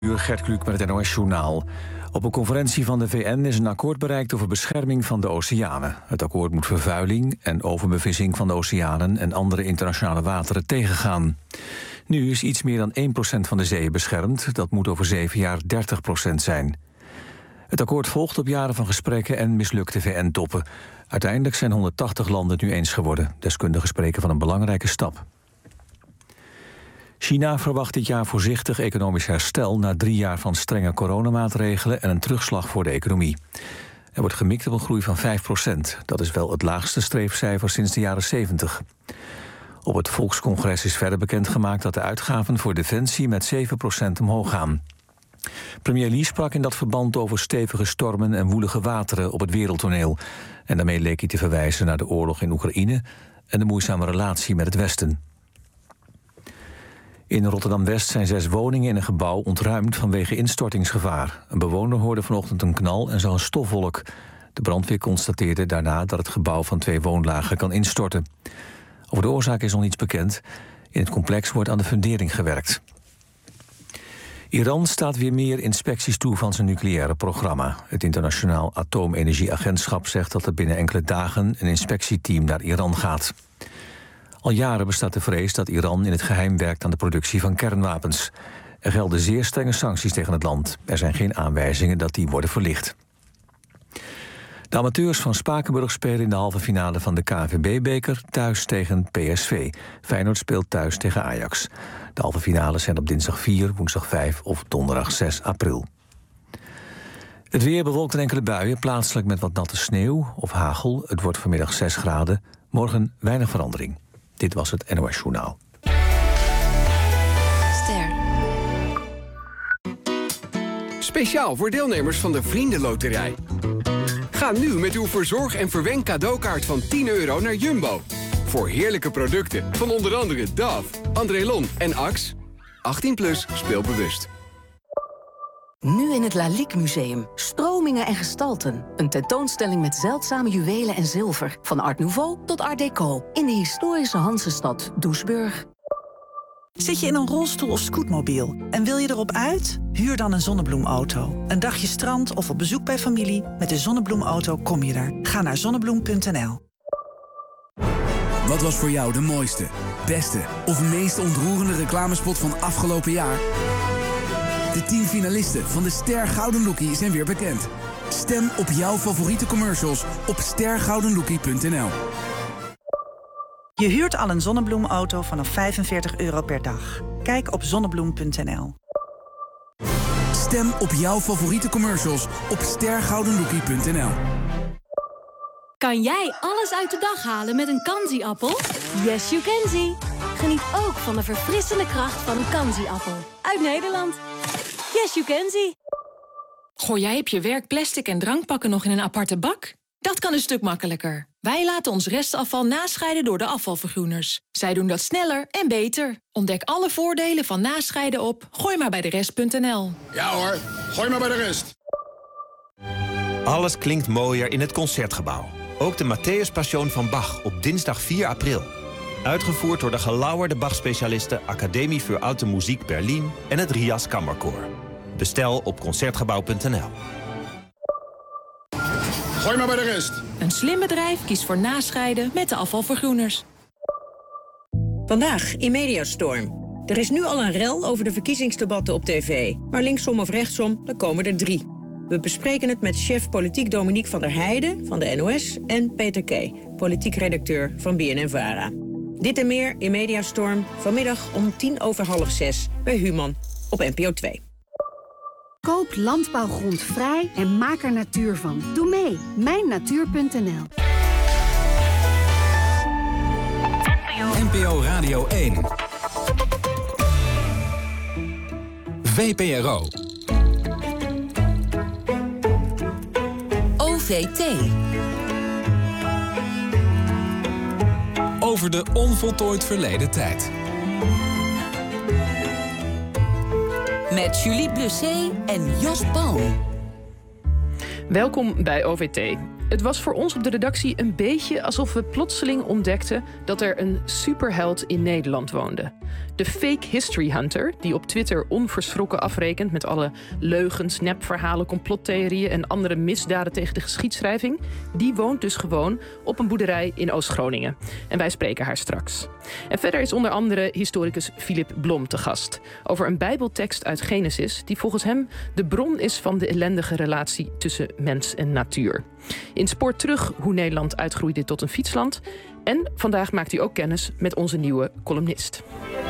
Gert Kluk met het NOS-journaal. Op een conferentie van de VN is een akkoord bereikt over bescherming van de oceanen. Het akkoord moet vervuiling en overbevissing van de oceanen en andere internationale wateren tegengaan. Nu is iets meer dan 1% van de zeeën beschermd. Dat moet over 7 jaar 30% zijn. Het akkoord volgt op jaren van gesprekken en mislukte VN-toppen. Uiteindelijk zijn 180 landen het nu eens geworden. Deskundigen spreken van een belangrijke stap. China verwacht dit jaar voorzichtig economisch herstel na 3 jaar van strenge coronamaatregelen en een terugslag voor de economie. Er wordt gemikt op een groei van 5%. Dat is wel het laagste streefcijfer sinds de jaren 70. Op het Volkscongres is verder bekendgemaakt dat de uitgaven voor defensie met 7% omhoog gaan. Premier Li sprak in dat verband over stevige stormen en woelige wateren op het wereldtoneel. En daarmee leek hij te verwijzen naar de oorlog in Oekraïne en de moeizame relatie met het Westen. In Rotterdam-West zijn 6 woningen in een gebouw ontruimd vanwege instortingsgevaar. Een bewoner hoorde vanochtend een knal en zag een stofwolk. De brandweer constateerde daarna dat het gebouw van 2 woonlagen kan instorten. Over de oorzaak is nog niets bekend. In het complex wordt aan de fundering gewerkt. Iran staat weer meer inspecties toe van zijn nucleaire programma. Het Internationaal Atoomenergieagentschap zegt dat er binnen enkele dagen een inspectieteam naar Iran gaat. Al jaren bestaat de vrees dat Iran in het geheim werkt aan de productie van kernwapens. Er gelden zeer strenge sancties tegen het land. Er zijn geen aanwijzingen dat die worden verlicht. De amateurs van Spakenburg spelen in de halve finale van de KNVB-beker thuis tegen PSV. Feyenoord speelt thuis tegen Ajax. De halve finales zijn op dinsdag 4, woensdag 5 of donderdag 6 april. Het weer bewolkt in enkele buien, plaatselijk met wat natte sneeuw of hagel. Het wordt vanmiddag 6 graden. Morgen weinig verandering. Dit was het NOS Journaal. Ster. Speciaal voor deelnemers van de Vriendenloterij. Ga nu met uw verzorg- en verwen cadeaukaart van €10 naar Jumbo. Voor heerlijke producten van onder andere Dove, Andrelon en Axe. 18+, speel bewust. Nu in het Lalique Museum. Stromingen en gestalten. Een tentoonstelling met zeldzame juwelen en zilver. Van Art Nouveau tot Art Deco. In de historische Hansestad Doesburg. Zit je in een rolstoel of scootmobiel en wil je erop uit? Huur dan een zonnebloemauto. Een dagje strand of op bezoek bij familie. Met de zonnebloemauto kom je er. Ga naar zonnebloem.nl. Wat was voor jou de mooiste, beste of meest ontroerende reclamespot van afgelopen jaar? De 10 finalisten van de Ster Gouden Lookie zijn weer bekend. Stem op jouw favoriete commercials op stergoudenlookie.nl. Je huurt al een zonnebloemauto vanaf €45 per dag. Kijk op zonnebloem.nl. Stem op jouw favoriete commercials op stergoudenlookie.nl. Kan jij alles uit de dag halen met een Kanzi-appel? Yes, you can see. Geniet ook van de verfrissende kracht van een Kanzi-appel. Uit Nederland. Yes, you can see. Gooi jij op je werk plastic en drankpakken nog in een aparte bak? Dat kan een stuk makkelijker. Wij laten ons restafval nascheiden door de afvalvergroeners. Zij doen dat sneller en beter. Ontdek alle voordelen van nascheiden op gooimaarbijderest.nl. Ja hoor, gooi maar bij de rest. Alles klinkt mooier in het Concertgebouw. Ook de Matthäus Passion van Bach op dinsdag 4 april. Uitgevoerd door de gelauwerde Bach-specialisten Academie für Alte Musik Berlin en het Rias Kammerkoor. Bestel op concertgebouw.nl. Gooi maar bij de rest. Een slim bedrijf kiest voor nascheiden met de afvalvergroeners. Vandaag in Mediastorm. Er is nu al een rel over de verkiezingsdebatten op tv. Maar linksom of rechtsom, dan komen er 3. We bespreken het met chef politiek Dominique van der Heijden van de NOS... en Peter K., politiek redacteur van BNN-Vara. Dit en meer in Mediastorm, vanmiddag om 6:10 bij Human op NPO 2. Koop landbouwgrond vrij en maak er natuur van. Doe mee, mijnnatuur.nl. NPO Radio 1. VPRO. OVT. Over de onvoltooid verleden tijd. Met Julie Blusset en Jos Palm. Welkom bij OVT. Het was voor ons op de redactie een beetje alsof we plotseling ontdekten dat er een superheld in Nederland woonde. De fake history hunter, die op Twitter onverschrokken afrekent met alle leugens, nepverhalen, complottheorieën en andere misdaden tegen de geschiedschrijving, die woont dus gewoon op een boerderij in Oost-Groningen. En wij spreken haar straks. En verder is onder andere historicus Philip Blom te gast over een bijbeltekst uit Genesis die volgens hem de bron is van de ellendige relatie tussen mens en natuur. In Spoor terug hoe Nederland uitgroeide tot een fietsland. En vandaag maakt u ook kennis met onze nieuwe columnist.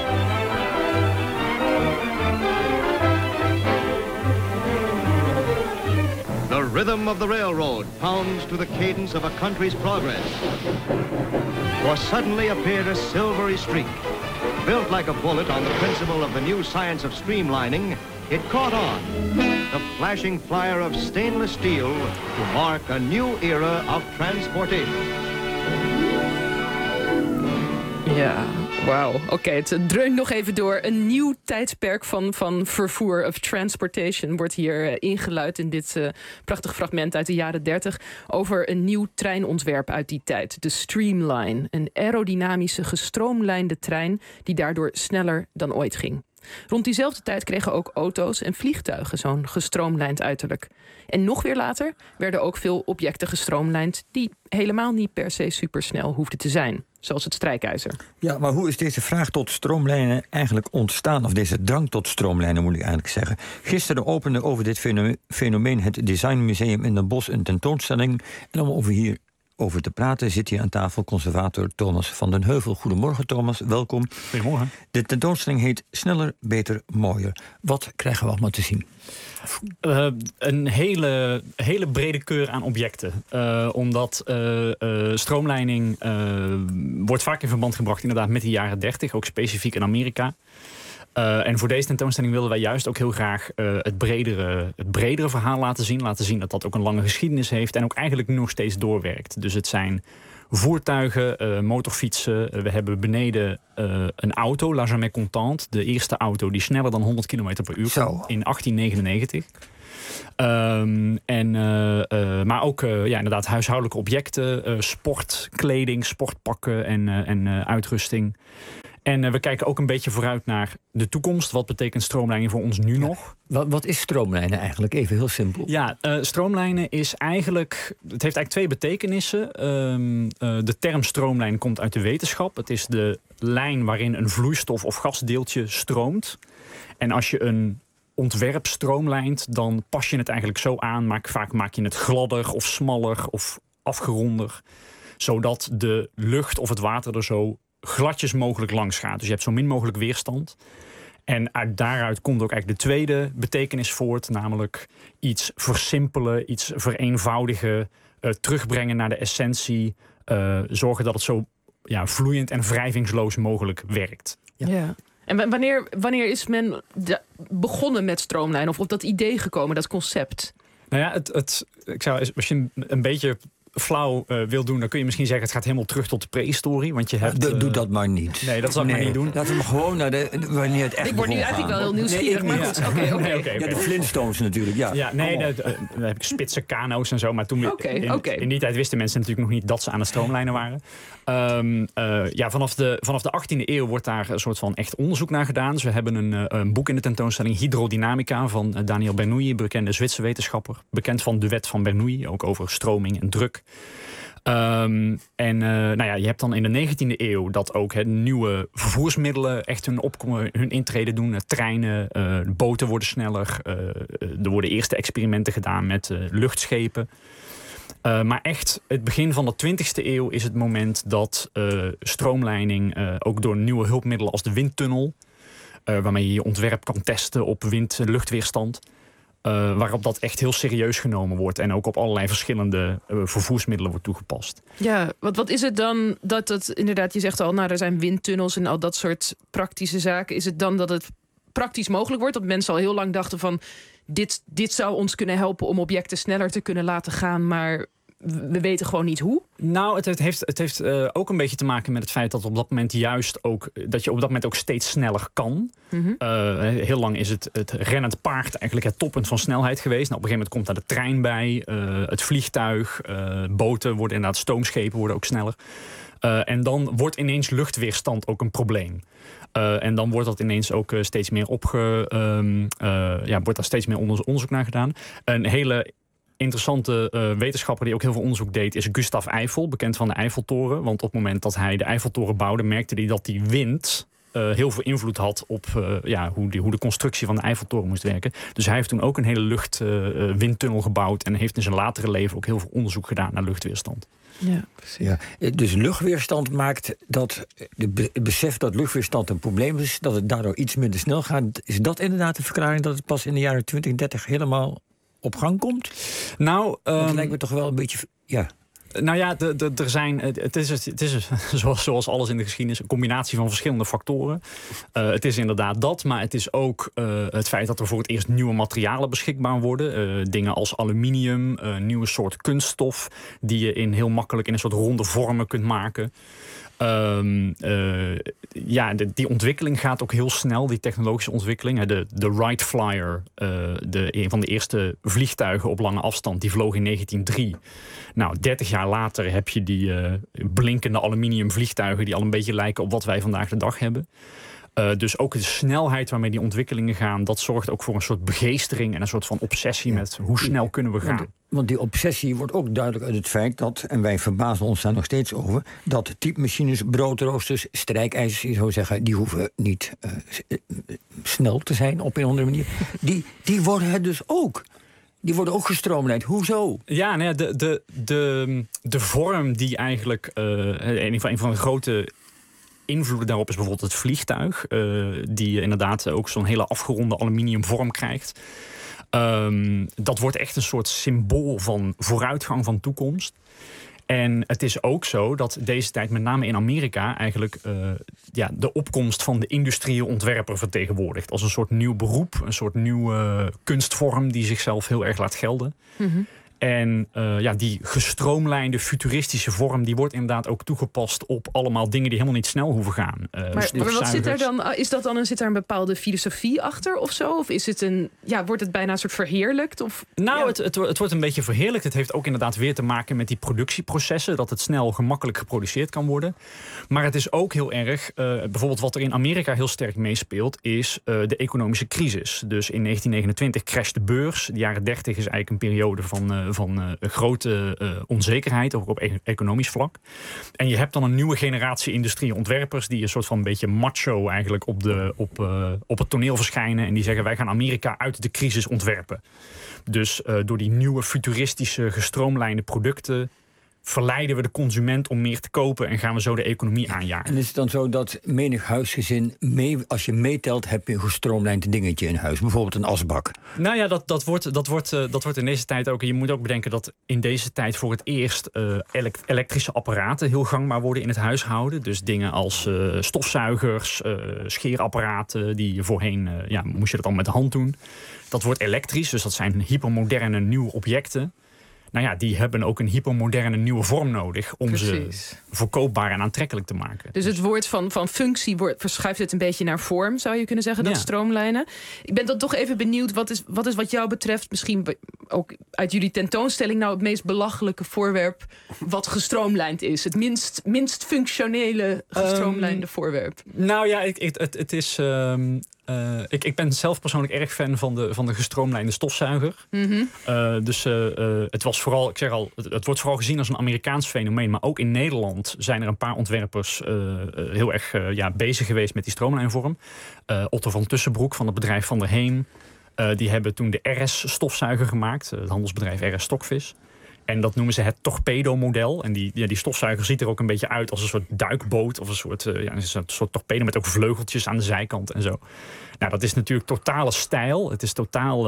The rhythm of the railroad pounds to the cadence of a country's progress. For suddenly appeared a silvery streak. Built like a bullet on the principle of the new science of streamlining, it caught on. The flashing flyer of stainless steel to mark a new era of transportation. Ja, wauw. Oké, het dreunt nog even door. Een nieuw tijdsperk van vervoer, of transportation, wordt hier ingeluid in dit prachtig fragment uit de jaren 30... over een nieuw treinontwerp uit die tijd. De Streamline, een aerodynamische, gestroomlijnde trein die daardoor sneller dan ooit ging. Rond diezelfde tijd kregen ook auto's en vliegtuigen zo'n gestroomlijnd uiterlijk. En nog weer later werden ook veel objecten gestroomlijnd die helemaal niet per se supersnel hoefden te zijn. Zoals het strijkijzer. Ja, maar hoe is deze vraag tot stroomlijnen eigenlijk ontstaan? Of deze drang tot stroomlijnen, moet ik eigenlijk zeggen. Gisteren opende over dit fenomeen het Designmuseum in Den Bosch een tentoonstelling. En om hierover te praten zit hier aan tafel conservator Thomas van den Heuvel. Goedemorgen Thomas, welkom. Goedemorgen. De tentoonstelling heet Sneller, Beter, Mooier. Wat krijgen we allemaal te zien? Een hele brede keur aan objecten. Omdat stroomlijning wordt vaak in verband gebracht inderdaad met de jaren 30, ook specifiek in Amerika. En voor deze tentoonstelling wilden wij juist ook heel graag het bredere verhaal laten zien. Laten zien dat dat ook een lange geschiedenis heeft en ook eigenlijk nog steeds doorwerkt. Dus het zijn voertuigen, motorfietsen. We hebben beneden een auto, La Jamais Contente. De eerste auto die sneller dan 100 km per uur kwam in 1899. Maar ook inderdaad huishoudelijke objecten, sportkleding, sportpakken en uitrusting. En we kijken ook een beetje vooruit naar de toekomst. Wat betekent stroomlijnen voor ons nu nog? Wat is stroomlijnen eigenlijk? Even heel simpel. Ja, stroomlijnen is eigenlijk... Het heeft eigenlijk twee betekenissen. De term stroomlijn komt uit de wetenschap. Het is de lijn waarin een vloeistof of gasdeeltje stroomt. En als je een ontwerp stroomlijnt, dan pas je het eigenlijk zo aan. Vaak maak je het gladder of smaller of afgeronder. Zodat de lucht of het water er zo gladjes mogelijk langs gaat. Dus je hebt zo min mogelijk weerstand. En daaruit komt ook eigenlijk de tweede betekenis voort, namelijk iets versimpelen, iets vereenvoudigen, terugbrengen naar de essentie, zorgen dat het zo vloeiend en wrijvingsloos mogelijk werkt. Ja. En wanneer is men begonnen met stroomlijnen of op dat idee gekomen, dat concept? Nou ja, als je een beetje flauw wil doen, dan kun je misschien zeggen het gaat helemaal terug tot de prehistorie. Want je hebt, doe dat maar niet. Nee, dat zal ik maar niet doen. Laten we gewoon naar wanneer het echt Ik word nu eigenlijk wel heel nieuwsgierig, maar goed. Oké. Ja, de Flintstones natuurlijk, ja. Dan heb ik spitse kano's en zo. Maar toen in die tijd wisten mensen natuurlijk nog niet dat ze aan het stroomlijnen waren. Vanaf de 18e eeuw wordt daar een soort van echt onderzoek naar gedaan. Dus we hebben een boek in de tentoonstelling, Hydrodynamica, van Daniel Bernoulli, bekende Zwitserse wetenschapper. Bekend van de wet van Bernoulli, ook over stroming en druk. Je hebt dan in de 19e eeuw dat ook nieuwe vervoersmiddelen echt hun intrede doen. Treinen, boten worden sneller. Er worden eerste experimenten gedaan met luchtschepen. Maar echt, het begin van de 20e eeuw is het moment dat stroomlijning ook door nieuwe hulpmiddelen als de windtunnel, waarmee je je ontwerp kan testen op luchtweerstand. Waarop dat echt heel serieus genomen wordt en ook op allerlei verschillende vervoersmiddelen wordt toegepast. Ja, wat is het dan dat het inderdaad, je zegt al, er zijn windtunnels en al dat soort praktische zaken. Is het dan dat het praktisch mogelijk wordt? Dat mensen al heel lang dachten van dit zou ons kunnen helpen om objecten sneller te kunnen laten gaan, maar we weten gewoon niet hoe? Nou, het heeft ook een beetje te maken met het feit dat op dat moment dat je op dat moment ook steeds sneller kan. Mm-hmm. Heel lang is het rennend paard eigenlijk het toppunt van snelheid geweest. Nou, op een gegeven moment komt daar de trein bij, het vliegtuig, boten worden inderdaad, stoomschepen worden ook sneller. En dan wordt ineens luchtweerstand ook een probleem. En dan wordt dat ineens ook steeds meer wordt daar steeds meer onderzoek naar gedaan. Een hele interessante wetenschapper die ook heel veel onderzoek deed is Gustave Eiffel, bekend van de Eiffeltoren. Want op het moment dat hij de Eiffeltoren bouwde, merkte hij dat die wind heel veel invloed had op hoe de constructie van de Eiffeltoren moest werken. Dus hij heeft toen ook een hele luchtwindtunnel gebouwd en heeft in zijn latere leven ook heel veel onderzoek gedaan naar luchtweerstand. Ja, precies. Ja, dus luchtweerstand maakt dat het besef dat luchtweerstand een probleem is, dat het daardoor iets minder snel gaat. Is dat inderdaad de verklaring dat het pas in de jaren 20, 30 helemaal op gang komt? Nou, dat lijkt me toch wel een beetje. Ja. Nou ja, er zijn. Het is zoals alles in de geschiedenis een combinatie van verschillende factoren. Het is inderdaad dat, maar het is ook het feit dat er voor het eerst nieuwe materialen beschikbaar worden. Dingen als aluminium, nieuwe soort kunststof die je heel makkelijk in een soort ronde vormen kunt maken. Die ontwikkeling gaat ook heel snel, die technologische ontwikkeling. De Wright Flyer, een van de eerste vliegtuigen op lange afstand, die vloog in 1903. Nou, 30 jaar later heb je die blinkende aluminium vliegtuigen die al een beetje lijken op wat wij vandaag de dag hebben. Dus ook de snelheid waarmee die ontwikkelingen gaan, dat zorgt ook voor een soort begeestering en een soort van obsessie met hoe snel kunnen we gaan. Want die obsessie wordt ook duidelijk uit het feit dat, en wij verbazen ons daar nog steeds over, dat typemachines, broodroosters, strijkijzers, je zou zeggen, die hoeven niet snel te zijn op een of andere manier. Die worden het dus ook. Die worden ook gestroomlijnd. Hoezo? Ja, nou ja, de vorm die eigenlijk een van de grote invloeden daarop is bijvoorbeeld het vliegtuig. Die inderdaad ook zo'n hele afgeronde aluminium vorm krijgt. Dat wordt echt een soort symbool van vooruitgang, van toekomst. En het is ook zo dat deze tijd, met name in Amerika, eigenlijk de opkomst van de industriële ontwerper vertegenwoordigt. Als een soort nieuw beroep, een soort nieuwe kunstvorm die zichzelf heel erg laat gelden. Mm-hmm. En die gestroomlijnde, futuristische vorm, die wordt inderdaad ook toegepast op allemaal dingen die helemaal niet snel hoeven gaan. Maar wat zit er dan? Zit daar een bepaalde filosofie achter of zo? Of is het wordt het bijna een soort verheerlijkt? Of, het wordt een beetje verheerlijkt. Het heeft ook inderdaad weer te maken met die productieprocessen, dat het snel, gemakkelijk geproduceerd kan worden. Maar het is ook heel erg, bijvoorbeeld wat er in Amerika heel sterk meespeelt, is de economische crisis. Dus in 1929 crasht de beurs. De jaren 30 is eigenlijk een periode van grote onzekerheid, ook op economisch vlak. En je hebt dan een nieuwe generatie industrieontwerpers die een soort van een beetje macho eigenlijk op het toneel verschijnen en die zeggen wij gaan Amerika uit de crisis ontwerpen. Dus door die nieuwe futuristische gestroomlijnde producten verleiden we de consument om meer te kopen en gaan we zo de economie aanjagen. En is het dan zo dat menig huisgezin, als je meetelt, heb je een gestroomlijnd dingetje in huis? Bijvoorbeeld een asbak. Nou ja, dat wordt in deze tijd ook. Je moet ook bedenken dat in deze tijd voor het eerst elektrische apparaten heel gangbaar worden in het huishouden. Dus dingen als stofzuigers, scheerapparaten, die voorheen moest je dat al met de hand doen. Dat wordt elektrisch, dus dat zijn hypermoderne nieuwe objecten. Nou ja, die hebben ook een hypermoderne nieuwe vorm nodig om ze verkoopbaar en aantrekkelijk te maken. Dus het woord van functie verschuift het een beetje naar vorm, zou je kunnen zeggen, dat stroomlijnen. Ik ben dan toch even benieuwd, wat is wat jou betreft, misschien ook uit jullie tentoonstelling, nou het meest belachelijke voorwerp wat gestroomlijnd is? Het minst functionele gestroomlijnde voorwerp? Nou ja, het is... Ik ben zelf persoonlijk erg fan van de gestroomlijnde stofzuiger. Mm-hmm. Het wordt vooral gezien als een Amerikaans fenomeen. Maar ook in Nederland zijn er een paar ontwerpers heel erg bezig geweest met die stroomlijnvorm. Otto van Tussenbroek van het bedrijf Van der Heem. Die hebben toen de RS-stofzuiger gemaort. Het handelsbedrijf RS Stokvis. En dat noemen ze het torpedo-model. En die stofzuiger ziet er ook een beetje uit als een soort duikboot. Of een soort torpedo met ook vleugeltjes aan de zijkant en zo. Nou, dat is natuurlijk totale stijl. Het is totaal...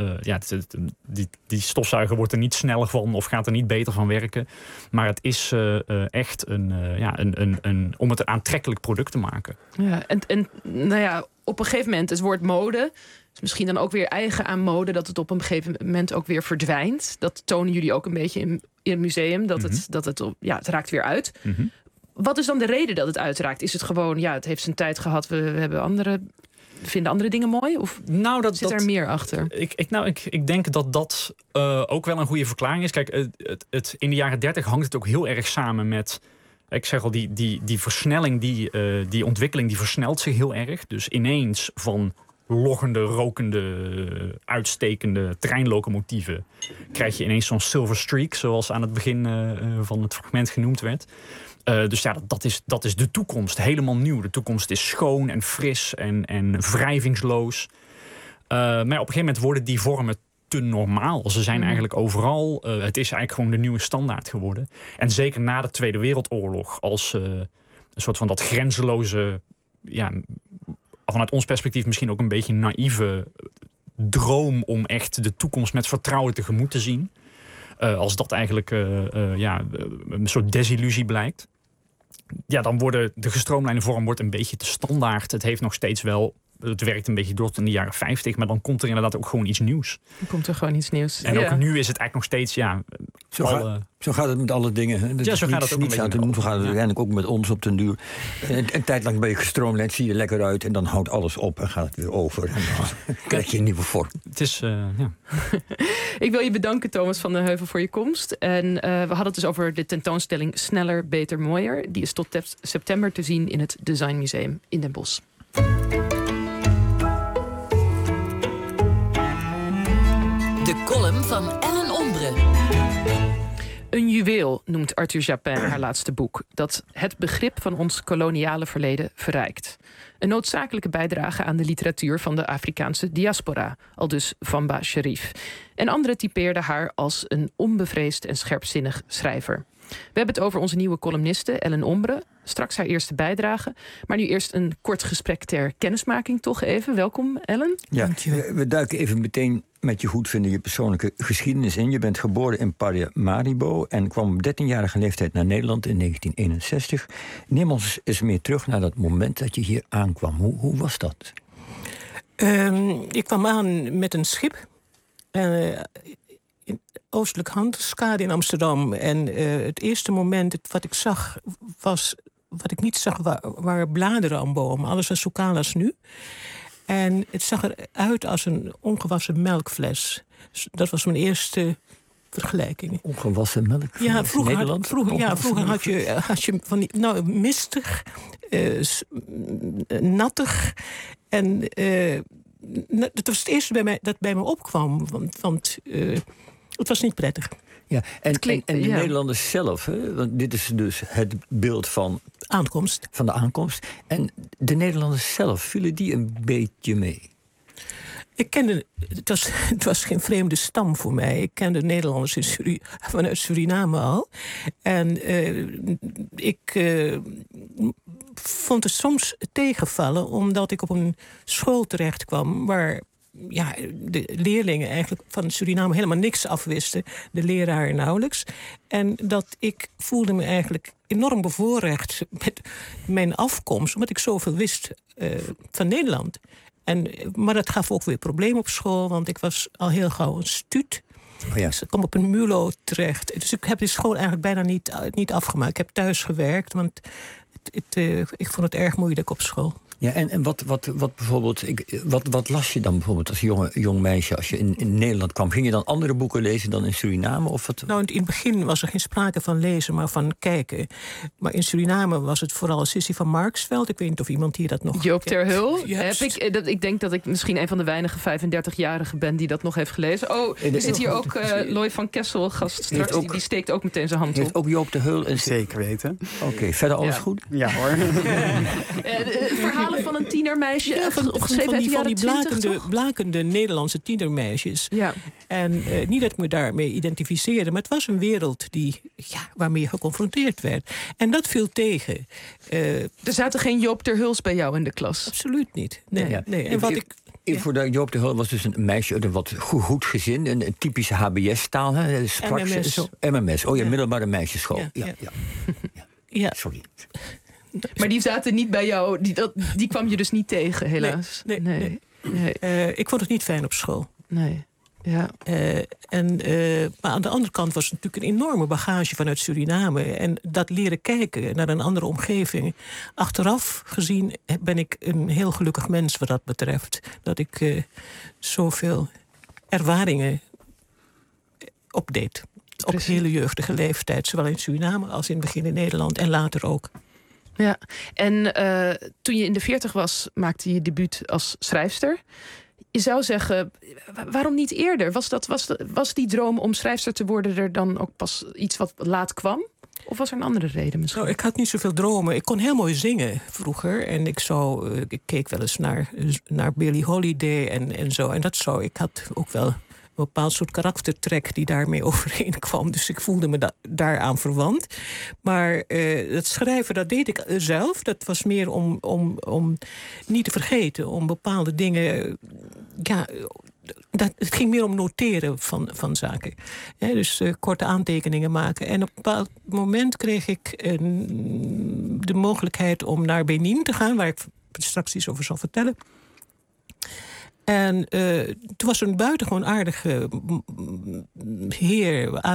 die stofzuiger wordt er niet sneller van of gaat er niet beter van werken. Maar het is echt om het een aantrekkelijk product te maken. Ja, en op een gegeven moment, het woord mode is misschien dan ook weer eigen aan mode, dat het op een gegeven moment ook weer verdwijnt. Dat tonen jullie ook een beetje in het museum, het raakt weer uit. Mm-hmm. Wat is dan de reden dat het uitraakt? Is het gewoon, het heeft zijn tijd gehad, we vinden andere dingen mooi? Of zit er meer achter? Ik denk dat ook wel een goede verklaring is. Kijk, in de jaren 30 hangt het ook heel erg samen met Ik zeg al, die versnelling, die ontwikkeling, die versnelt zich heel erg. Dus ineens van loggende, rokende, uitstekende treinlocomotieven krijg je ineens zo'n silver streak, zoals aan het begin van het fragment genoemd werd. Dus ja, dat is de toekomst. Helemaal nieuw. De toekomst is schoon en fris en wrijvingsloos. Maar op een gegeven moment worden die vormen te normaal. Ze zijn eigenlijk overal. Het is eigenlijk gewoon de nieuwe standaard geworden. En zeker na de Tweede Wereldoorlog als een soort van dat grenzeloze, ja, vanuit ons perspectief misschien ook een beetje naïeve droom om echt de toekomst met vertrouwen tegemoet te zien. Als dat eigenlijk een soort desillusie blijkt. Ja, dan worden de gestroomlijnde vorm wordt een beetje te standaard. Het heeft nog steeds wel. Het werkt een beetje door in de jaren 50, maar dan komt er inderdaad ook gewoon iets nieuws. Dan komt er gewoon iets nieuws. En ook nu is het eigenlijk nog steeds, Zo gaat het met alle dingen. Hè? Ja, zo gaat het ook niet aan te doen. Zo gaat het uiteindelijk ook met ons op den duur. Een tijd lang ben je gestroomlijnd, zie je lekker uit en dan houdt alles op en gaat het weer over. En dan krijg je een nieuwe vorm. Het is, Ik wil je bedanken, Thomas van den Heuvel, voor je komst. En we hadden het dus over de tentoonstelling Sneller, Beter, Mooier. Die is tot september te zien in het Design Museum in Den Bosch. De column van Ellen Ombre. Een juweel noemt Arthur Japin haar laatste boek, dat het begrip van ons koloniale verleden verrijkt. Een noodzakelijke bijdrage aan de literatuur van de Afrikaanse diaspora, aldus Vamba Sherif. En anderen typeerden haar als een onbevreesd en scherpzinnig schrijver. We hebben het over onze nieuwe columniste Ellen Ombre. Straks haar eerste bijdrage. Maar nu eerst een kort gesprek ter kennismaking toch even. Welkom, Ellen. Ja, we duiken even meteen met je goedvinden je persoonlijke geschiedenis in. Je bent geboren in Paramaribo en kwam op 13-jarige leeftijd naar Nederland in 1961. Neem ons eens mee terug naar dat moment dat je hier aankwam. Hoe was dat? Ik kwam aan met een schip. In Oostelijk Handelskade in Amsterdam. En het eerste moment wat ik zag was. Wat ik niet zag waren bladeren aan bomen. Alles was zo kaal als nu. En het zag eruit als een ongewassen melkfles. Dat was mijn eerste vergelijking. Ongewassen melkfles? Ja, vroeger Nederland? had je van die, mistig, nattig. En dat was het eerste dat bij me opkwam. Want het was niet prettig. Ja, en de Nederlanders zelf, hè? Want dit is dus het beeld van de aankomst. En de Nederlanders zelf, vielen die een beetje mee? Ik kende, het was geen vreemde stam voor mij. Ik kende Nederlanders vanuit Suriname al. En ik vond het soms tegenvallen, omdat ik op een school terecht kwam waar de leerlingen eigenlijk van Suriname helemaal niks afwisten. De leraren nauwelijks. En dat ik voelde me eigenlijk enorm bevoorrecht met mijn afkomst, omdat ik zoveel wist van Nederland. Maar dat gaf ook weer problemen op school, want ik was al heel gauw een stuut. Oh ja. Dus ik kwam op een MULO terecht. Dus ik heb die school eigenlijk bijna niet afgemaakt. Ik heb thuis gewerkt, want ik vond het erg moeilijk op school. Ja, en wat bijvoorbeeld, wat las je dan bijvoorbeeld als jong meisje als je in Nederland kwam? Ging je dan andere boeken lezen dan in Suriname? Of wat? Nou, in het begin was er geen sprake van lezen, maar van kijken. Maar in Suriname was het vooral Sissy van Marksveld. Ik weet niet of iemand hier dat nog... Joop ter Heul. Ik denk dat ik misschien een van de weinige 35-jarigen ben die dat nog heeft gelezen. Oh, er zit hier ook Loy van Kessel, gast straks. Die steekt ook meteen zijn hand op. Heeft ook Joop ter Heul? Zeker weten. Oké, verder alles goed? Ja hoor. Verhalen van een tienermeisje, opgeschreven uit de jaren 20, blakende Nederlandse tienermeisjes. Ja. En niet dat ik me daarmee identificeerde, maar het was een wereld waarmee je geconfronteerd werd. En dat viel tegen. Er zaten geen Joop ter Huls bij jou in de klas? Absoluut niet. Nee. En voor Joop ter Heul was dus een meisje uit een wat goed gezin, een typische HBS-taal. MMS. Oh ja, middelbare meisjesschool. Ja. Sorry. Maar die zaten niet bij jou, die kwam je dus niet tegen, helaas. Nee. Ik vond het niet fijn op school. Nee. Ja. Maar aan de andere kant was het natuurlijk een enorme bagage vanuit Suriname. En dat leren kijken naar een andere omgeving. Achteraf gezien ben ik een heel gelukkig mens wat dat betreft. Dat ik zoveel ervaringen opdeed. op hele jeugdige leeftijd. Zowel in Suriname als in het begin in Nederland en later ook. Ja, en toen je in de 40 was, maakte je debuut als schrijfster. Je zou zeggen, waarom niet eerder? Was die droom om schrijfster te worden er dan ook pas iets wat laat kwam? Of was er een andere reden misschien? Nou, ik had niet zoveel dromen. Ik kon heel mooi zingen vroeger. En ik keek wel eens naar Billie Holiday en zo. En ik had ook wel een bepaald soort karaktertrek die daarmee overeenkwam. Dus ik voelde me daaraan verwant. Maar het schrijven, dat deed ik zelf. Dat was meer om niet te vergeten. Om bepaalde dingen... Het ging meer om noteren van zaken. Dus korte aantekeningen maken. En op een bepaald moment kreeg ik de mogelijkheid om naar Benin te gaan, waar ik straks iets over zal vertellen. En toen was een buitengewoon aardige heer,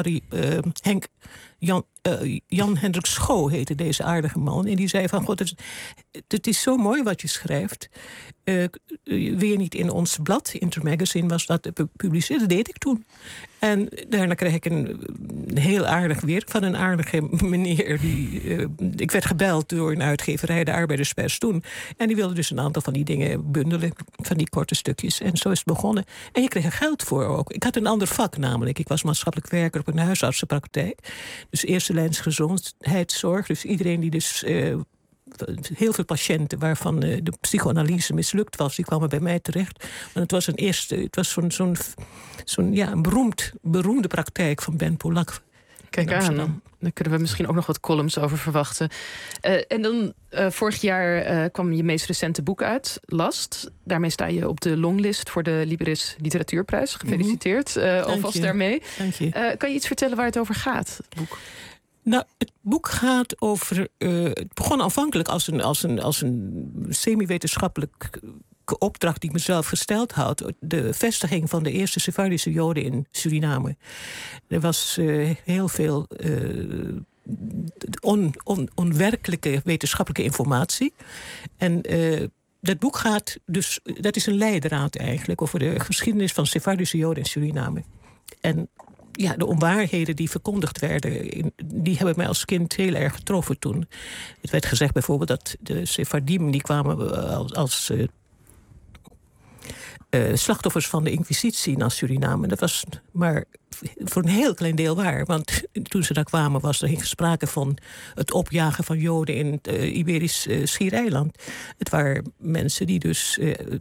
Jan Hendrik Schoo heette deze aardige man. En die zei van, God, het is zo mooi wat je schrijft. Wil je niet in ons blad, Intermagazine was dat, publiceren? Dat deed ik toen. En daarna kreeg ik een heel aardig werk van een aardige meneer. Ik werd gebeld door een uitgeverij, de Arbeiderspers toen. En die wilde dus een aantal van die dingen bundelen, van die korte stukjes. En zo is het begonnen. En je kreeg er geld voor ook. Ik had een ander vak namelijk. Ik was maatschappelijk werker op een huisartsenpraktijk. Dus eerste lijns gezondheidszorg. Dus iedereen die dus... heel veel patiënten waarvan de psychoanalyse mislukt was, die kwamen bij mij terecht. Want het was een beroemde praktijk van Ben Polak. Kijk aan, daar kunnen we misschien ook nog wat columns over verwachten. En dan vorig jaar kwam je meest recente boek uit, Last. Daarmee sta je op de longlist voor de Liberis Literatuurprijs. Gefeliciteerd alvast daarmee. Dank je. Kan je iets vertellen waar het over gaat, het boek? Nou, het boek gaat over... het begon aanvankelijk als een semi-wetenschappelijk opdracht die ik mezelf gesteld had. De vestiging van de eerste Sephardische Joden in Suriname. Er was heel veel onwerkelijke wetenschappelijke informatie. En dat boek gaat dus... Dat is een leidraad eigenlijk over de geschiedenis van Sephardische Joden in Suriname. En... ja, de onwaarheden die verkondigd werden, die hebben mij als kind heel erg getroffen toen. Het werd gezegd bijvoorbeeld dat de Sephardim, die kwamen als slachtoffers van de Inquisitie naar Suriname. Dat was maar voor een heel klein deel waar. Want toen ze daar kwamen was er geen sprake van het opjagen van Joden in het Iberisch Schiereiland. Het waren mensen die dus...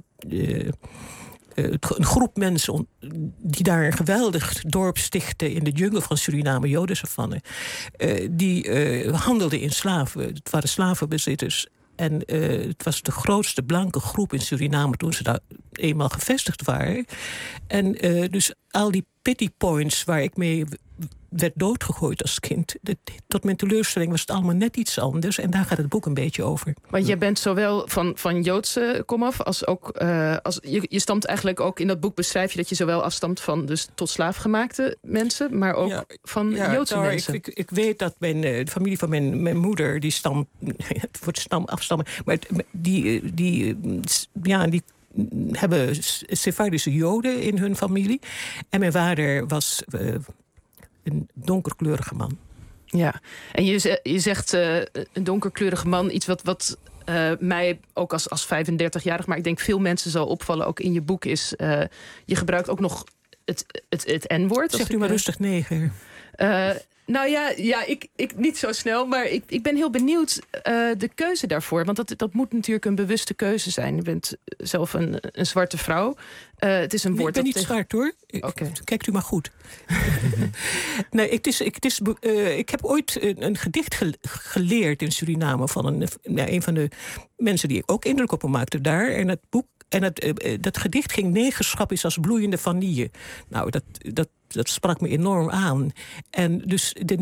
een groep mensen die daar een geweldig dorp stichtten in de jungle van Suriname, Jodensavanne. Die handelden in slaven. Het waren slavenbezitters. En het was de grootste blanke groep in Suriname toen ze daar eenmaal gevestigd waren. En dus al die pity points waar ik mee werd doodgegooid als kind. Tot mijn teleurstelling was het allemaal net iets anders. En daar gaat het boek een beetje over. Want jij bent zowel van Joodse komaf als ook... je stamt eigenlijk ook in dat boek beschrijf je dat je zowel afstamt van dus tot slaafgemaakte mensen, maar ook van Joodse mensen. Ik weet dat de familie van mijn moeder, die stam... het wordt afstammen, maar die hebben Sephardische Joden in hun familie. En mijn vader was een donkerkleurige man. Ja, en je zegt een donkerkleurige man, iets wat mij ook als 35-jarig, maar ik denk veel mensen zal opvallen, ook in je boek is, je gebruikt ook nog het N-woord. Zegt u maar rustig neger. Nou ja, ik niet zo snel, maar ik ben heel benieuwd de keuze daarvoor. Want dat moet natuurlijk een bewuste keuze zijn. Je bent zelf een zwarte vrouw. Het is een woord. Ik ben niet zwart hoor. Okay. Kijkt u maar goed. Nee, ik heb ooit een gedicht geleerd in Suriname van een van de mensen die ook indruk op me maakte daar. En het boek. En dat gedicht ging negerschap is als bloeiende vanille. Nou, dat sprak me enorm aan. En dus de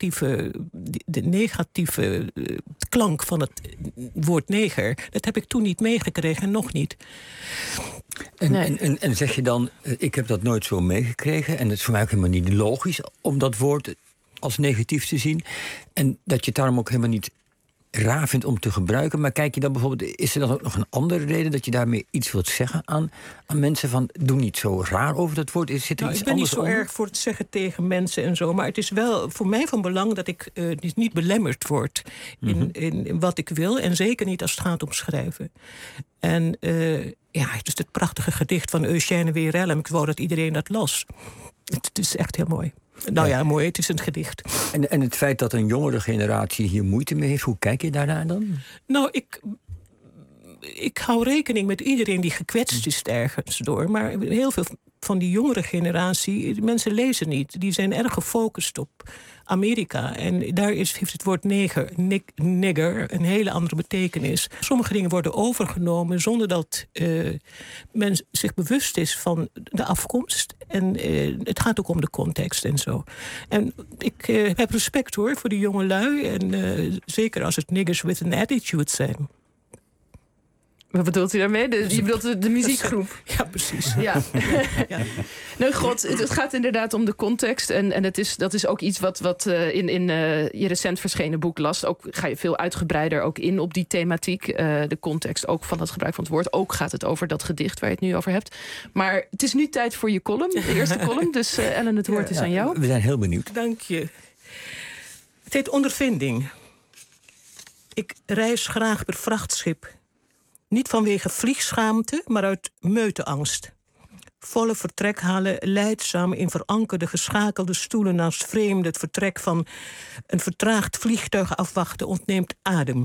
negatieve klank van het woord neger, dat heb ik toen niet meegekregen, nog niet. En zeg je dan, ik heb dat nooit zo meegekregen, en het is voor mij ook helemaal niet logisch om dat woord als negatief te zien, en dat je het daarom ook helemaal niet raar vindt om te gebruiken. Maar kijk je dan bijvoorbeeld, is er dan ook nog een andere reden dat je daarmee iets wilt zeggen aan mensen van doe niet zo raar over dat woord? Zit er iets ik ben niet zo onder? erg voor het zeggen tegen mensen en zo, maar het is wel voor mij van belang dat ik niet belemmerd word in wat ik wil en zeker niet als het gaat om schrijven. En het is het prachtige gedicht van Eugène Werelm. Ik wou dat iedereen dat las. Het is echt heel mooi. Nou ja, mooi, het is een gedicht. En het feit dat een jongere generatie hier moeite mee heeft, hoe kijk je daarnaar dan? Nou, ik hou rekening met iedereen die gekwetst is ergens door. Maar heel veel van die jongere generatie, mensen lezen niet. Die zijn erg gefocust op Amerika. En daar heeft het woord nigger een hele andere betekenis. Sommige dingen worden overgenomen zonder dat men zich bewust is van de afkomst. En het gaat ook om de context en zo. En ik heb respect hoor voor die jonge lui. En zeker als het niggers with an attitude zijn. Wat bedoelt u daarmee? Je bedoelt de muziekgroep? Ja, precies. Ja. Nou, God, het gaat inderdaad om de context. En dat is ook iets wat in je recent verschenen boek las. Ook ga je veel uitgebreider ook in op die thematiek. De context ook van het gebruik van het woord. Ook gaat het over dat gedicht waar je het nu over hebt. Maar het is nu tijd voor je column, de eerste column. Dus Ellen, het woord is aan jou. We zijn heel benieuwd. Dank je. Het heet Ondervinding. Ik reis graag per vrachtschip. Niet vanwege vliegschaamte, maar uit meuteangst. Volle vertrekhalen, lijdzaam in verankerde geschakelde stoelen naast vreemden. Het vertrek van een vertraagd vliegtuig afwachten ontneemt adem.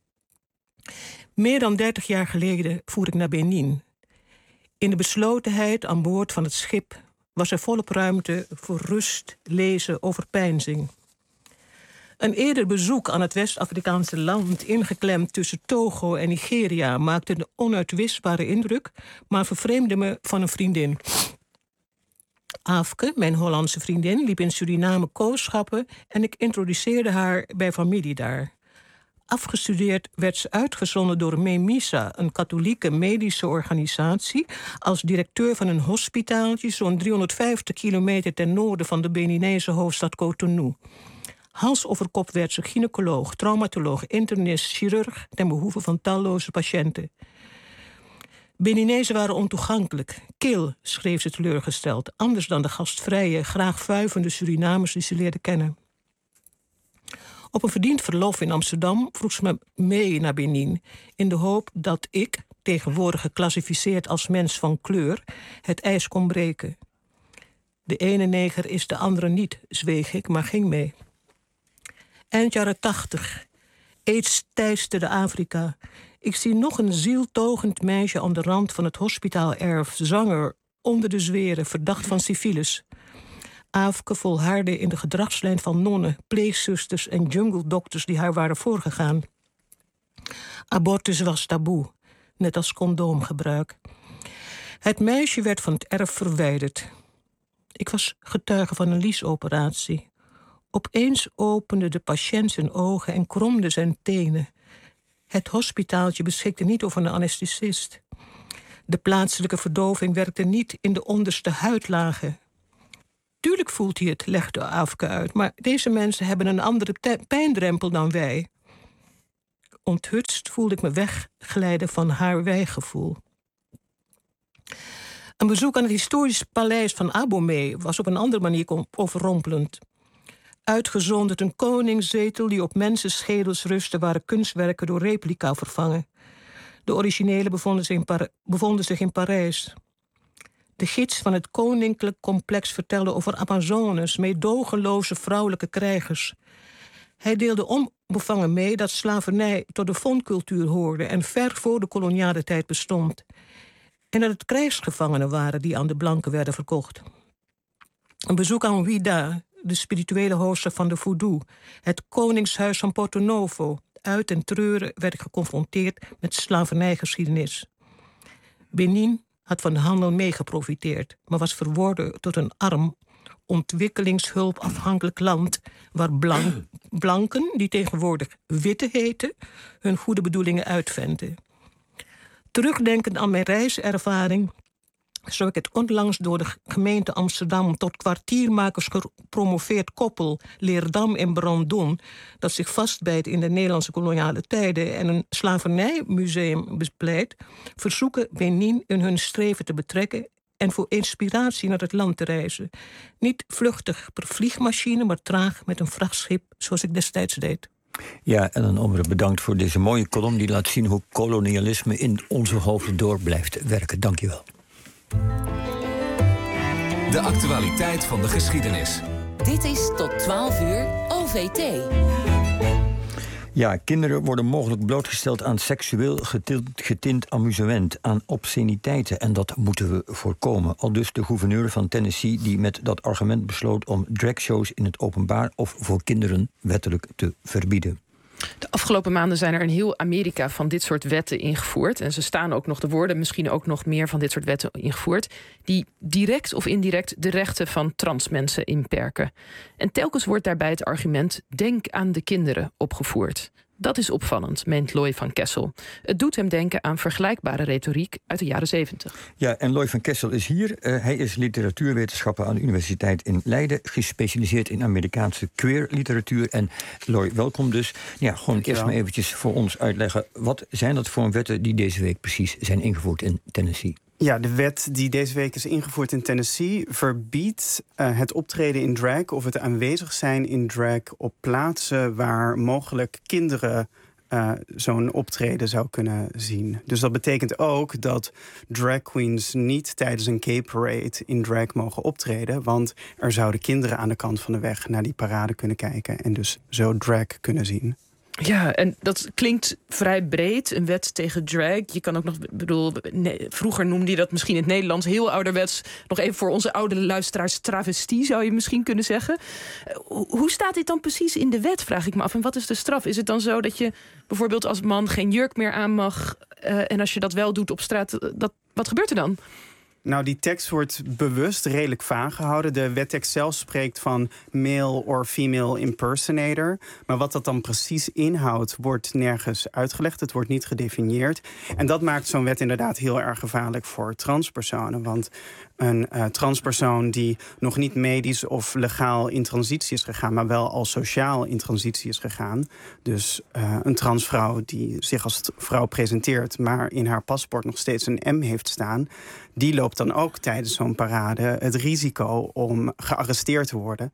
Meer dan 30 jaar geleden voer ik naar Benin. In de beslotenheid aan boord van het schip was er volop ruimte voor rust, lezen, overpeinzing. Een eerder bezoek aan het West-Afrikaanse land, ingeklemd tussen Togo en Nigeria, maakte een onuitwisbare indruk, maar vervreemde me van een vriendin. Aafke, mijn Hollandse vriendin, liep in Suriname kooschappen en ik introduceerde haar bij familie daar. Afgestudeerd werd ze uitgezonden door MEMISA, een katholieke medische organisatie, als directeur van een hospitaaltje zo'n 350 kilometer ten noorden van de Beninese hoofdstad Cotonou. Hals over kop werd ze gynaecoloog, traumatoloog, internist, chirurg ten behoeve van talloze patiënten. Beninezen waren ontoegankelijk, kil, schreef ze teleurgesteld, anders dan de gastvrije, graag vuivende Surinamers die ze leerde kennen. Op een verdiend verlof in Amsterdam vroeg ze me mee naar Benin, in de hoop dat ik, tegenwoordig geclassificeerd als mens van kleur, het ijs kon breken. De ene neger is de andere niet, zweeg ik, maar ging mee. Eind jaren 80. AIDS teisterde Afrika. Ik zie nog een zieltogend meisje aan de rand van het hospitaalerf, zanger, onder de zweren, verdacht van syfilis. Aafke volhardde in de gedragslijn van nonnen, pleegzusters en jungle-dokters die haar waren voorgegaan. Abortus was taboe, net als condoomgebruik. Het meisje werd van het erf verwijderd. Ik was getuige van een liesoperatie. Opeens opende de patiënt zijn ogen en kromde zijn tenen. Het hospitaaltje beschikte niet over een anesthesist. De plaatselijke verdoving werkte niet in de onderste huidlagen. Tuurlijk voelt hij het, legde Aafke uit, maar deze mensen hebben een andere pijndrempel dan wij. Onthutst voelde ik me wegglijden van haar wijgevoel. Een bezoek aan het historische paleis van Abomey was op een andere manier overrompelend. Uitgezonderd een koningszetel die op mensenschedels rustte, waren kunstwerken door replica vervangen. De originele bevonden zich in Parijs. De gids van het koninklijk complex vertelde over Amazones, meedogenloze vrouwelijke krijgers. Hij deelde onbevangen mee dat slavernij tot de fondcultuur hoorde en ver voor de koloniale tijd bestond. En dat het krijgsgevangenen waren die aan de blanken werden verkocht. Een bezoek aan Ouida, de spirituele hoofdstad van de voodoo, het koningshuis van Porto Novo. Uit en treuren werd ik geconfronteerd met slavernijgeschiedenis. Benin had van de handel meegeprofiteerd, maar was verworden tot een arm, ontwikkelingshulpafhankelijk land waar blanken, die tegenwoordig witte heten, hun goede bedoelingen uitventen. Terugdenkend aan mijn reiservaring Zo ik het onlangs door de gemeente Amsterdam tot kwartiermakers gepromoveerd koppel Leerdam en Brandon, dat zich vastbijt in de Nederlandse koloniale tijden en een slavernijmuseum bepleit, verzoeken Benin in hun streven te betrekken en voor inspiratie naar het land te reizen. Niet vluchtig per vliegmachine, maar traag met een vrachtschip, zoals ik destijds deed. Ja, Ellen Omberen, bedankt voor deze mooie column die laat zien hoe kolonialisme in onze hoofden door blijft werken. Dank je wel. De actualiteit van de geschiedenis. Dit is tot 12 uur OVT. Ja, kinderen worden mogelijk blootgesteld aan seksueel getint amusement, aan obsceniteiten. En dat moeten we voorkomen. Aldus de gouverneur van Tennessee die met dat argument besloot om dragshows in het openbaar of voor kinderen wettelijk te verbieden. De afgelopen maanden zijn er in heel Amerika van dit soort wetten ingevoerd. En ze staan ook nog, de woorden misschien ook nog meer van dit soort wetten ingevoerd, die direct of indirect de rechten van transmensen inperken. En telkens wordt daarbij het argument denk aan de kinderen opgevoerd. Dat is opvallend, meent Loy van Kessel. Het doet hem denken aan vergelijkbare retoriek uit de jaren 70. Ja, en Loy van Kessel is hier. Hij is literatuurwetenschapper aan de Universiteit in Leiden, gespecialiseerd in Amerikaanse queer literatuur. En Loy, welkom dus. Ja, gewoon eerst maar eventjes voor ons uitleggen. Wat zijn dat voor wetten die deze week precies zijn ingevoerd in Tennessee? Ja, de wet die deze week is ingevoerd in Tennessee verbiedt het optreden in drag of het aanwezig zijn in drag op plaatsen waar mogelijk kinderen zo'n optreden zou kunnen zien. Dus dat betekent ook dat drag queens niet tijdens een gay parade in drag mogen optreden, want er zouden kinderen aan de kant van de weg naar die parade kunnen kijken en dus zo drag kunnen zien. Ja, en dat klinkt vrij breed, een wet tegen drag. Je kan ook nog, vroeger noemde je dat misschien in het Nederlands heel ouderwets, nog even voor onze oude luisteraars, travestie zou je misschien kunnen zeggen. Hoe staat dit dan precies in de wet, vraag ik me af. En wat is de straf? Is het dan zo dat je bijvoorbeeld als man geen jurk meer aan mag en als je dat wel doet op straat, wat gebeurt er dan? Nou, die tekst wordt bewust redelijk vaag gehouden. De wettekst zelf spreekt van male or female impersonator. Maar wat dat dan precies inhoudt, wordt nergens uitgelegd. Het wordt niet gedefinieerd. En dat maakt zo'n wet inderdaad heel erg gevaarlijk voor transpersonen. Want een transpersoon die nog niet medisch of legaal in transitie is gegaan, maar wel al sociaal in transitie is gegaan. Dus een transvrouw die zich als vrouw presenteert, maar in haar paspoort nog steeds een M heeft staan, die loopt dan ook tijdens zo'n parade het risico om gearresteerd te worden.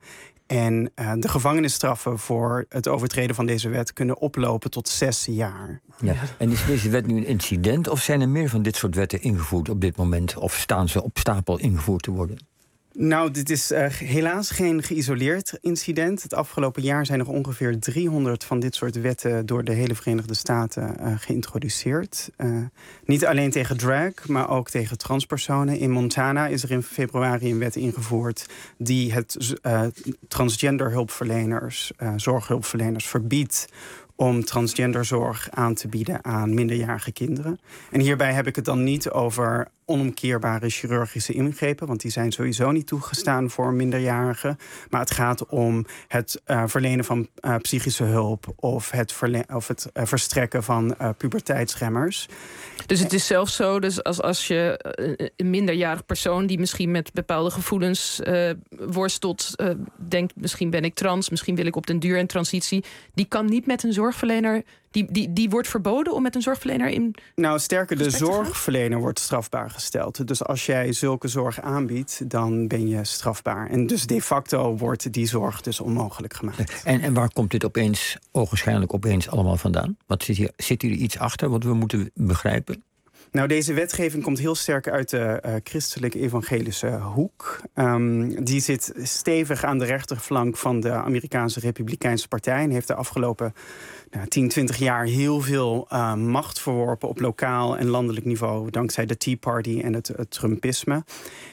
En de gevangenisstraffen voor het overtreden van deze wet kunnen oplopen tot 6 jaar. Ja. En is deze wet nu een incident of zijn er meer van dit soort wetten ingevoerd op dit moment? Of staan ze op stapel ingevoerd te worden? Nou, dit is helaas geen geïsoleerd incident. Het afgelopen jaar zijn er ongeveer 300 van dit soort wetten door de hele Verenigde Staten geïntroduceerd. Niet alleen tegen drag, maar ook tegen transpersonen. In Montana is er in februari een wet ingevoerd die het transgender hulpverleners, zorghulpverleners verbiedt om transgenderzorg aan te bieden aan minderjarige kinderen. En hierbij heb ik het dan niet over onomkeerbare chirurgische ingrepen, want die zijn sowieso niet toegestaan voor minderjarigen. Maar het gaat om het verlenen van psychische hulp of het verstrekken van puberteitsremmers. Dus het is zelfs zo, dus als je een minderjarig persoon die misschien met bepaalde gevoelens worstelt, denkt misschien ben ik trans, misschien wil ik op den duur een transitie, die kan niet met een zorgverlener, die wordt verboden om met een zorgverlener in. Nou, sterker, de zorgverlener wordt strafbaar gesteld. Dus als jij zulke zorg aanbiedt, dan ben je strafbaar. En dus de facto wordt die zorg dus onmogelijk gemaakt. En waar komt dit ogenschijnlijk opeens allemaal vandaan? Wat zit hier iets achter wat we moeten begrijpen? Nou, deze wetgeving komt heel sterk uit de christelijk-evangelische hoek. Die zit stevig aan de rechterflank van de Amerikaanse Republikeinse Partij en heeft de afgelopen 10, 20 jaar heel veel macht verworpen op lokaal en landelijk niveau, dankzij de Tea Party en het Trumpisme.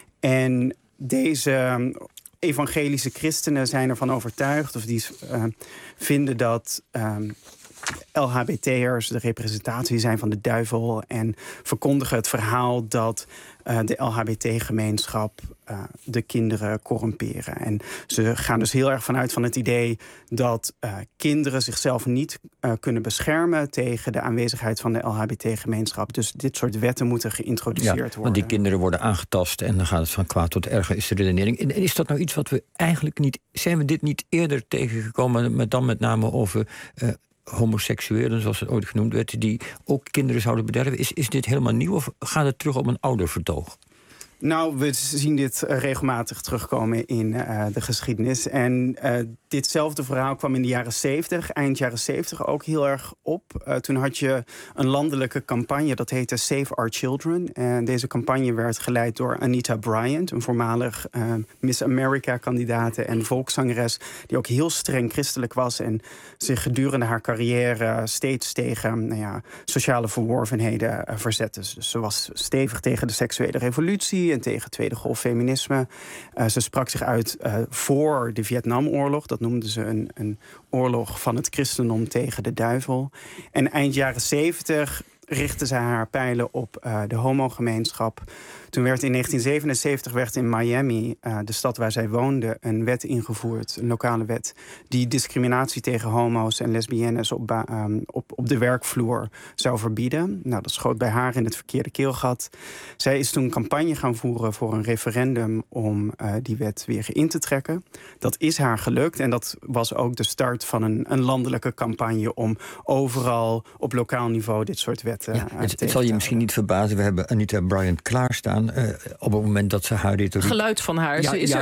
En deze evangelische christenen zijn ervan overtuigd, of die vinden dat LHBT'ers de representatie zijn van de duivel en verkondigen het verhaal dat de LHBT-gemeenschap de kinderen corrumperen. En ze gaan dus heel erg vanuit van het idee dat kinderen zichzelf niet kunnen beschermen tegen de aanwezigheid van de LHBT-gemeenschap. Dus dit soort wetten moeten geïntroduceerd worden. Want die kinderen worden aangetast en dan gaat het van kwaad tot erger, is de redenering. En is dat nou iets wat we eigenlijk niet... Zijn we dit niet eerder tegengekomen, met name over homoseksuelen, zoals het ooit genoemd werd, die ook kinderen zouden bederven? Is dit helemaal nieuw of gaat het terug op een ouder vertoog? Nou, we zien dit regelmatig terugkomen in de geschiedenis. En ditzelfde verhaal kwam in de jaren 70, eind jaren 70 ook heel erg op. Toen had je een landelijke campagne, dat heette Save Our Children. En deze campagne werd geleid door Anita Bryant, een voormalig Miss America-kandidate en volkszangeres, die ook heel streng christelijk was en zich gedurende haar carrière steeds tegen sociale verworvenheden verzette. Dus ze was stevig tegen de seksuele revolutie en tegen tweede golf feminisme. Ze sprak zich uit voor de Vietnamoorlog. Dat noemden ze een oorlog van het christendom tegen de duivel. En eind jaren 70 richtte zij haar pijlen op de homogemeenschap. Toen werd in 1977 in Miami, de stad waar zij woonde, een wet ingevoerd, een lokale wet, die discriminatie tegen homo's en lesbiennes op de werkvloer zou verbieden. Nou, dat schoot bij haar in het verkeerde keelgat. Zij is toen een campagne gaan voeren voor een referendum om die wet weer in te trekken. Dat is haar gelukt en dat was ook de start van een landelijke campagne om overal op lokaal niveau dit soort wetten het zal je misschien niet verbazen, we hebben Anita Bryant klaarstaan op het moment dat ze haar retoriek... Geluid van haar.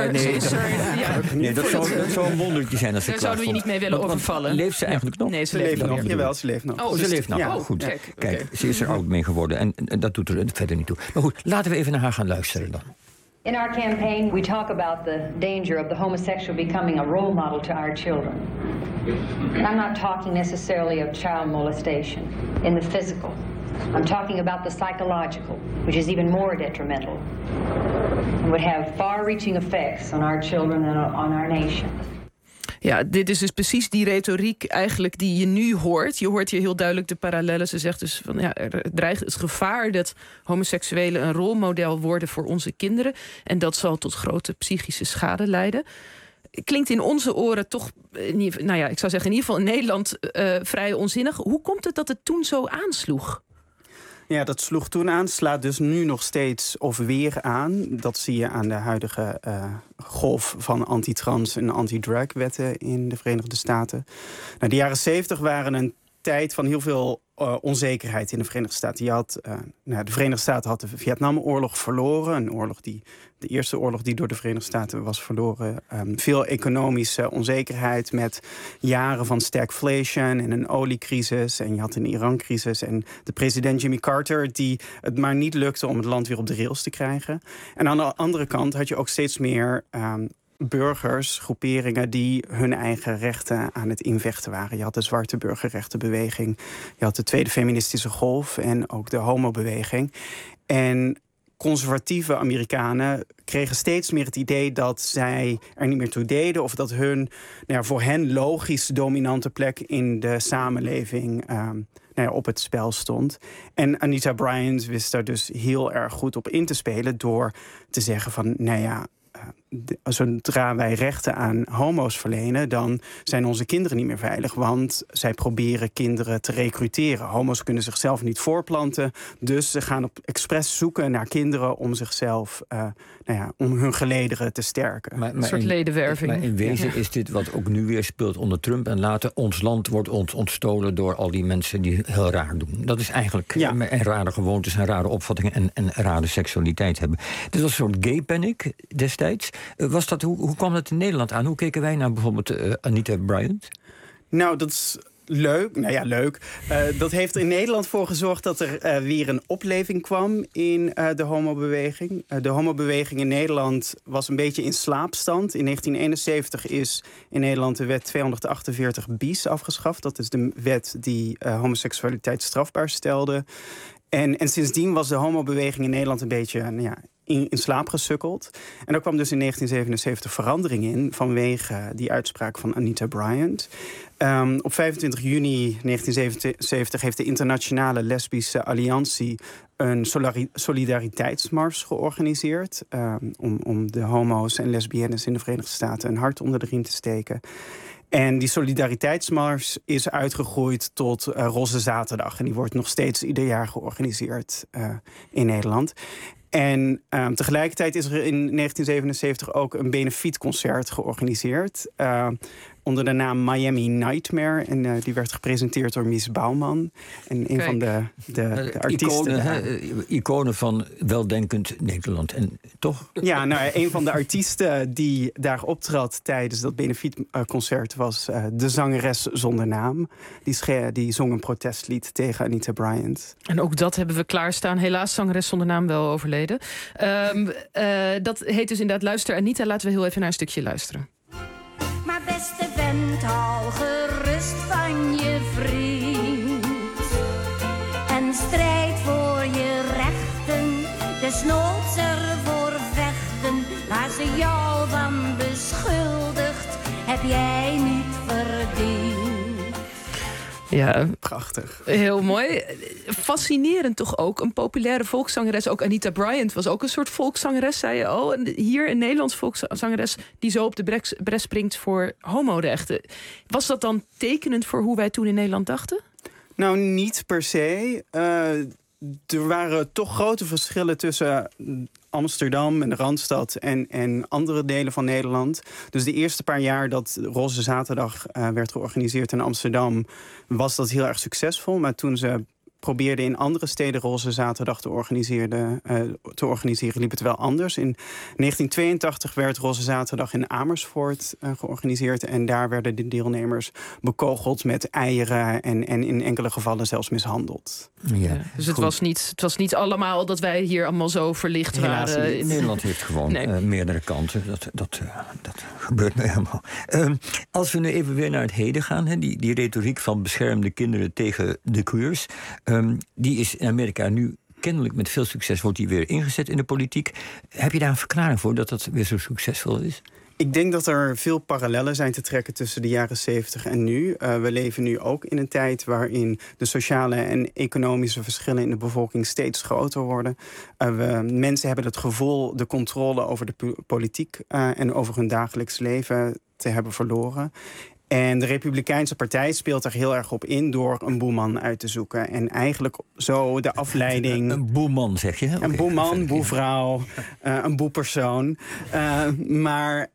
Nee, dat zou een wondertje zijn als ze daar zouden we je niet mee willen overvallen. Leeft ze eigenlijk nog? Nee, ze leeft nog. Jawel, ze leeft nog. Ze leeft nog. Ja. Goed. Kijk, ze is er oud mee geworden en dat doet er verder niet toe. Maar goed, laten we even naar haar gaan luisteren dan. In our campaign, we talk about the danger of the homosexual becoming a role model to our children. And I'm not talking necessarily of child molestation in the physical. I'm talking about the psychological, which is even more detrimental and would have far-reaching effects on our children and on our nation. Ja, dit is dus precies die retoriek eigenlijk die je nu hoort. Je hoort hier heel duidelijk de parallellen. Ze zegt dus van er dreigt het gevaar dat homoseksuelen een rolmodel worden voor onze kinderen. En dat zal tot grote psychische schade leiden. Klinkt in onze oren toch, ik zou zeggen in ieder geval in Nederland vrij onzinnig. Hoe komt het dat het toen zo aansloeg? Ja, dat sloeg toen aan, slaat dus nu nog steeds of weer aan. Dat zie je aan de huidige golf van anti-trans- en anti-drag-wetten in de Verenigde Staten. Nou, de jaren 70 waren een tijd van heel veel onzekerheid in de Verenigde Staten. De Verenigde Staten had de Vietnamoorlog verloren. De eerste oorlog die door de Verenigde Staten was verloren. Veel economische onzekerheid met jaren van stagflation en een oliecrisis. En je had een Iran-crisis. En de president Jimmy Carter die het maar niet lukte om het land weer op de rails te krijgen. En aan de andere kant had je ook steeds meer burgers, groeperingen die hun eigen rechten aan het invechten waren. Je had de zwarte burgerrechtenbeweging, je had de tweede feministische golf en ook de homobeweging. En conservatieve Amerikanen kregen steeds meer het idee dat zij er niet meer toe deden of dat voor hen logisch dominante plek in de samenleving op het spel stond. En Anita Bryant wist daar dus heel erg goed op in te spelen door te zeggen van, zodra wij rechten aan homo's verlenen, dan zijn onze kinderen niet meer veilig, want zij proberen kinderen te recruteren. Homo's kunnen zichzelf niet voorplanten, dus ze gaan op expres zoeken naar kinderen om zichzelf, om hun gelederen te sterken. Een soort ledenwerving. Maar in wezen is dit wat ook nu weer speelt onder Trump en later. Ons land wordt ons ontstolen door al die mensen die heel raar doen. Dat is eigenlijk en rare gewoontes en rare opvattingen en rare seksualiteit hebben. Dit was een soort gay panic destijds. Hoe kwam dat in Nederland aan? Hoe keken wij naar bijvoorbeeld Anita Bryant? Nou, dat is leuk. Leuk. Dat heeft er in Nederland voor gezorgd dat er weer een opleving kwam in de homobeweging. De homobeweging in Nederland was een beetje in slaapstand. In 1971 is in Nederland de wet 248 bis afgeschaft. Dat is de wet die homoseksualiteit strafbaar stelde. En sindsdien was de homobeweging in Nederland een beetje in slaap gesukkeld. En daar kwam dus in 1977 verandering in vanwege die uitspraak van Anita Bryant. Op 25 juni 1977 heeft de Internationale Lesbische Alliantie een solidariteitsmars georganiseerd om de homo's en lesbiennes in de Verenigde Staten een hart onder de riem te steken. En die solidariteitsmars is uitgegroeid tot Roze Zaterdag. En die wordt nog steeds ieder jaar georganiseerd in Nederland. En tegelijkertijd is er in 1977 ook een benefietconcert georganiseerd. Onder de naam Miami Nightmare. En die werd gepresenteerd door Mies Bouwman. En een van de artiesten... Iconen van weldenkend Nederland. En toch? Ja, nou, een van de artiesten die daar optrad tijdens dat benefietconcert was de zangeres zonder naam. Die zong een protestlied tegen Anita Bryant. En ook dat hebben we klaarstaan. Helaas, zangeres zonder naam wel overleden. Dat heet dus inderdaad Luister Anita. Laten we heel even naar een stukje luisteren. Maar beste vent, hou gerust van je vriend. En strijd voor je rechten, desnoods ervoor vechten. Waar ze jou van beschuldigt, heb jij niet verdiend. Ja, prachtig. Heel mooi. Fascinerend toch ook. Een populaire volkszangeres. Ook Anita Bryant was ook een soort volkszangeres, zei je al. En hier een Nederlands volkszangeres die zo op de bres springt voor homorechten. Was dat dan tekenend voor hoe wij toen in Nederland dachten? Nou, niet per se. Er waren toch grote verschillen tussen Amsterdam en de Randstad en andere delen van Nederland. Dus de eerste paar jaar dat Roze Zaterdag werd georganiseerd in Amsterdam, was dat heel erg succesvol. Maar toen ze probeerden in andere steden Roze Zaterdag te organiseren, liep het wel anders. In 1982 werd Roze Zaterdag in Amersfoort georganiseerd. En daar werden de deelnemers bekogeld met eieren en in enkele gevallen zelfs mishandeld. Ja, dus het was niet allemaal dat wij hier allemaal zo verlicht waren. Nederland heeft gewoon meerdere kanten. Dat gebeurt nu helemaal. Als we nu even weer naar het heden gaan, die retoriek van beschermde kinderen tegen de queers, die is in Amerika nu kennelijk met veel succes, wordt die weer ingezet in de politiek. Heb je daar een verklaring voor dat dat weer zo succesvol is? Ik denk dat er veel parallellen zijn te trekken tussen de jaren 70 en nu. We leven nu ook in een tijd waarin de sociale en economische verschillen in de bevolking steeds groter worden. Mensen hebben het gevoel de controle over de politiek en over hun dagelijks leven te hebben verloren. En de Republikeinse Partij speelt er heel erg op in door een boeman uit te zoeken. En eigenlijk zo de afleiding... Een boeman, zeg je? Een boeman, boevrouw, een boepersoon. Maar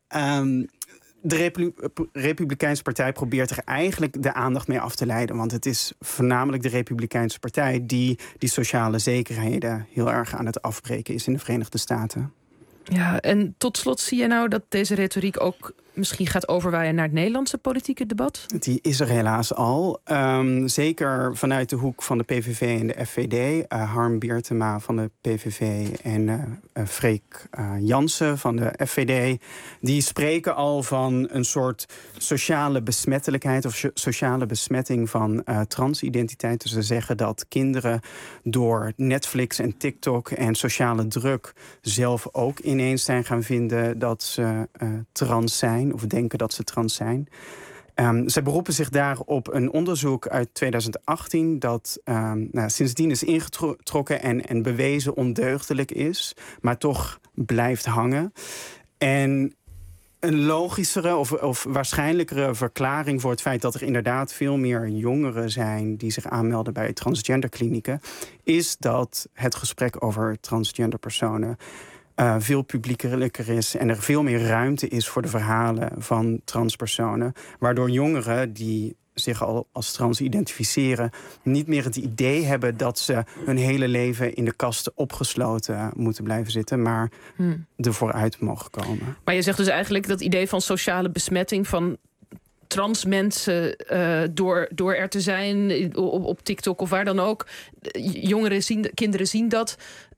de Republikeinse Partij probeert er eigenlijk de aandacht mee af te leiden. Want het is voornamelijk de Republikeinse Partij die sociale zekerheden heel erg aan het afbreken is in de Verenigde Staten. Ja, en tot slot zie je nou dat deze retoriek ook misschien gaat overwaaien naar het Nederlandse politieke debat? Die is er helaas al. Zeker vanuit de hoek van de PVV en de FVD. Harm Beertema van de PVV en Freek Jansen van de FVD. Die spreken al van een soort sociale besmettelijkheid of sociale besmetting van transidentiteit. Dus ze zeggen dat kinderen door Netflix en TikTok en sociale druk zelf ook ineens zijn gaan vinden dat ze trans zijn. Of denken dat ze trans zijn. Zij beroepen zich daar op een onderzoek uit 2018... dat sindsdien is ingetrokken en bewezen ondeugdelijk is... maar toch blijft hangen. En een logischere of waarschijnlijkere verklaring voor het feit dat er inderdaad veel meer jongeren zijn die zich aanmelden bij transgenderklinieken, is dat het gesprek over transgender personen veel publiekelijker is en er veel meer ruimte is voor de verhalen van transpersonen, waardoor jongeren die zich al als trans identificeren niet meer het idee hebben dat ze hun hele leven in de kasten opgesloten moeten blijven zitten, maar er vooruit mogen komen. Maar je zegt dus eigenlijk dat idee van sociale besmetting van trans mensen door er te zijn op TikTok of waar dan ook. Kinderen zien dat.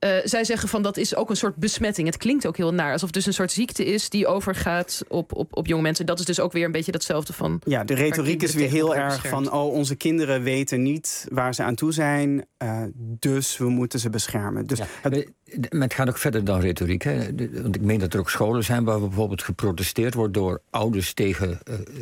zij zeggen van dat is ook een soort besmetting. Het klinkt ook heel naar. Alsof het dus een soort ziekte is die overgaat op jonge mensen. Dat is dus ook weer een beetje datzelfde van... Ja, de retoriek is weer heel erg van... onze kinderen weten niet waar ze aan toe zijn... dus we moeten ze beschermen. Dus maar het gaat ook verder dan retoriek. Hè? Want ik meen dat er ook scholen zijn... waar bijvoorbeeld geprotesteerd wordt door ouders tegen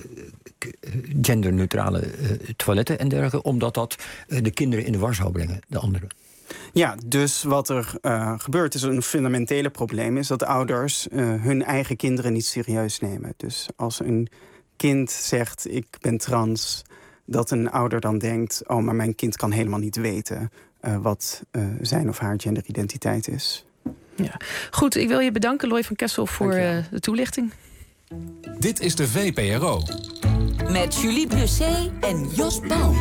genderneutrale toiletten en dergelijke... omdat dat de kinderen in de war zou brengen, de anderen. Ja, dus wat er gebeurt is een fundamentele probleem... is dat ouders hun eigen kinderen niet serieus nemen. Dus als een kind zegt, ik ben trans... dat een ouder dan denkt... oh, maar mijn kind kan helemaal niet weten... wat zijn of haar genderidentiteit is. Ja. Goed, ik wil je bedanken, Loy van Kessel, voor de toelichting. Dit is de VPRO. Met Julie Brusset en Jos Palm.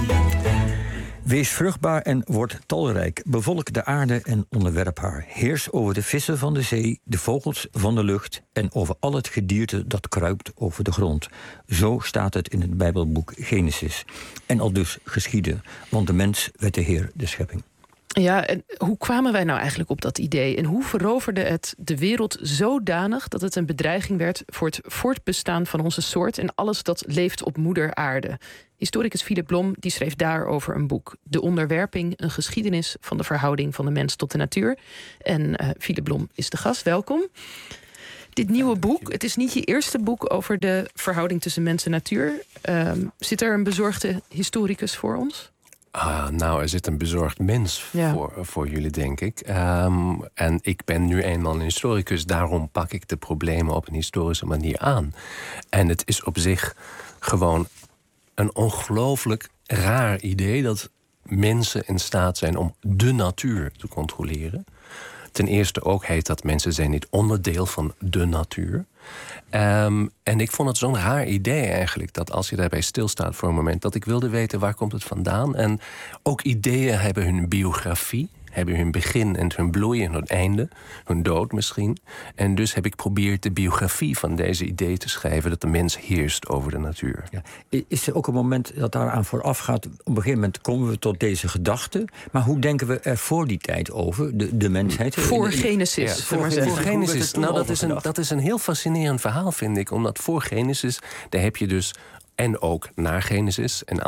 Wees vruchtbaar en word talrijk. Bevolk de aarde en onderwerp haar. Heers over de vissen van de zee, de vogels van de lucht... en over al het gedierte dat kruipt over de grond. Zo staat het in het Bijbelboek Genesis. En aldus geschiedde, want de mens werd de Heer, de schepping. Ja, en hoe kwamen wij nou eigenlijk op dat idee? En hoe veroverde het de wereld zodanig dat het een bedreiging werd... voor het voortbestaan van onze soort en alles dat leeft op moeder aarde? Historicus Philip Blom die schreef daarover een boek. De onderwerping, een geschiedenis van de verhouding van de mens tot de natuur. En Philip Blom is de gast, welkom. Dit nieuwe boek, het is niet je eerste boek over de verhouding tussen mens en natuur. Zit er een bezorgde historicus voor ons? Nou, er zit een bezorgd mens voor jullie, denk ik. En ik ben nu eenmaal een historicus, daarom pak ik de problemen op een historische manier aan. En het is op zich gewoon een ongelooflijk raar idee dat mensen in staat zijn om de natuur te controleren. Ten eerste ook heet dat mensen zijn niet onderdeel van de natuur. En ik vond het zo'n raar idee eigenlijk... dat als je daarbij stilstaat voor een moment... dat ik wilde weten waar komt het vandaan. En ook ideeën hebben hun biografie... hebben hun begin en hun bloei en hun einde. Hun dood misschien. En dus heb ik geprobeerd de biografie van deze idee te schrijven... dat de mens heerst over de natuur. Ja. Is er ook een moment dat daaraan vooraf gaat... op een gegeven moment komen we tot deze gedachte... maar hoe denken we er voor die tijd over, de mensheid? Voor Genesis. Ja, voor Genesis. Nou, dat is een heel fascinerend verhaal, vind ik. Omdat voor Genesis, daar heb je dus... en ook na Genesis en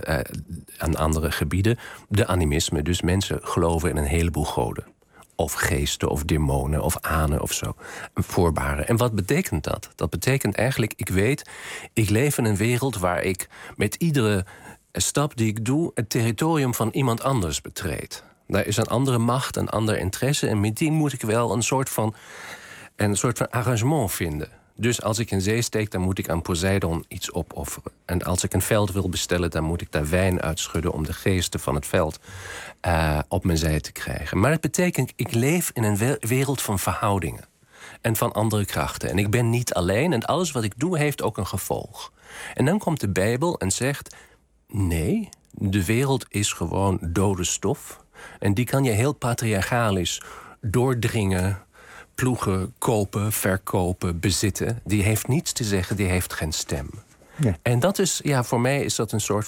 andere gebieden... de animisme, dus mensen geloven in een heleboel goden. Of geesten, of demonen, of anen, of zo. Voorbaren. En wat betekent dat? Dat betekent eigenlijk, ik leef in een wereld... waar ik met iedere stap die ik doe... het territorium van iemand anders betreed. Daar is een andere macht, een ander interesse... en met die moet ik wel een soort van arrangement vinden... Dus als ik in zee steek, dan moet ik aan Poseidon iets opofferen. En als ik een veld wil bestellen, dan moet ik daar wijn uitschudden... om de geesten van het veld op mijn zij te krijgen. Maar het betekent, ik leef in een wereld van verhoudingen. En van andere krachten. En ik ben niet alleen en alles wat ik doe heeft ook een gevolg. En dan komt de Bijbel en zegt... nee, de wereld is gewoon dode stof. En die kan je heel patriarchalisch doordringen... ploegen, kopen, verkopen, bezitten. Die heeft niets te zeggen, die heeft geen stem. Ja. En dat is, voor mij is dat een soort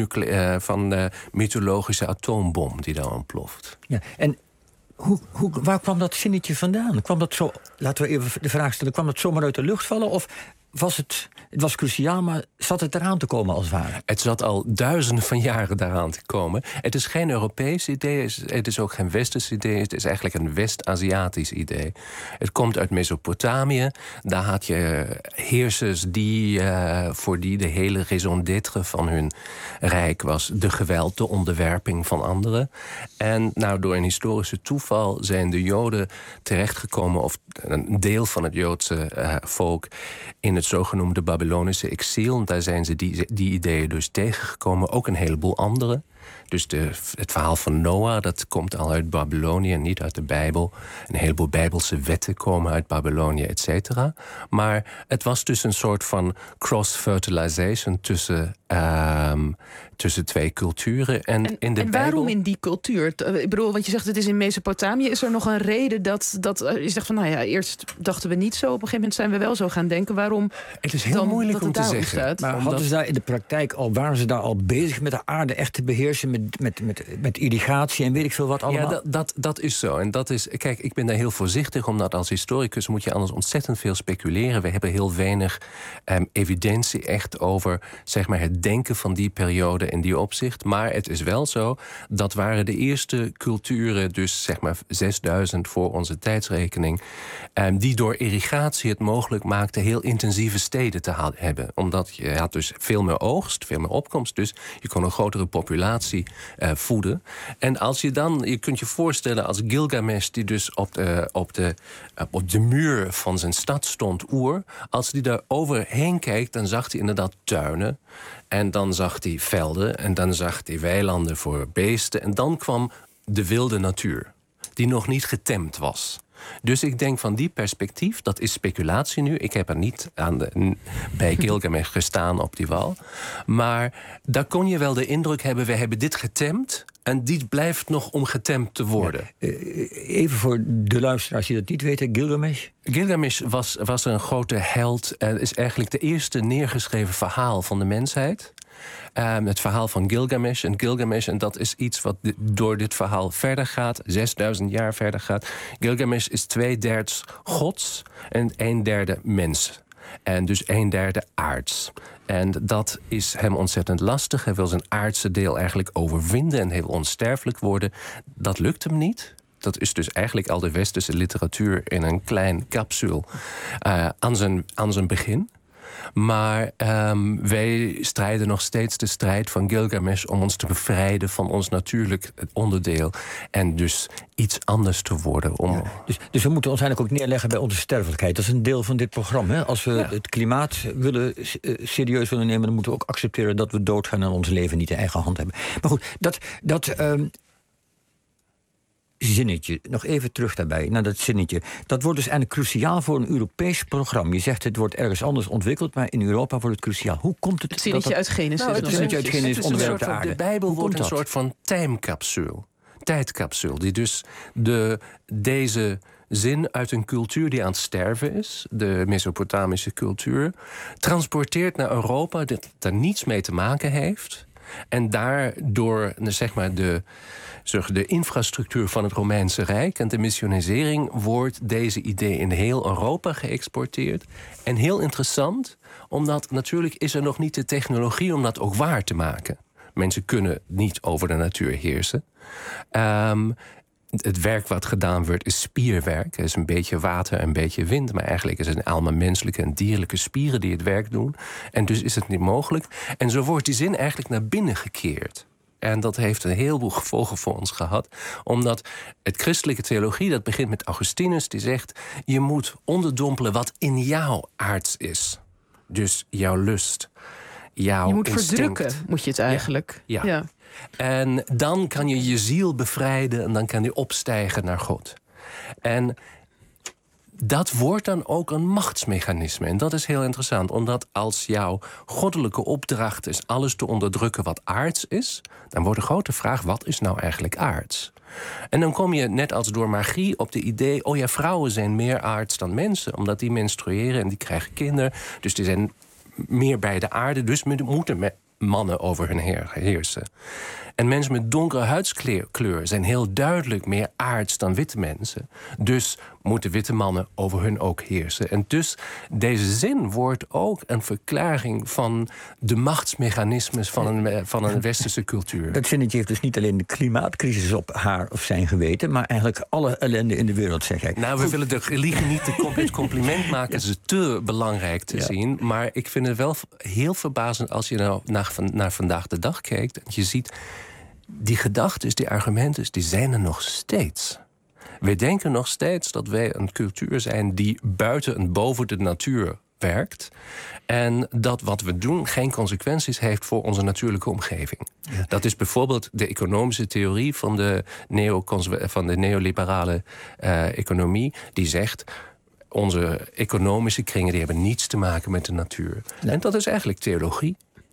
van mythologische atoombom die daar ontploft. Ja. En waar kwam dat zinnetje vandaan? Kwam dat zo, laten we even de vraag stellen, kwam dat zomaar uit de lucht vallen? Of was het was cruciaal, maar zat het eraan te komen als het ware? Het zat al duizenden van jaren daaraan te komen. Het is geen Europees idee, het is ook geen Westers idee. Het is eigenlijk een West-Aziatisch idee. Het komt uit Mesopotamië. Daar had je heersers voor die de hele raison d'être van hun rijk was de geweld, de onderwerping van anderen. En door een historische toeval zijn de Joden terechtgekomen, of een deel van het Joodse volk, in het zogenoemde Babylonische exil. Daar zijn ze die ideeën dus tegengekomen. Ook een heleboel andere. Dus het verhaal van Noah, dat komt al uit Babylonië, niet uit de Bijbel. Een heleboel Bijbelse wetten komen uit Babylonië, et cetera. Maar het was dus een soort van cross-fertilization tussen twee culturen. En waarom Bijbel... in die cultuur? Ik bedoel, want je zegt het is in Mesopotamië. Is er nog een reden dat je zegt van eerst dachten we niet zo. Op een gegeven moment zijn we wel zo gaan denken. Waarom? Het is heel moeilijk om te zeggen. Maar hadden ze daar in de praktijk waren ze daar al bezig met de aarde echt te beheersen? beheersen met irrigatie en weet ik veel wat allemaal. Ja, dat is zo. En dat is, kijk, ik ben daar heel voorzichtig, omdat als historicus moet je anders ontzettend veel speculeren. We hebben heel weinig evidentie echt over, zeg maar, het denken van die periode in die opzicht. Maar het is wel zo, dat waren de eerste culturen, dus zeg maar 6000 voor onze tijdsrekening, die door irrigatie het mogelijk maakten heel intensieve steden te hebben. Omdat je had dus veel meer oogst, veel meer opkomst, dus je kon een grotere populatie voeden. En als je dan, je kunt je voorstellen als Gilgamesh, die dus op de muur van zijn stad stond, als hij daar overheen kijkt, dan zag hij inderdaad tuinen. En dan zag hij velden. En dan zag hij weilanden voor beesten. En dan kwam de wilde natuur, die nog niet getemd was. Dus ik denk van die perspectief, dat is speculatie nu. Ik heb er niet bij Gilgamesh gestaan op die wal. Maar daar kon je wel de indruk hebben, we hebben dit getemd en dit blijft nog om getemd te worden. Ja, even voor de luisteraars die dat niet weten, Gilgamesh? Gilgamesh was een grote held. Het is eigenlijk de eerste neergeschreven verhaal van de mensheid. Het verhaal van Gilgamesh. En dat is iets wat door dit verhaal verder gaat. 6000 jaar verder gaat. Gilgamesh is 2/3 gods en 1/3 mens. En dus 1/3 aards. En dat is hem ontzettend lastig. Hij wil zijn aardse deel eigenlijk overwinnen en heel onsterfelijk worden. Dat lukt hem niet. Dat is dus eigenlijk al de westerse literatuur in een klein capsule aan zijn begin. Maar wij strijden nog steeds de strijd van Gilgamesh om ons te bevrijden van ons natuurlijk onderdeel. En dus iets anders te worden. Dus we moeten ons eigenlijk ook neerleggen bij onze sterfelijkheid. Dat is een deel van dit programma. Hè? Als we het klimaat serieus willen nemen, dan moeten we ook accepteren dat we doodgaan en ons leven niet in eigen hand hebben. Maar goed, dat zinnetje, nog even terug daarbij, naar dat zinnetje. Dat wordt dus eigenlijk cruciaal voor een Europees programma. Je zegt het wordt ergens anders ontwikkeld, maar in Europa wordt het cruciaal. Hoe komt het? Het zinnetje uit Genesis. Het zinnetje uit Genesis onderwerp de aarde. De Bijbel wordt een soort van tijdcapsule, die dus deze zin uit een cultuur die aan het sterven is, de Mesopotamische cultuur, transporteert naar Europa, dat er niets mee te maken heeft. En daardoor, zeg maar, de infrastructuur van het Romeinse Rijk en de missionisering wordt deze idee in heel Europa geëxporteerd. En heel interessant, omdat natuurlijk is er nog niet de technologie om dat ook waar te maken. Mensen kunnen niet over de natuur heersen. Het werk wat gedaan wordt is spierwerk. Het is een beetje water en een beetje wind. Maar eigenlijk is het allemaal menselijke en dierlijke spieren die het werk doen. En dus is het niet mogelijk. En zo wordt die zin eigenlijk naar binnen gekeerd. En dat heeft een heleboel gevolgen voor ons gehad. Omdat het christelijke theologie, dat begint met Augustinus, die zegt, je moet onderdompelen wat in jou aards is. Dus jouw lust, jouw je moet instinct. Verdrukken, moet je het eigenlijk. Ja. En dan kan je je ziel bevrijden en dan kan je opstijgen naar God. En dat wordt dan ook een machtsmechanisme. En dat is heel interessant, omdat als jouw goddelijke opdracht is alles te onderdrukken wat aards is, dan wordt de grote vraag, wat is nou eigenlijk aards? En dan kom je net als door magie op de idee, oh ja, vrouwen zijn meer aards dan mensen, omdat die menstrueren en die krijgen kinderen. Dus die zijn meer bij de aarde, dus moeten mannen over hun heersen. En mensen met donkere huidskleur zijn heel duidelijk meer aards dan witte mensen. Dus moeten witte mannen over hun ook heersen. En dus deze zin wordt ook een verklaring van de machtsmechanismes van een westerse cultuur. Dat zinnetje heeft dus niet alleen de klimaatcrisis op haar of zijn geweten, maar eigenlijk alle ellende in de wereld, zeg ik. Nou, we willen de religie niet het compliment maken ze te belangrijk te zien. Maar ik vind het wel heel verbazend als je nou naar vandaag de dag kijkt. En je ziet, die gedachten, die argumenten, die zijn er nog steeds. Wij denken nog steeds dat wij een cultuur zijn die buiten en boven de natuur werkt. En dat wat we doen geen consequenties heeft voor onze natuurlijke omgeving. Ja. Dat is bijvoorbeeld de economische theorie van de neoliberale economie. Die zegt, onze economische kringen die hebben niets te maken met de natuur. Ja. En dat is eigenlijk theologie.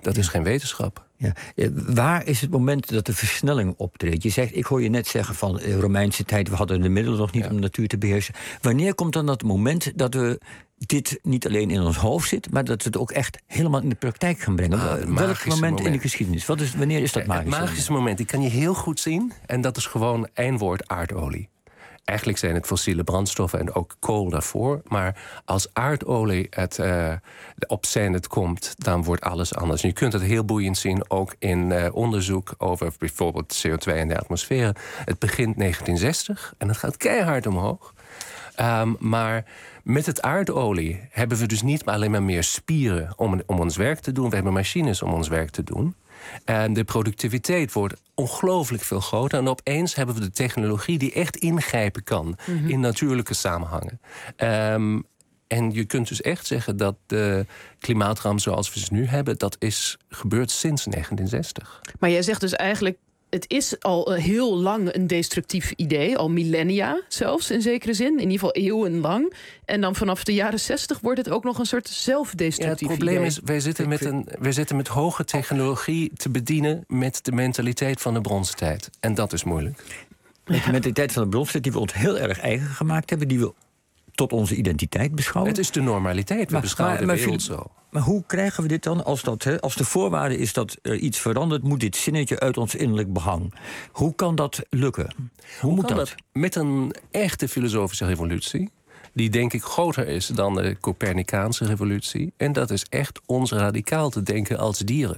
Dat is geen wetenschap. Ja. Waar is het moment dat de versnelling optreedt? Je zegt, ik hoor je net zeggen van Romeinse tijd, we hadden de middelen nog niet om de natuur te beheersen. Wanneer komt dan dat moment dat we dit niet alleen in ons hoofd zit, maar dat we het ook echt helemaal in de praktijk gaan brengen? Welk moment in de geschiedenis? Wanneer is dat magische moment? Het magische moment, die kan je heel goed zien. En dat is gewoon één woord: aardolie. Eigenlijk zijn het fossiele brandstoffen en ook kool daarvoor. Maar als aardolie op scène komt, dan wordt alles anders. En je kunt het heel boeiend zien, ook in onderzoek over bijvoorbeeld CO2 in de atmosfeer. Het begint 1960 en het gaat keihard omhoog. Maar met het aardolie hebben we dus niet alleen maar meer spieren om ons werk te doen. We hebben machines om ons werk te doen. En de productiviteit wordt ongelooflijk veel groter. En opeens hebben we de technologie die echt ingrijpen kan in natuurlijke samenhangen. En je kunt dus echt zeggen dat de klimaatramp zoals we ze nu hebben, dat is gebeurd sinds 1960. Maar jij zegt dus eigenlijk, het is al heel lang een destructief idee. Al millennia zelfs, in zekere zin. In ieder geval eeuwenlang. En dan vanaf de jaren 60 wordt het ook nog een soort zelfdestructief idee. Het probleem is, wij zitten met hoge technologie te bedienen met de mentaliteit van de bronstijd. En dat is moeilijk. Met de mentaliteit van de bronstijd die we ons heel erg eigen gemaakt hebben, die we tot onze identiteit beschouwen. Het is de normaliteit. We beschouwen de wereld zo. Maar hoe krijgen we dit dan als de voorwaarde is dat er iets verandert, moet dit zinnetje uit ons innerlijk behang? Hoe kan dat lukken? Hoe moet dat? Met een echte filosofische revolutie, die denk ik groter is dan de Copernicaanse revolutie. En dat is echt ons radicaal te denken als dieren.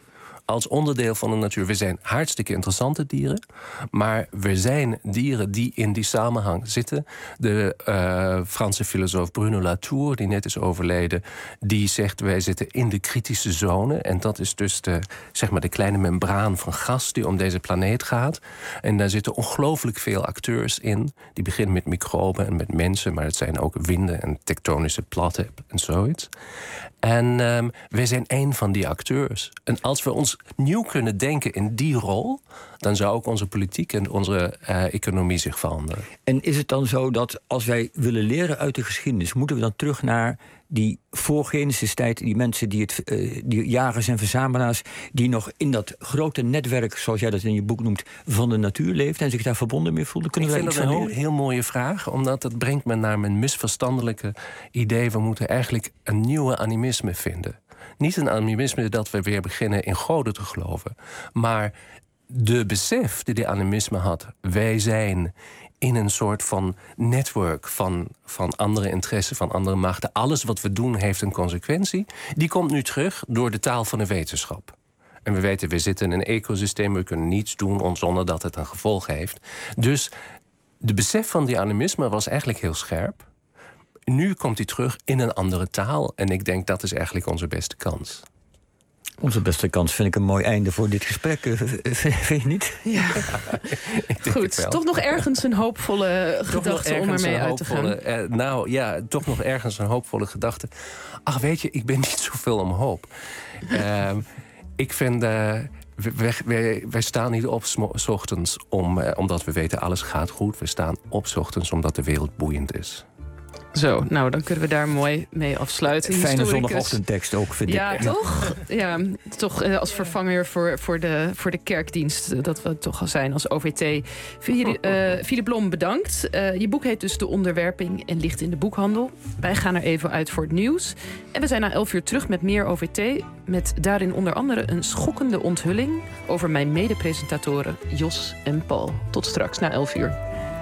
Als onderdeel van de natuur. We zijn hartstikke interessante dieren, maar we zijn dieren die in die samenhang zitten. De Franse filosoof Bruno Latour, die net is overleden, die zegt wij zitten in de kritische zone. En dat is dus de kleine membraan van gas die om deze planeet gaat. En daar zitten ongelooflijk veel acteurs in. Die beginnen met microben en met mensen, maar het zijn ook winden en tektonische platten en zoiets. En wij zijn één van die acteurs. En als we ons nieuw kunnen denken in die rol, dan zou ook onze politiek en onze economie zich veranderen. En is het dan zo dat als wij willen leren uit de geschiedenis, moeten we dan terug naar die voor-Genesis tijd, die mensen die jagers en verzamelaars, die nog in dat grote netwerk, zoals jij dat in je boek noemt, van de natuur leefden en zich daar verbonden mee voelden? Ik vind dat een heel mooie vraag, omdat dat brengt me naar mijn misverstandelijke idee. We moeten eigenlijk een nieuwe animisme vinden. Niet een animisme dat we weer beginnen in goden te geloven, maar de besef die de animisme had, wij zijn in een soort van netwerk van andere interessen, van andere machten. Alles wat we doen heeft een consequentie. Die komt nu terug door de taal van de wetenschap. En we weten, we zitten in een ecosysteem, we kunnen niets doen zonder dat het een gevolg heeft. Dus de besef van die animisme was eigenlijk heel scherp. Nu komt hij terug in een andere taal. En ik denk dat is eigenlijk onze beste kans. Onze beste kans vind ik een mooi einde voor dit gesprek, vind je niet? Ja. Goed, toch nog ergens een hoopvolle gedachte om ermee uit te gaan. Toch nog ergens een hoopvolle gedachte. Ach, weet je, ik ben niet zoveel om hoop. Ik vind, wij staan niet op 's ochtends omdat we weten alles gaat goed. We staan op 's ochtends omdat de wereld boeiend is. Zo, nou, dan kunnen we daar mooi mee afsluiten. Fijne zondagochtendtekst ook, vind ik. Ja, toch? Ja, toch als vervanger voor de kerkdienst, dat we toch al zijn als OVT. Philip Blom, bedankt. Je boek heet dus De Onderwerping en ligt in de boekhandel. Wij gaan er even uit voor het nieuws. En we zijn na 11 uur terug met meer OVT. Met daarin onder andere een schokkende onthulling over mijn mede-presentatoren Jos en Paul. Tot straks na 11 uur.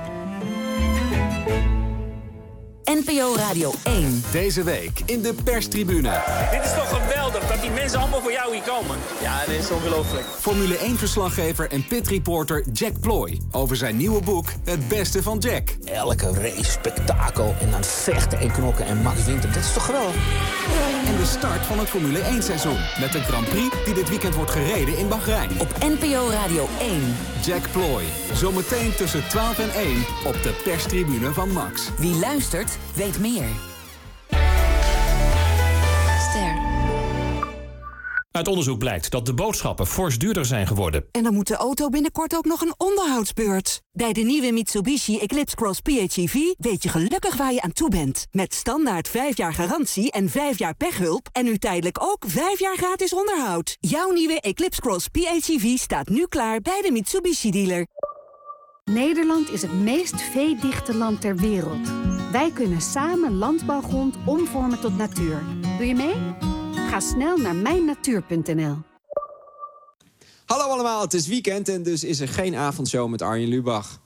NPO Radio 1. Deze week in de perstribune. Dit is toch geweldig dat die mensen allemaal voor jou hier komen. Ja, dit is ongelooflijk. Formule 1-verslaggever en pitreporter Jack Ploy over zijn nieuwe boek Het Beste van Jack. Elke race, spektakel en dan vechten en knokken en Max wint. Dat is toch geweldig? En de start van het Formule 1-seizoen. Met de Grand Prix die dit weekend wordt gereden in Bahrein. Op NPO Radio 1. Jack Ploy. Zometeen tussen 12 en 1 op de perstribune van Max. Wie luistert, weet meer. Uit onderzoek blijkt dat de boodschappen fors duurder zijn geworden. En dan moet de auto binnenkort ook nog een onderhoudsbeurt. Bij de nieuwe Mitsubishi Eclipse Cross PHEV weet je gelukkig waar je aan toe bent. Met standaard 5 jaar garantie en 5 jaar pechhulp. En nu tijdelijk ook 5 jaar gratis onderhoud. Jouw nieuwe Eclipse Cross PHEV staat nu klaar bij de Mitsubishi dealer. Nederland is het meest veedichte land ter wereld. Wij kunnen samen landbouwgrond omvormen tot natuur. Doe je mee? Ga snel naar mijnnatuur.nl. Hallo allemaal, het is weekend en dus is er geen avondshow met Arjen Lubach.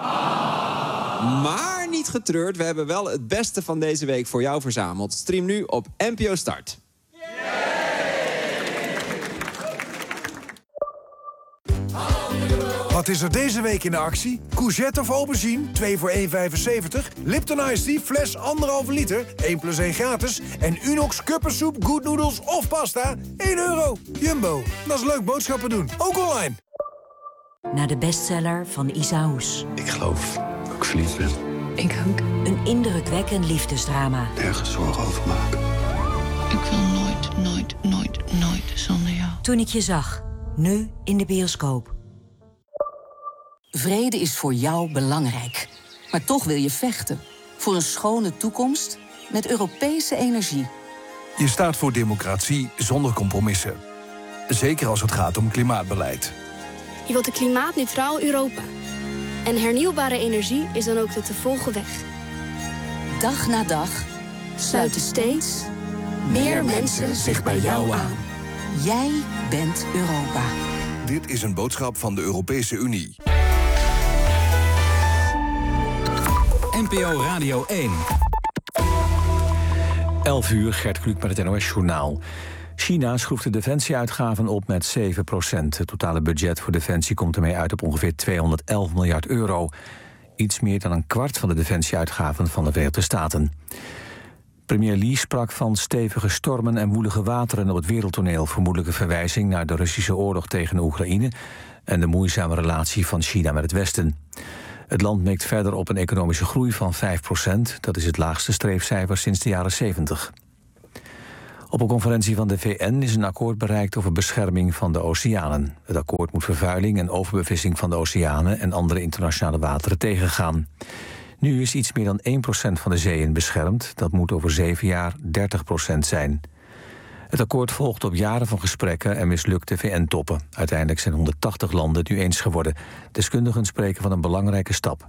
Maar niet getreurd, we hebben wel het beste van deze week voor jou verzameld. Stream nu op NPO Start. Wat is er deze week in de actie? Courgette of aubergine, 2 voor €1,75. Lipton Ice Tea, fles 1,5 liter, 1 plus 1 gratis. En Unox kuppensoep, Good Noodles of pasta, €1. Jumbo, dat is leuk boodschappen doen, ook online. Naar de bestseller van Isaus. Ik geloof dat ik verliefd ben. Ik ook. Een indrukwekkend liefdesdrama. Ergens zorgen over maken. Ik wil nooit zonder jou. Toen ik je zag. Nu in de bioscoop. Vrede is voor jou belangrijk. Maar toch wil je vechten. Voor een schone toekomst met Europese energie. Je staat voor democratie zonder compromissen. Zeker als het gaat om klimaatbeleid. Je wilt een klimaatneutraal Europa. En hernieuwbare energie is dan ook de te volgen weg. Dag na dag sluiten steeds meer mensen zich bij jou aan. Jij bent Europa. Dit is een boodschap van de Europese Unie. NPO Radio 1. 11 uur, Gert Kluk met het NOS-journaal. China schroeft de defensieuitgaven op met 7%. Het totale budget voor defensie komt ermee uit op ongeveer €211 miljard. Iets meer dan een kwart van de defensieuitgaven van de Verenigde Staten. Premier Li sprak van stevige stormen en woelige wateren op het wereldtoneel. Vermoedelijke verwijzing naar de Russische oorlog tegen Oekraïne en de moeizame relatie van China met het Westen. Het land mikt verder op een economische groei van 5%. Dat is het laagste streefcijfer sinds de jaren 70. Op een conferentie van de VN is een akkoord bereikt over bescherming van de oceanen. Het akkoord moet vervuiling en overbevissing van de oceanen en andere internationale wateren tegengaan. Nu is iets meer dan 1% van de zeeën beschermd. Dat moet over 7 jaar 30% zijn. Het akkoord volgt op jaren van gesprekken en mislukte VN-toppen. Uiteindelijk zijn 180 landen het nu eens geworden. Deskundigen spreken van een belangrijke stap.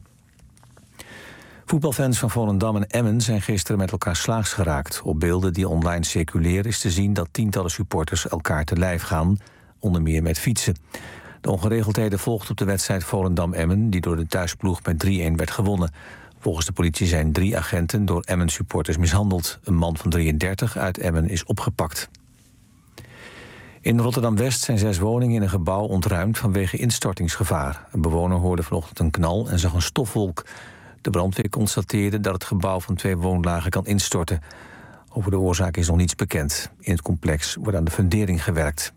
Voetbalfans van Volendam en Emmen zijn gisteren met elkaar slaags geraakt. Op beelden die online circuleren is te zien dat tientallen supporters elkaar te lijf gaan, onder meer met fietsen. De ongeregeldheden volgden op de wedstrijd Volendam-Emmen, die door de thuisploeg met 3-1 werd gewonnen. Volgens de politie zijn 3 agenten door Emmen-supporters mishandeld. Een man van 33 uit Emmen is opgepakt. In Rotterdam-West zijn 6 woningen in een gebouw ontruimd vanwege instortingsgevaar. Een bewoner hoorde vanochtend een knal en zag een stofwolk. De brandweer constateerde dat het gebouw van 2 woonlagen kan instorten. Over de oorzaak is nog niets bekend. In het complex wordt aan de fundering gewerkt.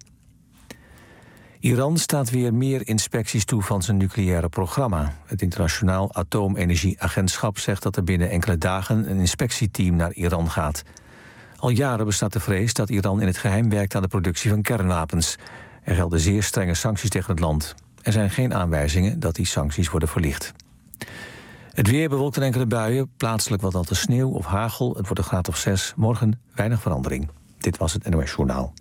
Iran staat weer meer inspecties toe van zijn nucleaire programma. Het Internationaal Atoomenergieagentschap zegt dat er binnen enkele dagen een inspectieteam naar Iran gaat. Al jaren bestaat de vrees dat Iran in het geheim werkt aan de productie van kernwapens. Er gelden zeer strenge sancties tegen het land. Er zijn geen aanwijzingen dat die sancties worden verlicht. Het weer bewolkt in enkele buien, plaatselijk wat natte sneeuw of hagel. Het wordt een graad of 6. Morgen weinig verandering. Dit was het NOS Journaal.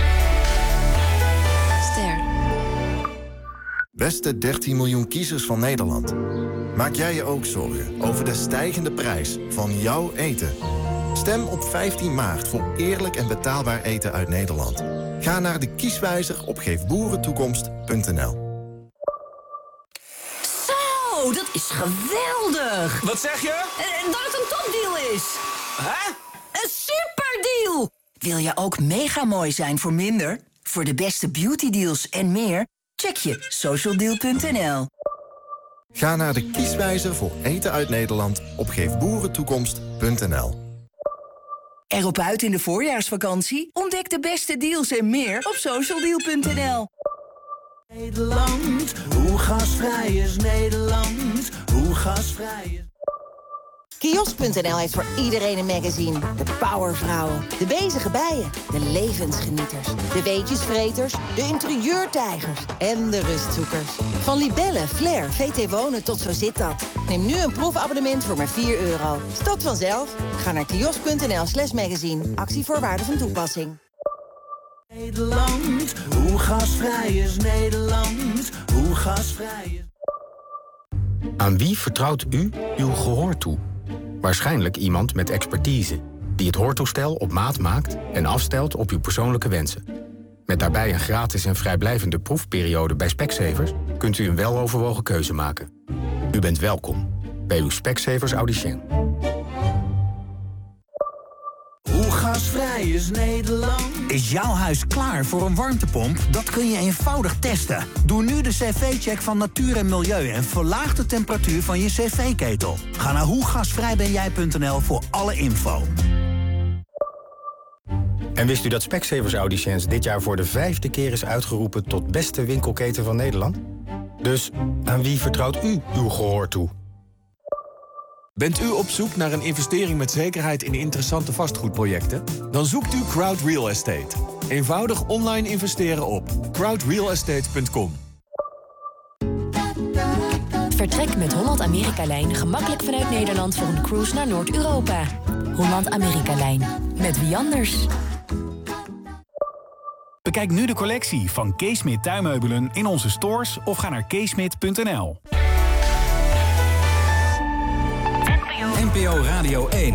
Beste 13 miljoen kiezers van Nederland. Maak jij je ook zorgen over de stijgende prijs van jouw eten? Stem op 15 maart voor eerlijk en betaalbaar eten uit Nederland. Ga naar de kieswijzer op geefboerentoekomst.nl. Zo, dat is geweldig! Wat zeg je? Dat het een topdeal is! Hè? Een superdeal! Wil je ook mega mooi zijn voor minder? Voor de beste beautydeals en meer? Check je socialdeal.nl. Ga naar de kieswijzer voor eten uit Nederland op geefboerentoekomst.nl. Erop uit in de voorjaarsvakantie? Ontdek de beste deals en meer op socialdeal.nl. Nederland, hoe gastvrij is Nederland? Hoe gastvrij is... Kiosk.nl heeft voor iedereen een magazine. De powervrouwen, de bezige bijen, de levensgenieters, de weetjesvreters, de interieurtijgers en de rustzoekers. Van Libelle, Flair, VT Wonen tot Zo zit dat. Neem nu een proefabonnement voor maar €4. Stopt vanzelf. Ga naar kiosk.nl/magazine. Actievoorwaarden van toepassing. Nederland, hoe gasvrij is Nederland? Hoe gasvrij is... Aan wie vertrouwt u uw gehoor toe? Waarschijnlijk iemand met expertise, die het hoortoestel op maat maakt en afstelt op uw persoonlijke wensen. Met daarbij een gratis en vrijblijvende proefperiode bij Specsavers kunt u een weloverwogen keuze maken. U bent welkom bij uw Specsavers Audicien. Hoe gasvrij is Nederland? Is jouw huis klaar voor een warmtepomp? Dat kun je eenvoudig testen. Doe nu de cv-check van Natuur en Milieu en verlaag de temperatuur van je cv-ketel. Ga naar hoegasvrijbenjij.nl voor alle info. En wist u dat Specsavers Audiciëns dit jaar voor de 5e keer is uitgeroepen tot beste winkelketen van Nederland? Dus aan wie vertrouwt u uw gehoor toe? Bent u op zoek naar een investering met zekerheid in interessante vastgoedprojecten? Dan zoekt u Crowd Real Estate. Eenvoudig online investeren op crowdrealestate.com. Vertrek met Holland-Amerika-lijn gemakkelijk vanuit Nederland voor een cruise naar Noord-Europa. Holland-Amerika-lijn. Met wie anders? Bekijk nu de collectie van Keesmit tuinmeubelen in onze stores of ga naar keesmit.nl. NPO Radio 1.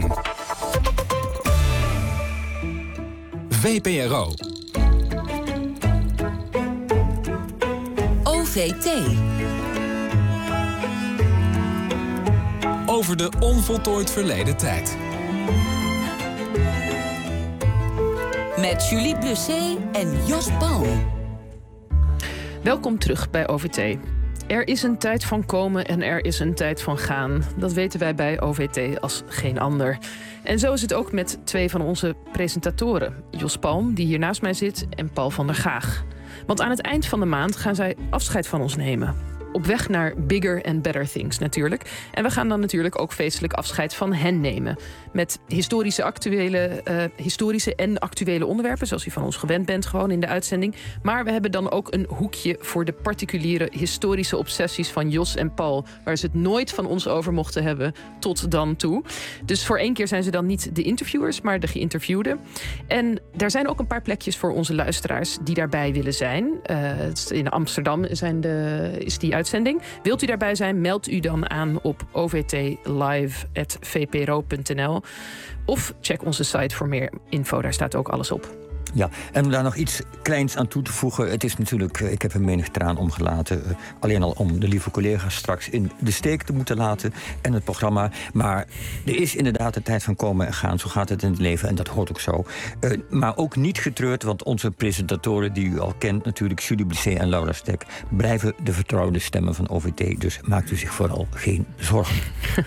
VPRO. OVT. Over de onvoltooid verleden tijd. Met Julie Busset en Jos Palm. Welkom terug bij OVT. Er is een tijd van komen en er is een tijd van gaan. Dat weten wij bij OVT als geen ander. En zo is het ook met twee van onze presentatoren. Jos Palm, die hier naast mij zit, en Paul van der Gaag. Want aan het eind van de maand gaan zij afscheid van ons nemen. Op weg naar bigger and better things natuurlijk. En we gaan dan natuurlijk ook feestelijk afscheid van hen nemen. Met historische en actuele onderwerpen, zoals u van ons gewend bent gewoon in de uitzending. Maar we hebben dan ook een hoekje voor de particuliere historische obsessies van Jos en Paul, waar ze het nooit van ons over mochten hebben tot dan toe. Dus voor 1 keer zijn ze dan niet de interviewers, maar de geïnterviewden. En daar zijn ook een paar plekjes voor onze luisteraars die daarbij willen zijn. In Amsterdam is die uitzending. Wilt u daarbij zijn, meld u dan aan op ovtlive@vpro.nl of check onze site voor meer info. Daar staat ook alles op. Ja, en om daar nog iets kleins aan toe te voegen. Het is natuurlijk, ik heb een menig traan omgelaten. Alleen al om de lieve collega's straks in de steek te moeten laten. En het programma. Maar er is inderdaad de tijd van komen en gaan. Zo gaat het in het leven en dat hoort ook zo. Maar ook niet getreurd, want onze presentatoren die u al kent, natuurlijk Julie Busset en Laura Stek, blijven de vertrouwde stemmen van OVT. Dus maakt u zich vooral geen zorgen.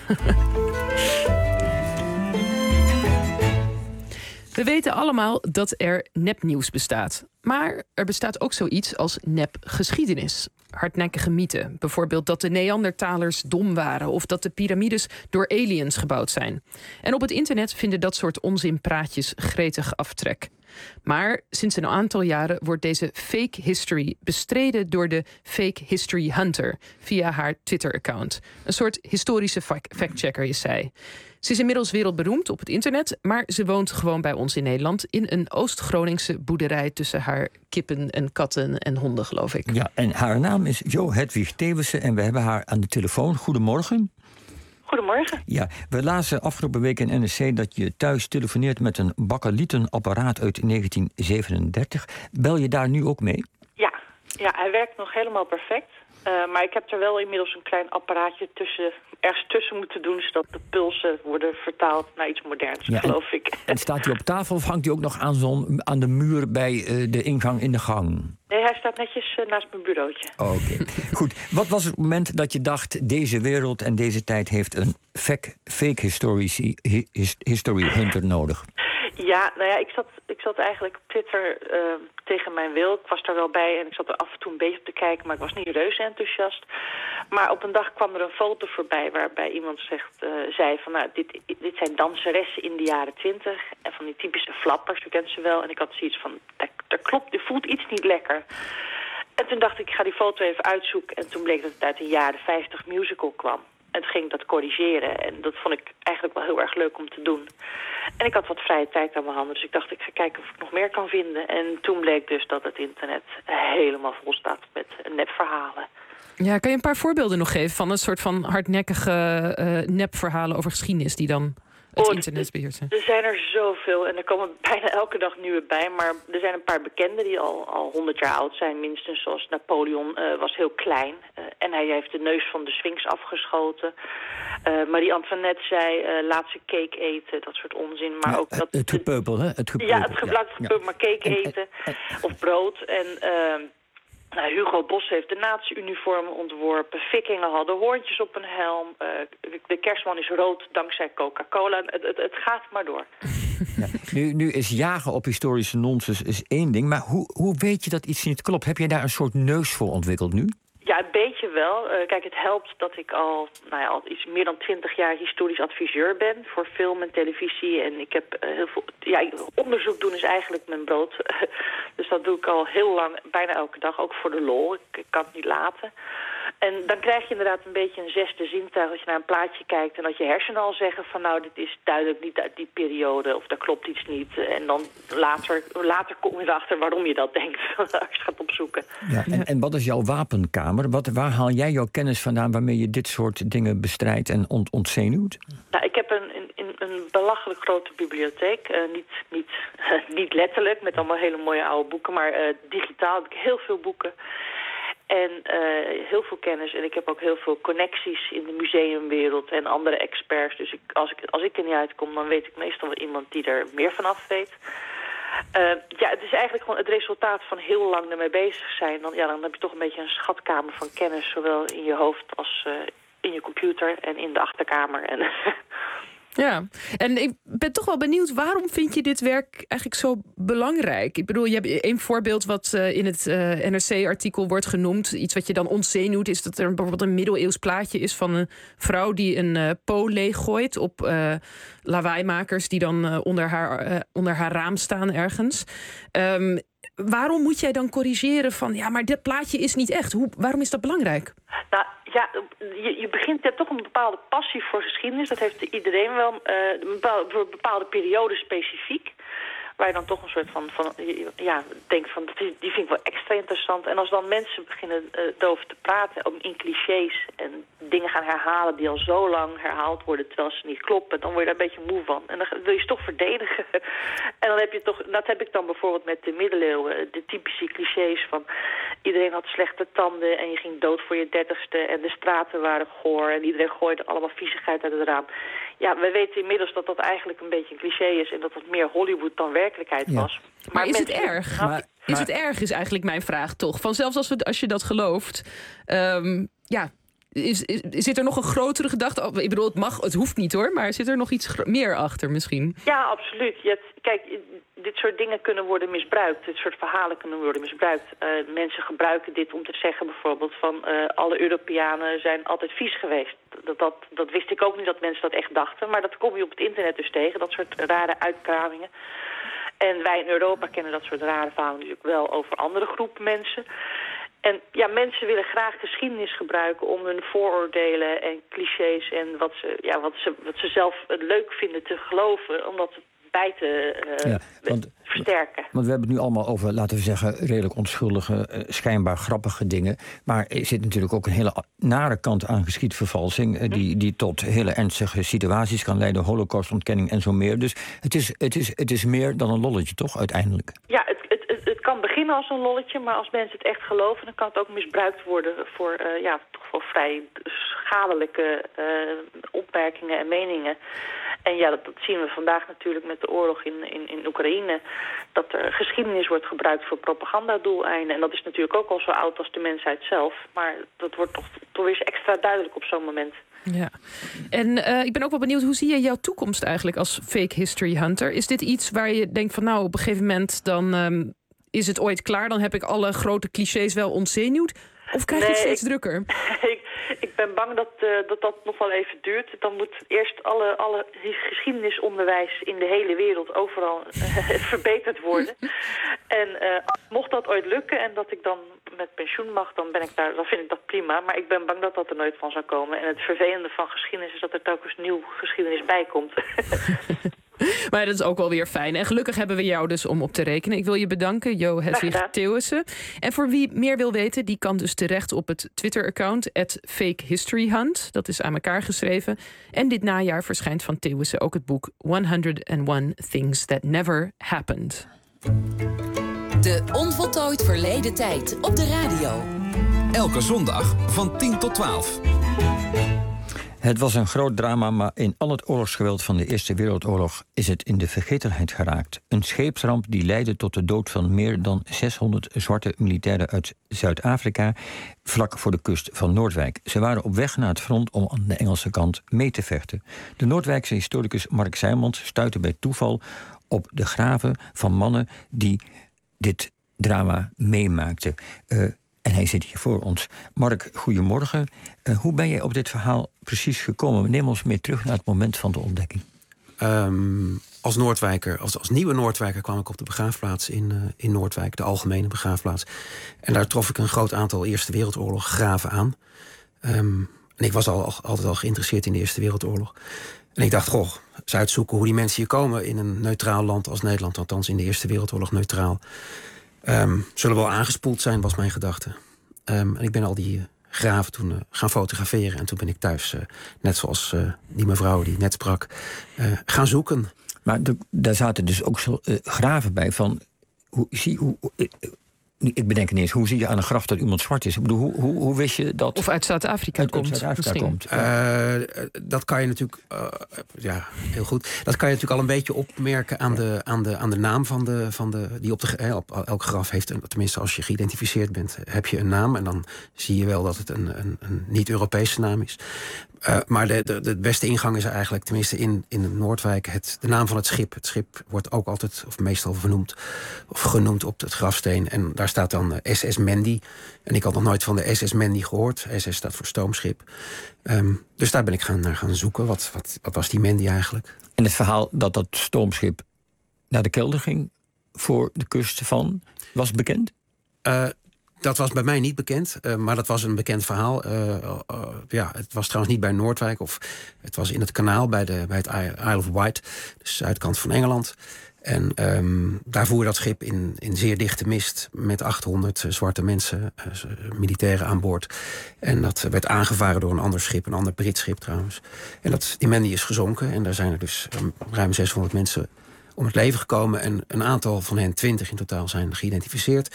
We weten allemaal dat er nepnieuws bestaat. Maar er bestaat ook zoiets als nepgeschiedenis. Hardnekkige mythen. Bijvoorbeeld dat de Neandertalers dom waren of dat de piramides door aliens gebouwd zijn. En op het internet vinden dat soort onzinpraatjes gretig aftrek. Maar sinds een aantal jaren wordt deze fake history bestreden door de Fake History Hunter via haar Twitter-account. Een soort historische factchecker is zij. Ze is inmiddels wereldberoemd op het internet, maar ze woont gewoon bij ons in Nederland in een Oost-Groningse boerderij tussen haar kippen en katten en honden, geloof ik. Ja, en haar naam is Jo Hedwig Thewissen en we hebben haar aan de telefoon. Goedemorgen. Goedemorgen. Ja, we lazen afgelopen week in NRC dat je thuis telefoneert met een bakkelietenapparaat uit 1937. Bel je daar nu ook mee? Ja, hij werkt nog helemaal perfect. Maar ik heb er wel inmiddels een klein apparaatje ergens tussen moeten doen, zodat de pulsen worden vertaald naar iets moderns, geloof ik. En staat hij op tafel of hangt hij ook nog aan de muur bij de ingang in de gang? Nee, hij staat netjes naast mijn bureautje. Oké. Goed. Wat was het moment dat je dacht, deze wereld en deze tijd heeft een fake history hunter nodig? Ja, nou ja, ik zat eigenlijk op Twitter tegen mijn wil. Ik was daar wel bij en ik zat er af en toe een beetje op te kijken, maar ik was niet reuze enthousiast. Maar op een dag kwam er een foto voorbij waarbij iemand zei van, nou, dit zijn danseressen in de jaren 20 en van die typische flappers, u kent ze wel. En ik had zoiets van, daar klopt, er voelt iets niet lekker. En toen dacht ik ga die foto even uitzoeken en toen bleek dat het uit een jaren 50 musical kwam. En toen ging ik dat corrigeren. En dat vond ik eigenlijk wel heel erg leuk om te doen. En ik had wat vrije tijd aan mijn handen. Dus ik dacht, ik ga kijken of ik nog meer kan vinden. En toen bleek dus dat het internet helemaal vol staat met nepverhalen. Ja, kan je een paar voorbeelden nog geven van een soort van hardnekkige nepverhalen over geschiedenis die dan het internet beheersen? Er zijn er zoveel en er komen bijna elke dag nieuwe bij. Maar er zijn een paar bekenden die al 100 jaar oud zijn minstens. Zoals Napoleon was heel klein en hij heeft de neus van de Sphinx afgeschoten. Marie-Antoinette zei, laat ze cake eten, dat soort onzin. Maar ook dat, het gepeupel, hè? Het gepeupel. Ja, het gepeupel, maar cake eten of brood. En Hugo Boss heeft de nazi-uniformen ontworpen. Vikingen hadden hoorntjes op een helm. De kerstman is rood dankzij Coca-Cola. Het gaat maar door. Ja. Nu is jagen op historische nonsens is één ding. Maar hoe weet je dat iets niet klopt? Heb jij daar een soort neus voor ontwikkeld nu? Ja, een beetje wel. Kijk, het helpt dat ik al iets meer dan 20 jaar historisch adviseur ben voor film en televisie. En ik heb heel veel... Ja, onderzoek doen is eigenlijk mijn brood. Dus dat doe ik al heel lang, bijna elke dag, ook voor de lol. Ik kan het niet laten. En dan krijg je inderdaad een beetje een zesde zintuig dat je naar een plaatje kijkt en dat je hersenen al zeggen van nou, dit is duidelijk niet uit die periode of daar klopt iets niet. En dan later kom je erachter waarom je dat denkt als je gaat opzoeken. Ja, en wat is jouw wapenkamer? Waar haal jij jouw kennis vandaan waarmee je dit soort dingen bestrijdt en ontzenuwt? Nou, ik heb een belachelijk grote bibliotheek. Niet letterlijk met allemaal hele mooie oude boeken, maar digitaal heb ik heel veel boeken. En heel veel kennis. En ik heb ook heel veel connecties in de museumwereld en andere experts. Dus als ik er niet uitkom, dan weet ik meestal wel iemand die er meer van af weet. Het is eigenlijk gewoon het resultaat van heel lang ermee bezig zijn. Dan heb je toch een beetje een schatkamer van kennis. Zowel in je hoofd als in je computer en in de achterkamer. En ja, en ik ben toch wel benieuwd, waarom vind je dit werk eigenlijk zo belangrijk? Ik bedoel, je hebt één voorbeeld wat in het NRC-artikel wordt genoemd. Iets wat je dan ontzenuwt, is dat er bijvoorbeeld een middeleeuws plaatje is van een vrouw die een po leeggooit op lawaaimakers die dan onder haar raam staan ergens. Waarom moet jij dan corrigeren van, ja, maar dit plaatje is niet echt? Waarom is dat belangrijk? Nou ja, je hebt toch een bepaalde passie voor geschiedenis. Dat heeft iedereen wel, voor bepaalde perioden specifiek. Waar je dan toch een soort van denkt van, die vind ik wel extra interessant. En als dan mensen beginnen erover te praten, ook in clichés en dingen gaan herhalen die al zo lang herhaald worden terwijl ze niet kloppen, dan word je daar een beetje moe van. En dan wil je ze toch verdedigen. En dan heb je toch, dat heb ik dan bijvoorbeeld met de middeleeuwen, de typische clichés van iedereen had slechte tanden en je ging dood voor je 30ste en de straten waren goor en iedereen gooide allemaal viezigheid uit het raam. Ja, we weten inmiddels dat dat eigenlijk een beetje een cliché is en dat het meer Hollywood dan werkelijkheid was. Maar is het erg? Is het erg, is eigenlijk mijn vraag toch. Van zelfs als je dat gelooft, zit er nog een grotere gedachte? Ik bedoel, het hoeft niet hoor, maar zit er nog iets meer achter misschien? Ja, absoluut. Kijk, dit soort dingen kunnen worden misbruikt. Dit soort verhalen kunnen worden misbruikt. Mensen gebruiken dit om te zeggen bijvoorbeeld van alle Europeanen zijn altijd vies geweest. Dat wist ik ook niet dat mensen dat echt dachten. Maar dat kom je op het internet dus tegen, dat soort rare uitkramingen. En wij in Europa kennen dat soort rare verhalen natuurlijk wel over andere groepen mensen. En ja, mensen willen graag geschiedenis gebruiken om hun vooroordelen en clichés en wat ze zelf leuk vinden te geloven, omdat het bij te versterken. Want we hebben het nu allemaal over, laten we zeggen, redelijk onschuldige, schijnbaar grappige dingen. Maar er zit natuurlijk ook een hele nare kant aan geschiedvervalsing, die tot hele ernstige situaties kan leiden, holocaustontkenning en zo meer. Dus het is meer dan een lolletje, toch, uiteindelijk? Ja, het kan beginnen als een lolletje, maar als mensen het echt geloven, dan kan het ook misbruikt worden voor toch wel vrij schadelijke opmerkingen en meningen. En ja, dat zien we vandaag natuurlijk met de oorlog in Oekraïne. Dat er geschiedenis wordt gebruikt voor propagandadoeleinden. En dat is natuurlijk ook al zo oud als de mensheid zelf. Maar dat wordt toch weer extra duidelijk op zo'n moment. Ja, en ik ben ook wel benieuwd, hoe zie je jouw toekomst eigenlijk als fake history hunter? Is dit iets waar je denkt van op een gegeven moment dan is het ooit klaar? Dan heb ik alle grote clichés wel ontzenuwd? Of krijg je het steeds drukker? Ik ben bang dat nog wel even duurt. Dan moet eerst alle geschiedenisonderwijs in de hele wereld overal verbeterd worden. En mocht dat ooit lukken en dat ik dan met pensioen mag, dan vind ik dat prima. Maar ik ben bang dat dat er nooit van zou komen. En het vervelende van geschiedenis is dat er telkens nieuw geschiedenis bij komt. Maar dat is ook wel weer fijn. En gelukkig hebben we jou dus om op te rekenen. Ik wil je bedanken, Jo Hedwig Theeuwissen. En voor wie meer wil weten, die kan dus terecht op het Twitter-account @fakehistoryhunt. Dat is aan elkaar geschreven. En dit najaar verschijnt van Theeuwissen ook het boek 101 Things That Never Happened. De Onvoltooid Verleden Tijd op de radio. Elke zondag van 10 tot 12. Het was een groot drama, maar in al het oorlogsgeweld van de Eerste Wereldoorlog is het in de vergetelheid geraakt. Een scheepsramp die leidde tot de dood van meer dan 600 zwarte militairen uit Zuid-Afrika, vlak voor de kust van Noordwijk. Ze waren op weg naar het front om aan de Engelse kant mee te vechten. De Noordwijkse historicus Mark Zijmans stuitte bij toeval op de graven van mannen die dit drama meemaakten. En hij zit hier voor ons. Mark, goedemorgen. Hoe ben jij op dit verhaal precies gekomen? Neem ons mee terug naar het moment van de ontdekking. Als Noordwijker, als nieuwe Noordwijker kwam ik op de begraafplaats in Noordwijk, de algemene begraafplaats. En daar trof ik een groot aantal Eerste Wereldoorlog graven aan. En ik was altijd al geïnteresseerd in de Eerste Wereldoorlog. En ik dacht, eens uitzoeken hoe die mensen hier komen in een neutraal land als Nederland, althans in de Eerste Wereldoorlog neutraal. Zullen wel aangespoeld zijn, was mijn gedachte. En ik ben al die graven toen gaan fotograferen. En toen ben ik thuis, net zoals die mevrouw die net sprak, gaan zoeken. Maar daar zaten dus ook zo graven bij van... Ik bedenk ineens, hoe zie je aan een graf dat iemand zwart is? Ik bedoel, hoe wist je dat... Of uit Zuid-Afrika komt. Dat kan je natuurlijk... heel goed. Dat kan je natuurlijk al een beetje opmerken aan de naam van de die op elk graf heeft. Tenminste, als je geïdentificeerd bent, heb je een naam. En dan zie je wel dat het een niet-Europese naam is. Maar de beste ingang is eigenlijk, tenminste in Noordwijk, de naam van het schip. Het schip wordt ook altijd, of meestal genoemd op het grafsteen. En daar staat dan SS Mandy. En ik had nog nooit van de SS Mandy gehoord. SS staat voor stoomschip. Dus daar ben ik naar gaan zoeken. Wat was die Mandy eigenlijk? En het verhaal dat stoomschip naar de kelder ging voor de kust van, was bekend? Dat was bij mij niet bekend, maar dat was een bekend verhaal. Het was trouwens niet bij Noordwijk, of het was in het kanaal bij het Isle of Wight, de zuidkant van Engeland. En daar voer dat schip in zeer dichte mist met 800 zwarte mensen, militairen aan boord. En dat werd aangevaren door een ander schip, een ander Brits schip trouwens. En die Mandy is gezonken en daar zijn er dus ruim 600 mensen om het leven gekomen. En een aantal van hen, 20 in totaal, zijn geïdentificeerd.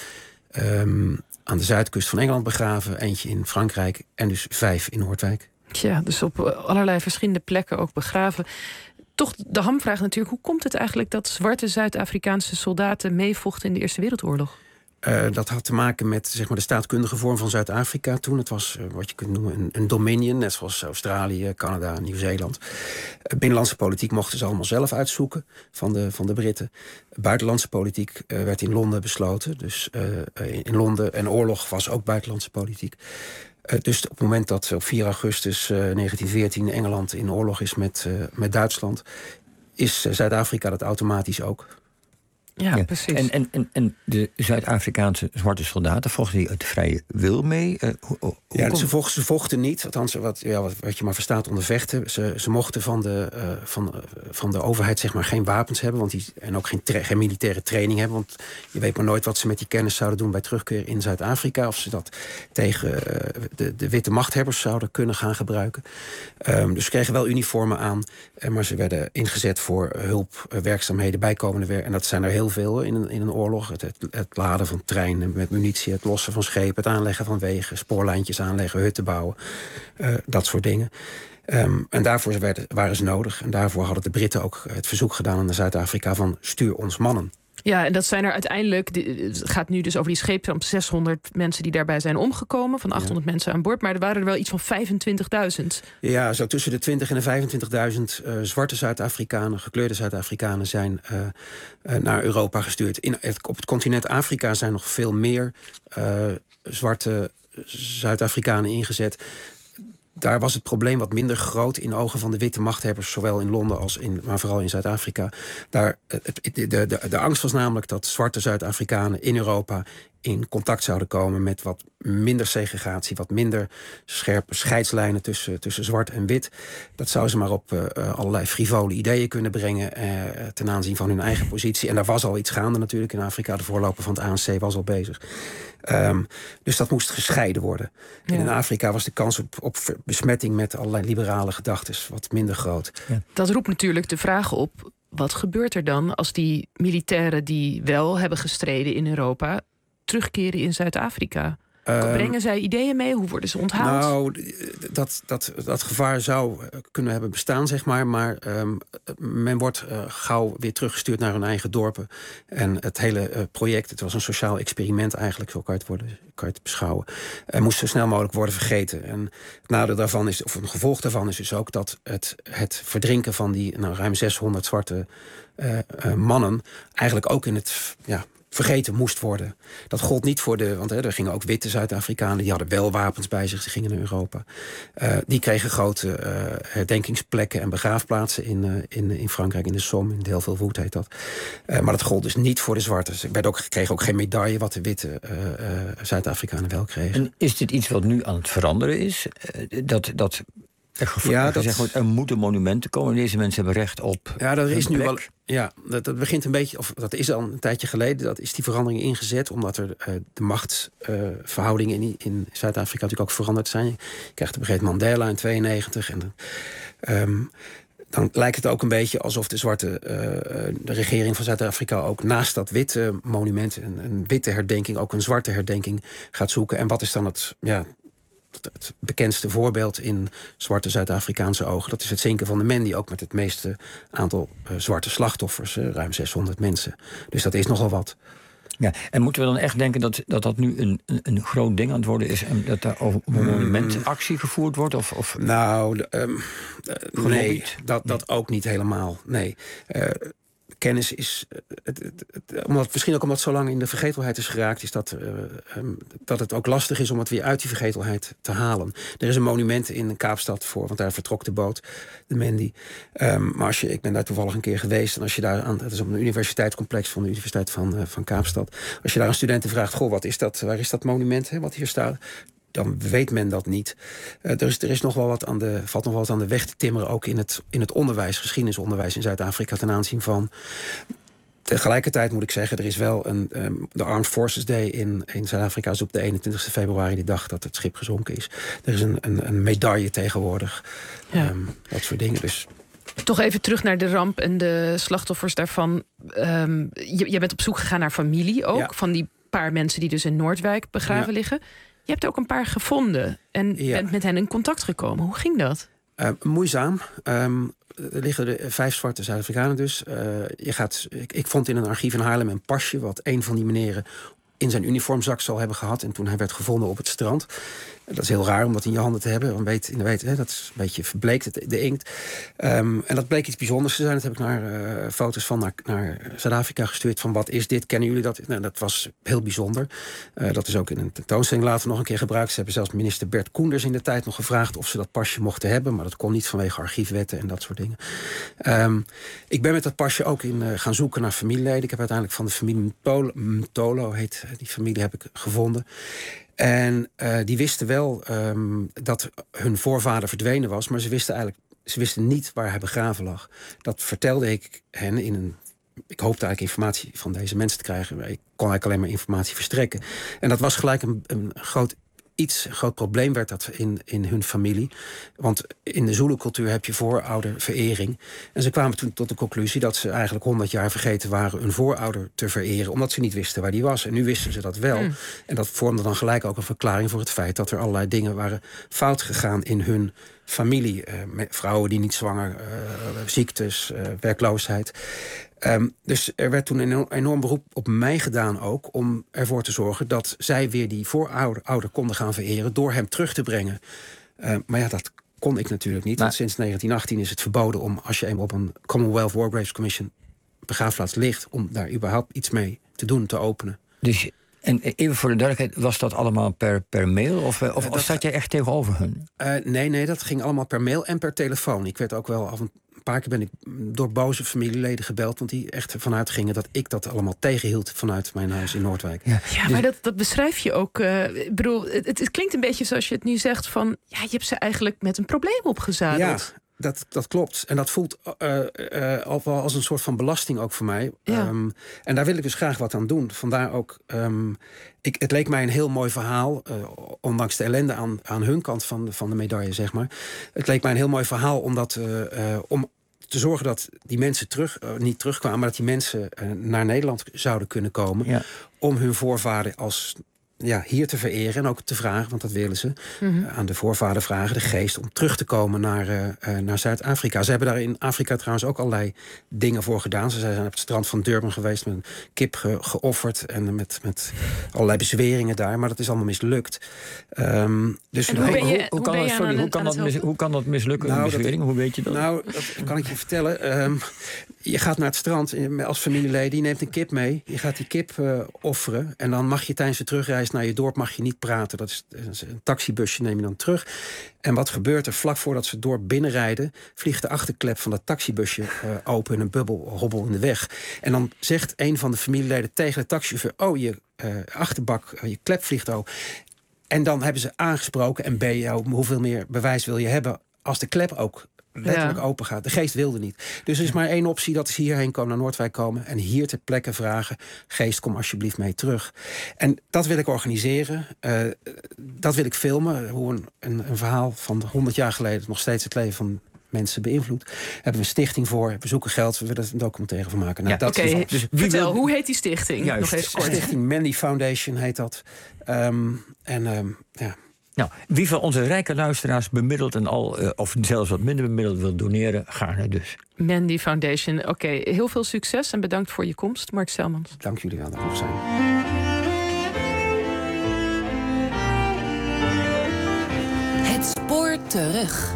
Aan de zuidkust van Engeland begraven, eentje in Frankrijk en dus 5 in Noordwijk. Ja, dus op allerlei verschillende plekken ook begraven. Toch de hamvraag natuurlijk, hoe komt het eigenlijk dat zwarte Zuid-Afrikaanse soldaten meevochten in de Eerste Wereldoorlog? Dat had te maken met de staatkundige vorm van Zuid-Afrika toen. Het was wat je kunt noemen een dominion, net zoals Australië, Canada, Nieuw-Zeeland. Binnenlandse politiek mochten ze allemaal zelf uitzoeken van de Britten. Buitenlandse politiek werd in Londen besloten. Dus in Londen, en oorlog was ook buitenlandse politiek. Dus op het moment dat op 4 augustus 1914 Engeland in oorlog is met Duitsland, is Zuid-Afrika dat automatisch ook. Ja, precies. En de Zuid-Afrikaanse zwarte soldaten, vochten die uit vrije wil mee? Ze vochten niet. Althans, wat je maar verstaat onder vechten. Ze mochten van de overheid geen wapens hebben. En ook geen militaire training hebben. Want je weet maar nooit wat ze met die kennis zouden doen bij terugkeer in Zuid-Afrika. Of ze dat tegen de witte machthebbers zouden kunnen gaan gebruiken. Dus ze kregen wel uniformen aan. Maar ze werden ingezet voor hulpwerkzaamheden, bijkomende werk. En dat zijn er heel veel in een oorlog. Het laden van treinen met munitie, het lossen van schepen, het aanleggen van wegen, spoorlijntjes aanleggen, hutten bouwen, dat soort dingen. En daarvoor waren ze nodig. En daarvoor hadden de Britten ook het verzoek gedaan aan Zuid-Afrika van stuur ons mannen. Ja, en dat zijn er uiteindelijk, het gaat nu dus over die scheepsramp, 600 mensen die daarbij zijn omgekomen, van 800 mensen aan boord, maar er waren er wel iets van 25.000. Ja, zo tussen de 20 en de 25.000 zwarte Zuid-Afrikanen, gekleurde Zuid-Afrikanen zijn naar Europa gestuurd. Op het continent Afrika zijn nog veel meer zwarte Zuid-Afrikanen ingezet. Daar was het probleem wat minder groot in ogen van de witte machthebbers, zowel in Londen als maar vooral in Zuid-Afrika. De angst was namelijk dat zwarte Zuid-Afrikanen in Europa in contact zouden komen met wat minder segregatie, wat minder scherpe scheidslijnen tussen zwart en wit. Dat zou ze maar op allerlei frivole ideeën kunnen brengen ten aanzien van hun eigen positie. En daar was al iets gaande natuurlijk in Afrika. De voorloper van het ANC was al bezig. Dus dat moest gescheiden worden. Ja. En in Afrika was de kans op besmetting met allerlei liberale gedachten wat minder groot. Ja. Dat roept natuurlijk de vraag op, wat gebeurt er dan als die militairen die wel hebben gestreden in Europa terugkeren in Zuid-Afrika? Brengen zij ideeën mee? Hoe worden ze onthaald? Nou, dat gevaar zou kunnen hebben bestaan, zeg maar. Maar men wordt gauw weer teruggestuurd naar hun eigen dorpen. En het hele project, het was een sociaal experiment eigenlijk, zo kan je het beschouwen, moest zo snel mogelijk worden vergeten. En het nadeel daarvan is, of een gevolg daarvan is dus ook dat het verdrinken van die ruim 600 zwarte mannen eigenlijk ook in het vergeten moest worden. Dat gold niet voor want er gingen ook witte Zuid-Afrikanen, die hadden wel wapens bij zich, die gingen naar Europa. Die kregen grote herdenkingsplekken en begraafplaatsen in Frankrijk, in de Somme, in Delville-Wood heet dat. Maar dat gold dus niet voor de zwarte. Ze kregen ook geen medaille, wat de witte Zuid-Afrikanen wel kregen. En is dit iets wat nu aan het veranderen is? Er moeten monumenten komen. Deze mensen hebben recht op. Ja, dat is nu wel. Ja, dat begint een beetje, of dat is al een tijdje geleden. Dat is die verandering ingezet, omdat er de machtsverhoudingen in Zuid-Afrika natuurlijk ook veranderd zijn. Je krijgt op een gegeven moment Mandela in 92 en dan lijkt het ook een beetje alsof de regering van Zuid-Afrika ook naast dat witte monument, een witte herdenking, ook een zwarte herdenking gaat zoeken. En wat is dan het bekendste voorbeeld in zwarte Zuid-Afrikaanse ogen? Dat is het zinken van de Mendi, ook met het meeste aantal zwarte slachtoffers, ruim 600 mensen. Dus dat is nogal wat. Ja, en moeten we dan echt denken dat nu een groot ding aan het worden is en dat daar over een monumentactie gevoerd wordt? Nee, dat ook niet helemaal. Nee. Kennis is, misschien ook omdat het zo lang in de vergetelheid is geraakt, is dat het ook lastig is om het weer uit die vergetelheid te halen. Er is een monument in Kaapstad voor, want daar vertrok de boot, de Mendi. Maar ik ben daar toevallig een keer geweest, en als je daar dat is op een universiteitscomplex van de Universiteit van Kaapstad. Als je daar aan studenten vraagt, wat is dat? Waar is dat monument, wat hier staat? Dan weet men dat niet. Er is nog wel wat valt nog wel wat aan de weg te timmeren, ook in het onderwijs, geschiedenisonderwijs in Zuid-Afrika ten aanzien van. Tegelijkertijd moet ik zeggen, er is wel de Armed Forces Day in Zuid-Afrika is op de 21 februari, de dag dat het schip gezonken is. Er is een medaille tegenwoordig. Ja. Dat soort dingen. Dus. Toch even terug naar de ramp en de slachtoffers daarvan. Je bent op zoek gegaan naar familie ook, van die paar mensen die dus in Noordwijk begraven liggen. Je hebt er ook een paar gevonden en bent met hen in contact gekomen. Hoe ging dat? Moeizaam. Er liggen er 5 zwarte Zuid-Afrikanen dus. Ik vond in een archief in Haarlem een pasje wat een van die meneren in zijn uniformzak zal hebben gehad. En toen hij werd gevonden op het strand. Dat is heel raar om dat in je handen te hebben. Dat is een beetje verbleekt, de inkt. En dat bleek iets bijzonders te zijn. Dat heb ik naar foto's van naar Zuid-Afrika gestuurd. Van wat is dit? Kennen jullie dat? Nou, dat was heel bijzonder. Dat is ook in een tentoonstelling later nog een keer gebruikt. Ze hebben zelfs minister Bert Koenders in de tijd nog gevraagd of ze dat pasje mochten hebben. Maar dat kon niet vanwege archiefwetten en dat soort dingen. Ik ben met dat pasje ook gaan zoeken naar familieleden. Ik heb uiteindelijk van de familie Mtolo, heet die familie, heb ik gevonden. En die wisten wel dat hun voorvader verdwenen was, maar ze wisten niet waar hij begraven lag. Dat vertelde ik hen ik hoopte eigenlijk informatie van deze mensen te krijgen. Ik kon eigenlijk alleen maar informatie verstrekken. En dat was gelijk een groot probleem werd dat in hun familie. Want in de Zulu-cultuur heb je voorouderverering. En ze kwamen toen tot de conclusie dat ze eigenlijk 100 jaar vergeten waren hun voorouder te vereren, omdat ze niet wisten waar die was. En nu wisten ze dat wel. En dat vormde dan gelijk ook een verklaring voor het feit dat er allerlei dingen waren fout gegaan in hun familie. Vrouwen die niet zwanger, ziektes, werkloosheid. Dus er werd toen een enorm beroep op mij gedaan ook... om ervoor te zorgen dat zij weer die voorouder konden gaan vereren... door hem terug te brengen. Maar ja, dat kon ik natuurlijk niet. Want sinds 1918 is het verboden om... als je op een Commonwealth War Graves Commission begraafplaats ligt... om daar überhaupt iets mee te doen, te openen. Dus, en even voor de duidelijkheid, was dat allemaal per mail? Of zat jij echt tegenover hun? Nee, dat ging allemaal per mail en per telefoon. Ik werd ook wel een paar keer ben ik door boze familieleden gebeld... want die echt vanuit gingen dat ik dat allemaal tegenhield... vanuit mijn huis in Noordwijk. Ja, maar dat beschrijf je ook. Ik bedoel, het klinkt een beetje zoals je het nu zegt... van ja, je hebt ze eigenlijk met een probleem opgezadeld. Ja, dat klopt. En dat voelt al wel als een soort van belasting ook voor mij. Ja. En daar wil ik dus graag wat aan doen. Vandaar ook... het leek mij een heel mooi verhaal... ondanks de ellende aan hun kant van de medaille, zeg maar. Het leek mij een heel mooi verhaal om te zorgen dat die mensen niet terugkwamen... maar dat die mensen naar Nederland zouden kunnen komen... Ja. Om hun voorvader hier te vereren en ook te vragen, want dat willen ze... aan de voorvader vragen, de geest, om terug te komen naar Zuid-Afrika. Ze hebben daar in Afrika trouwens ook allerlei dingen voor gedaan. Ze zijn op het strand van Durban geweest met een kip geofferd... en met allerlei bezweringen daar, maar dat is allemaal mislukt. Dus hoe kan dat mislukken, een bezwering? Hoe weet je dat? Nou, dat kan ik je vertellen. Je gaat naar het strand als familieleden, je neemt een kip mee... je gaat die kip offeren en dan mag je tijdens de terugreis naar je dorp mag je niet praten. Dat is een taxibusje, neem je dan terug. En wat gebeurt er? Vlak voordat ze het dorp binnenrijden... vliegt de achterklep van dat taxibusje open... in een bubbelhobbel in de weg. En dan zegt een van de familieleden tegen de taxichauffeur... oh, je achterbak, je klep vliegt open. En dan hebben ze aangesproken... en hoeveel meer bewijs wil je hebben... als de klep ook letterlijk open gaat. De geest wilde niet. Dus er is maar één optie, dat is hierheen komen, naar Noordwijk komen... en hier ter plekke vragen, geest, kom alsjeblieft mee terug. En dat wil ik organiseren. Dat wil ik filmen. Hoe een verhaal van 100 jaar geleden... nog steeds het leven van mensen beïnvloedt. Daar hebben we een stichting voor. We zoeken geld. We willen er een documentaire van maken. Nou, dus vertel, hoe heet die stichting? Juist, nog even kort. Stichting Mandy Foundation heet dat. Nou, wie van onze rijke luisteraars bemiddeld en of zelfs wat minder bemiddeld wil doneren, gaarne dus. Mandy Foundation. Oké, heel veel succes en bedankt voor je komst, Mark Selmans. Dank jullie wel dat we zijn. Het spoor terug.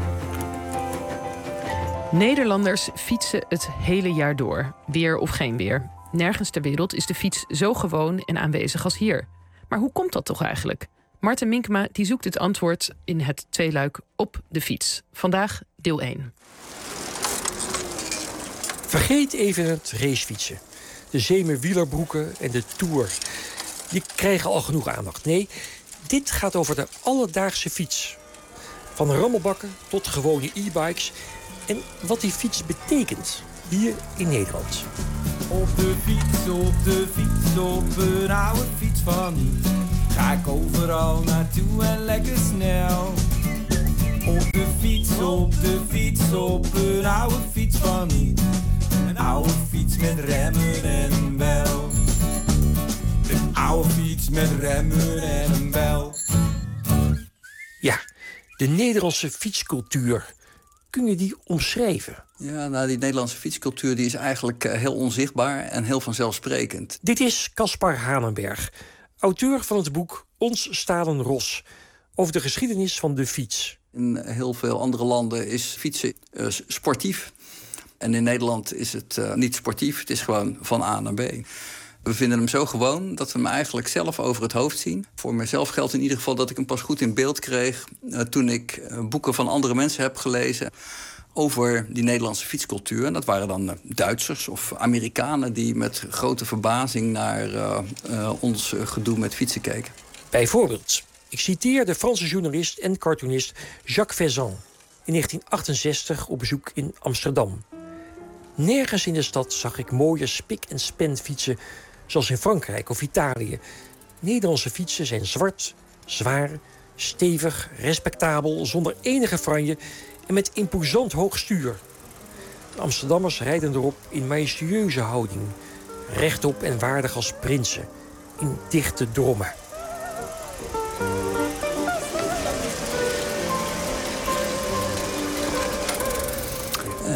Nederlanders fietsen het hele jaar door. Weer of geen weer. Nergens ter wereld is de fiets zo gewoon en aanwezig als hier. Maar hoe komt dat toch eigenlijk? Marten Minkema die zoekt het antwoord in het tweeluik Op de fiets. Vandaag deel 1. Vergeet even het racefietsen. De zeemerwielerbroeken en de Tour. Die krijgen al genoeg aandacht. Nee, dit gaat over de alledaagse fiets. Van rammelbakken tot gewone e-bikes. En wat die fiets betekent hier in Nederland. Op de fiets, op een oude fiets van nu. Ga ik overal naartoe en lekker snel. Op de fiets, op een oude fiets van nu. Een oude fiets met remmen en een bel. Een oude fiets met remmen en een bel. Ja, de Nederlandse fietscultuur. Kun je die omschrijven? Ja, nou, die Nederlandse fietscultuur die is eigenlijk heel onzichtbaar en heel vanzelfsprekend. Dit is Caspar Hanenberg, auteur van het boek Ons Stalen Ros, over de geschiedenis van de fiets. In heel veel andere landen is fietsen sportief. En in Nederland is het niet sportief, het is gewoon van A naar B. We vinden hem zo gewoon dat we hem eigenlijk zelf over het hoofd zien. Voor mezelf geldt in ieder geval dat ik hem pas goed in beeld kreeg toen ik boeken van andere mensen heb gelezen over die Nederlandse fietscultuur. En dat waren dan Duitsers of Amerikanen die met grote verbazing naar ons gedoe met fietsen keken. Bijvoorbeeld, ik citeer de Franse journalist en cartoonist Jacques Vezin in 1968 op bezoek in Amsterdam. Nergens in de stad zag ik mooie spik- en span-fietsen zoals in Frankrijk of Italië. Nederlandse fietsen zijn zwart, zwaar, stevig, respectabel, zonder enige franje en met imposant hoog stuur. De Amsterdammers rijden erop in majestueuze houding, rechtop en waardig als prinsen, in dichte drommen.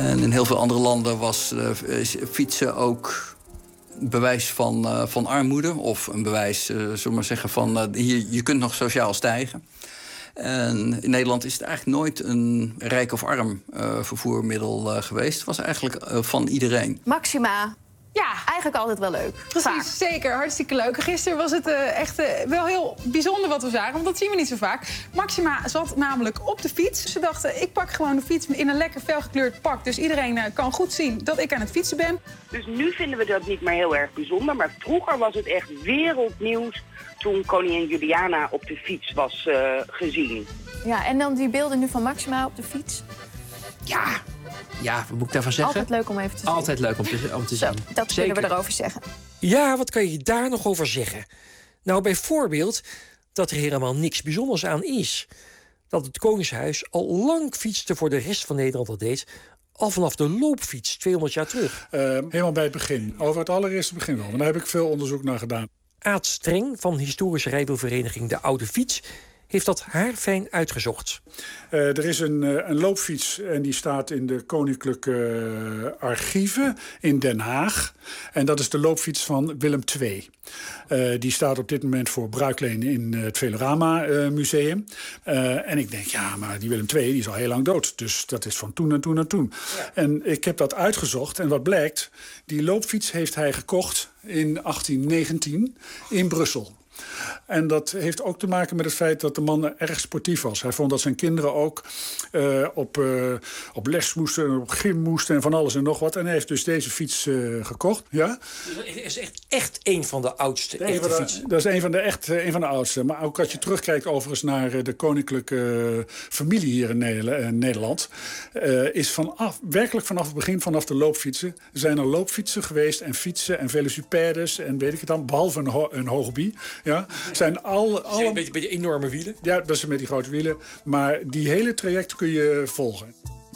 En in heel veel andere landen was fietsen ook bewijs van armoede. Of een bewijs, zullen we maar zeggen, van je kunt nog sociaal stijgen. En in Nederland is het eigenlijk nooit een rijk of arm vervoermiddel geweest. Het was eigenlijk van iedereen. Maxima. Ja, eigenlijk altijd wel leuk. Precies, vaak. Zeker. Hartstikke leuk. Gisteren was het echt wel heel bijzonder wat we zagen, want dat zien we niet zo vaak. Maxima zat namelijk op de fiets. Ze dachten, ik pak gewoon de fiets in een lekker felgekleurd pak. Dus iedereen kan goed zien dat ik aan het fietsen ben. Dus nu vinden we dat niet meer heel erg bijzonder. Maar vroeger was het echt wereldnieuws toen koningin Juliana op de fiets was gezien. Ja, en dan die beelden nu van Maxima op de fiets. Ja, wat moet ik daarvan zeggen? Altijd leuk om even te zien. Altijd leuk om te zien. Dat kunnen we erover zeggen. Ja, wat kan je daar nog over zeggen? Nou, bijvoorbeeld dat er helemaal niks bijzonders aan is. Dat het Koningshuis al lang fietste voor de rest van Nederland dat deed. Al vanaf de loopfiets, 200 jaar terug. Helemaal bij het begin. Over het allereerste begin al. Maar daar heb ik veel onderzoek naar gedaan. Aad Streng van historische rijwielvereniging De Oude Fiets heeft dat haarfijn uitgezocht. Er is een loopfiets en die staat in de Koninklijke Archieven in Den Haag. En dat is de loopfiets van Willem II. Die staat op dit moment voor bruikleen in het Velorama Museum. En ik denk, ja, maar die Willem II die is al heel lang dood. Dus dat is van toen en toen en toen. Ja. En ik heb dat uitgezocht en wat blijkt, die loopfiets heeft hij gekocht in 1819 in Brussel. En dat heeft ook te maken met het feit dat de man erg sportief was. Hij vond dat zijn kinderen ook op les moesten en op gym moesten en van alles en nog wat. En hij heeft dus deze fiets gekocht. Ja? Dus het is echt een van de oudste echte fietsen. Dat is een van de oudste. Maar ook als je terugkijkt overigens naar de koninklijke familie hier in Nederland, is werkelijk vanaf het begin, vanaf de loopfietsen, zijn er loopfietsen geweest en fietsen en velocipèdes en weet ik het dan, behalve een hoogby. Ja, zijn alle met die enorme wielen? Ja, dat is met die grote wielen. Maar die hele traject kun je volgen.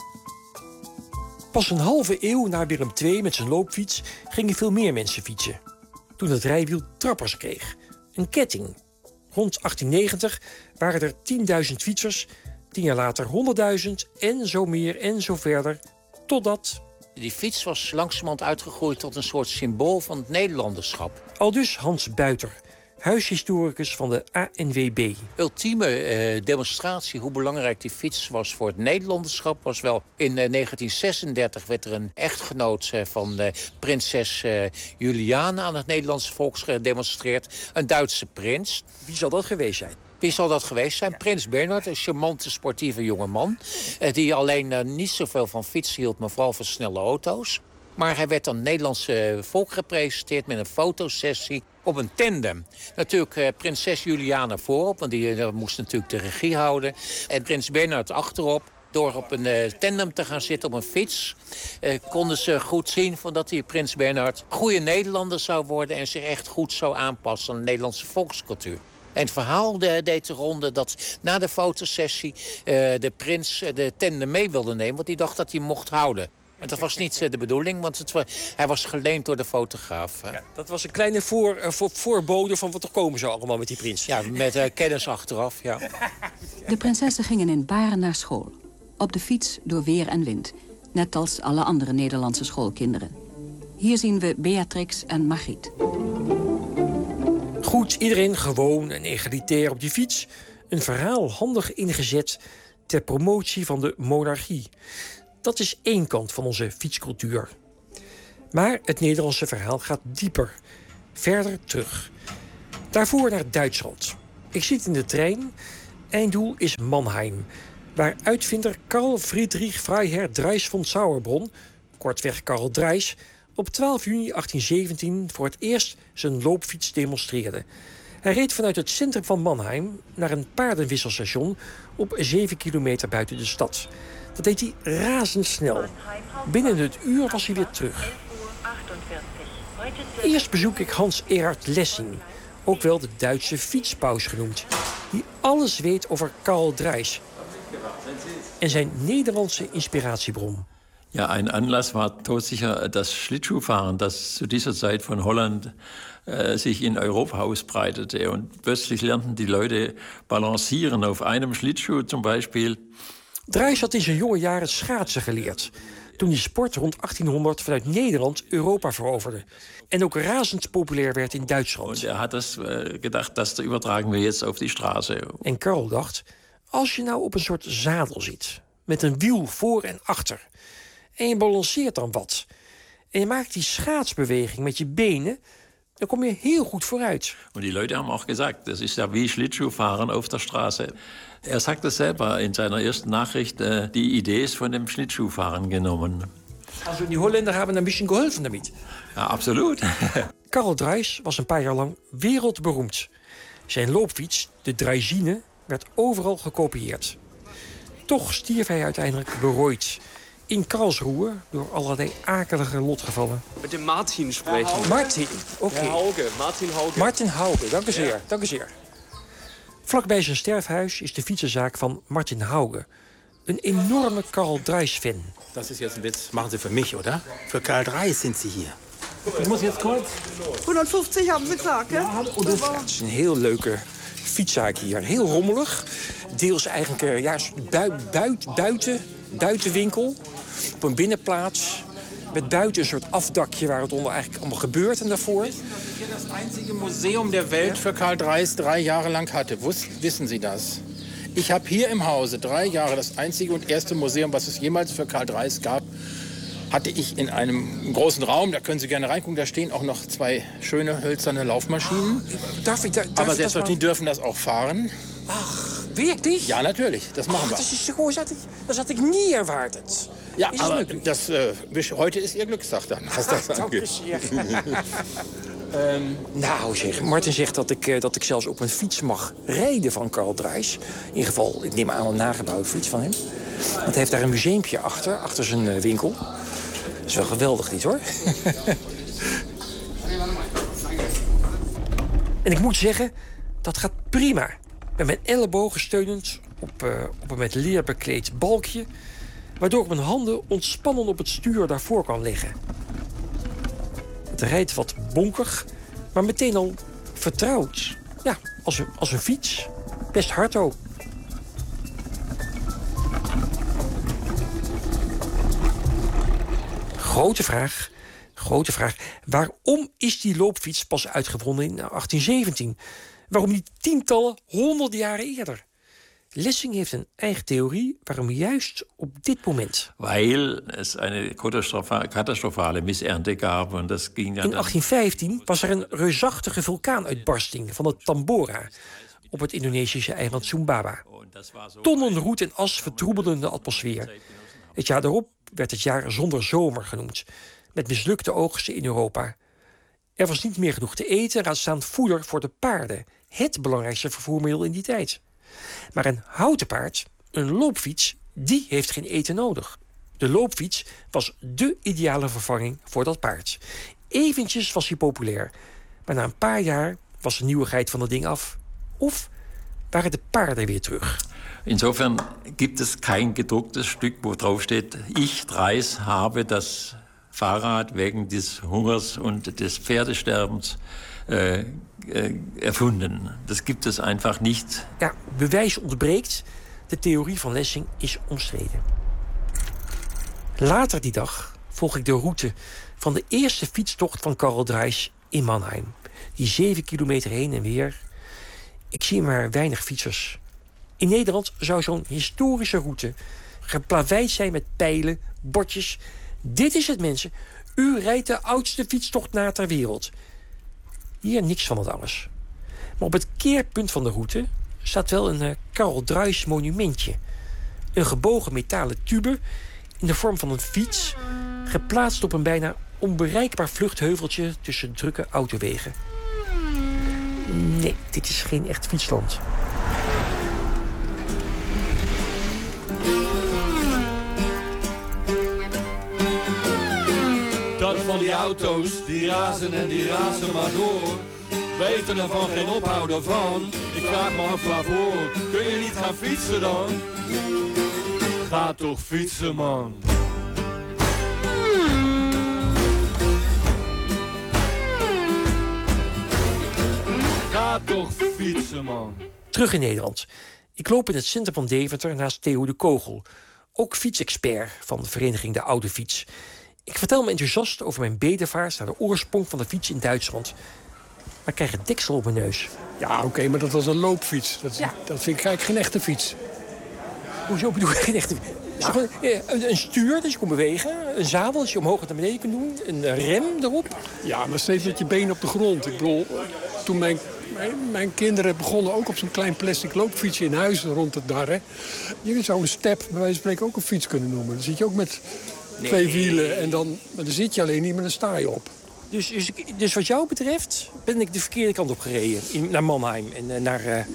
Pas een halve eeuw na Willem II met zijn loopfiets gingen veel meer mensen fietsen. Toen het rijwiel trappers kreeg. Een ketting. Rond 1890 waren er 10.000 fietsers. 10 jaar later 100.000 en zo meer en zo verder. Totdat die fiets was langzamerhand uitgegroeid tot een soort symbool van het Nederlanderschap. Aldus Hans Buiter, huishistoricus van de ANWB. Ultieme demonstratie hoe belangrijk die fiets was voor het Nederlanderschap was wel in 1936 werd er een echtgenoot van prinses Juliana aan het Nederlandse volk gedemonstreerd. Een Duitse prins. Wie zal dat geweest zijn? Wie zal dat geweest zijn? Prins Bernhard, een charmante, sportieve jongeman. Die alleen niet zoveel van fietsen hield, maar vooral van snelle auto's. Maar hij werd aan het Nederlandse volk gepresenteerd met een fotosessie op een tandem. Natuurlijk prinses Juliana voorop, want die moest natuurlijk de regie houden. En prins Bernhard achterop. Door op een tandem te gaan zitten op een fiets, konden ze goed zien dat die prins Bernhard een goede Nederlander zou worden en zich echt goed zou aanpassen aan de Nederlandse volkscultuur. En het verhaal deed de ronde dat na de fotosessie de prins de tandem mee wilde nemen, want die dacht dat hij mocht houden. En dat was niet de bedoeling, want hij was geleend door de fotograaf. Ja, dat was een kleine voorbode van wat er komen zou allemaal met die prins. Ja, met kennis achteraf, ja. De prinsessen gingen in Baren naar school. Op de fiets door weer en wind. Net als alle andere Nederlandse schoolkinderen. Hier zien we Beatrix en Margriet. Goed, iedereen gewoon en egalitair op die fiets. Een verhaal handig ingezet ter promotie van de monarchie. Dat is één kant van onze fietscultuur. Maar het Nederlandse verhaal gaat dieper. Verder terug. Daarvoor naar Duitsland. Ik zit in de trein. Einddoel is Mannheim. Waar uitvinder Karl Friedrich Freiherr Drais von Sauerbronn, kortweg Karl Drais, op 12 juni 1817 voor het eerst zijn loopfiets demonstreerde. Hij reed vanuit het centrum van Mannheim naar een paardenwisselstation op 7 kilometer buiten de stad. Dat deed hij razendsnel. Binnen het uur was hij weer terug. Eerst bezoek ik Hans Erhard Lessing, ook wel de Duitse fietspaus genoemd, die alles weet over Karl Drais en zijn Nederlandse inspiratiebron. Ja, ein Anlass war todsicher das Schlittschuhfahren, das zu dieser Zeit von Holland sich in Europa ausbreitete. Und plötzlich lernten die Leute balancieren auf einem Schlittschuh zum Beispiel. Drais had in zijn jonge jaren schaatsen geleerd. toen die sport rond 1800 vanuit Nederland Europa veroverde. En ook razend populair werd in Duitsland. En had gedacht, dat übertragen we jetzt op die straße. En Karl dacht, als je nou op een soort zadel zit, met een wiel voor en achter, en je balanceert dan wat, en je maakt die schaatsbeweging met je benen, dan kom je heel goed vooruit. Und die Leute haben auch gesagt, das ist ja wie Schlittschuhfahren auf der Straße. Er sagte selber in seiner ersten Nachricht, die Idee ist von dem Schlittschuhfahren genommen. Also die Holländer haben ein bisschen geholfen damit. Ja, absoluut. Karl Drais was een paar jaar lang wereldberoemd. Zijn loopfiets, de Draisine, werd overal gekopieerd. Toch stierf hij uiteindelijk berooid in Karlsruhe door allerlei akelige lotgevallen. Met de Martin spreken. Martin, oké. Hauge, Martin Hauge. Martin Hauge, dank u zeer. Ja. Dank u zeer. Vlakbij zijn sterfhuis is de fietsenzaak van Martin Hauge. Een enorme Karl Drais-fan. Das ist jetzt ein Witz. Machen Sie für mich, oder? Für Karl Drais sind Sie hier. Ich muss jetzt kurz. 150 haben Sie gesagt, hè? Ja, het is een heel leuke fietszaak hier. Heel rommelig. Deels eigenlijk buitenwinkel. Op een binnenplaats. Met buiten een soort afdakje waar het onder eigenlijk allemaal gebeurt en daarvoor. Das einzige Museum der Welt für Karl Drais 3 Jahre lang hatte. Wissen Sie das? Ich habe hier im Hause 3 Jahre das einzige und erste Museum, was es jemals für Karl Drais gab, hatte ich in einem großen Raum. Da können Sie gerne reingucken. Da stehen auch noch 2 schöne hölzerne Laufmaschinen. Aber selbstverständlich dürfen das auch fahren. Ach, wirklich? Ja, natürlich. Das machen wir. Das had ik niet erwartet. Ja, aber heute ist Ihr Glückstag dann, was das angeht. Nou zeg, Martin zegt dat ik zelfs op een fiets mag rijden van Karl Drais. In ieder geval, ik neem aan een nagebouwde fiets van hem. Want hij heeft daar een museumpje achter zijn winkel. Dat is wel geweldig dit, hoor. En ik moet zeggen, dat gaat prima. Met mijn ellebogen steunend op een met leer bekleed balkje, waardoor ik mijn handen ontspannen op het stuur daarvoor kan leggen. Het rijdt wat bonkig, maar meteen al vertrouwd. Ja, als een fiets. Best hard ook. Grote vraag. Waarom is die loopfiets pas uitgevonden in 1817? Waarom niet tientallen, 100 jaren eerder? Lessing heeft een eigen theorie waarom juist op dit moment. Weil es eine katastrophale Missernte gab. Und das ging in 1815 was er een reusachtige vulkaanuitbarsting van het Tambora op het Indonesische eiland Sumbawa. Tonnen roet en as vertroebelden de atmosfeer. Het jaar daarop werd het jaar zonder zomer genoemd, met mislukte oogsten in Europa. Er was niet meer genoeg te eten en aanstaand voeder voor de paarden, het belangrijkste vervoermiddel in die tijd. Maar een houten paard, een loopfiets, die heeft geen eten nodig. De loopfiets was dé ideale vervanging voor dat paard. Eventjes was hij populair, maar na een paar jaar was de nieuwigheid van het ding af. Of waren de paarden weer terug. Insofern gibt es kein gedrucktes Stück, wo drauf steht, ich Drais habe das Fahrrad wegen des Hungers und des Pferdesterbens erfunden. Das gibt es einfach nicht. Ja, bewijs ontbreekt. De theorie van Lessing is omstreden. Later die dag volg ik de route van de eerste fietstocht van Karl Drais in Mannheim. Die 7 kilometer heen en weer. Ik zie maar weinig fietsers. In Nederland zou zo'n historische route geplaveid zijn met pijlen, bordjes. Dit is het, mensen. U rijdt de oudste fietstocht na ter wereld. Hier niks van het alles. Maar op het keerpunt van de route staat wel een Karl Drais monumentje. Een gebogen metalen tube in de vorm van een fiets, geplaatst op een bijna onbereikbaar vluchtheuveltje tussen drukke autowegen. Nee, dit is geen echt fietsland. Dat van die auto's, die razen en die razen maar door. Weten er van geen ophouden van. Ik vraag me af waarvoor. Kun je niet gaan fietsen dan? Ga toch fietsen, man. Ga toch fietsen, man. Terug in Nederland. Ik loop in het centrum van Deventer naast Theo de Kogel. ook fietsexpert van de vereniging De Oude Fiets. Ik vertel me enthousiast over mijn bedevaart naar de oorsprong van de fiets in Duitsland. Maar ik krijg een deksel op mijn neus. Ja, oké, maar dat was een loopfiets. Dat vind ik eigenlijk geen echte fiets. Hoezo bedoel je geen echte fiets? Ja. Een stuur dat je kon bewegen, een zadel dat je omhoog en naar beneden kunt doen, een rem erop. Ja, maar steeds met je been op de grond. Ik bedoel, toen mijn kinderen begonnen ook op zo'n klein plastic loopfietsje in huis rond het darren. Je zou een step, bij wijze van spreken, ook een fiets kunnen noemen. Dan zit je ook met 2 wielen en dan zit je alleen niet, maar dan sta je op. Dus wat jou betreft ben ik de verkeerde kant op gereden. Naar Mannheim en naar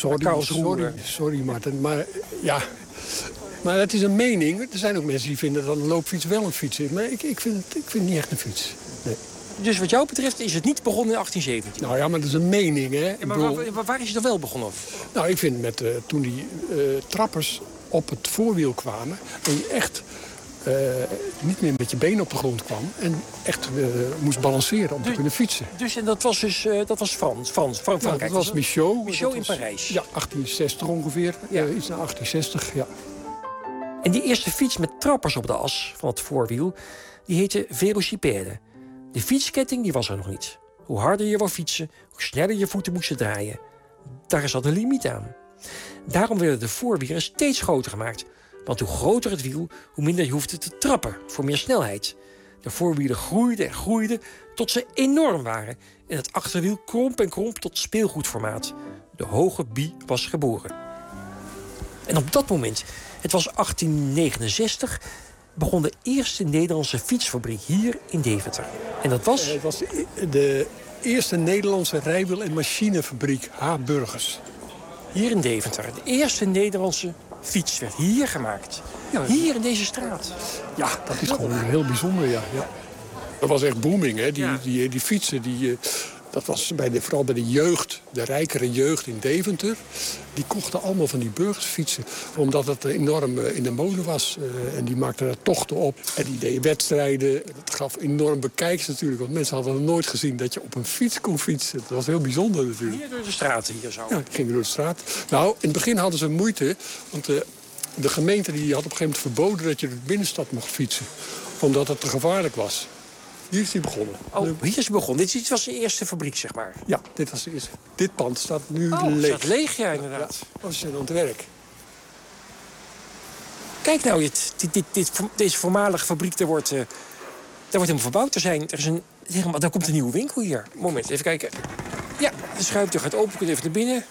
Sorry, Martin, maar ja... Maar het is een mening. Er zijn ook mensen die vinden dat een loopfiets wel een fiets is. Maar ik vind het niet echt een fiets. Nee. Dus wat jou betreft is het niet begonnen in 1817? Nou ja, maar dat is een mening, hè. Ja, maar waar is het dan wel begonnen? Nou, ik vind toen die trappers op het voorwiel kwamen... en je echt niet meer met je benen op de grond kwam... en echt moest balanceren om te kunnen fietsen. En dat was Frankrijk? Ja, dat was Michaud. Michaud in Parijs? Ja, 1860 ongeveer. Ja. Iets na 1860, ja. En die eerste fiets met trappers op de as van het voorwiel... die heette velocipede. De fietsketting die was er nog niet. Hoe harder je wou fietsen, hoe sneller je voeten moesten draaien. Daar zat een limiet aan. Daarom werden de voorwielen steeds groter gemaakt. Want hoe groter het wiel, hoe minder je hoefde te trappen voor meer snelheid. De voorwielen groeiden en groeiden tot ze enorm waren. En het achterwiel kromp en kromp tot speelgoedformaat. De hoge bie was geboren. En op dat moment, het was 1869... begon de eerste Nederlandse fietsfabriek hier in Deventer. En dat was... Het was de eerste Nederlandse rijwiel- en machinefabriek H. Burgers. Hier in Deventer. De eerste Nederlandse fiets werd hier gemaakt. Ja. Hier in deze straat. Ja, dat is gewoon heel bijzonder, ja. Dat was echt booming, hè. Die fietsen, dat was vooral bij de jeugd, de rijkere jeugd in Deventer. Die kochten allemaal van die burgersfietsen. Omdat het enorm in de mode was. En die maakten er tochten op. En die deden wedstrijden. Dat gaf enorm bekijks natuurlijk. Want mensen hadden nog nooit gezien dat je op een fiets kon fietsen. Dat was heel bijzonder natuurlijk. Hier door de straten hier zo? Ja, die gingen door de straat. Nou, in het begin hadden ze moeite. Want de gemeente die had op een gegeven moment verboden dat je door de binnenstad mocht fietsen. Omdat het te gevaarlijk was. Hier is hij begonnen. Oh, hier is hij begonnen. Dit was de eerste fabriek, zeg maar. Ja, dit was de eerste. Dit pand staat nu leeg. Het staat leeg, ja, inderdaad. Ja, we zijn aan het werk. Kijk nou, deze voormalige fabriek, daar wordt helemaal verbouwd. Daar komt een nieuwe winkel hier. Moment, even kijken. Ja, de schuifdeur gaat open. Je kunt even naar binnen.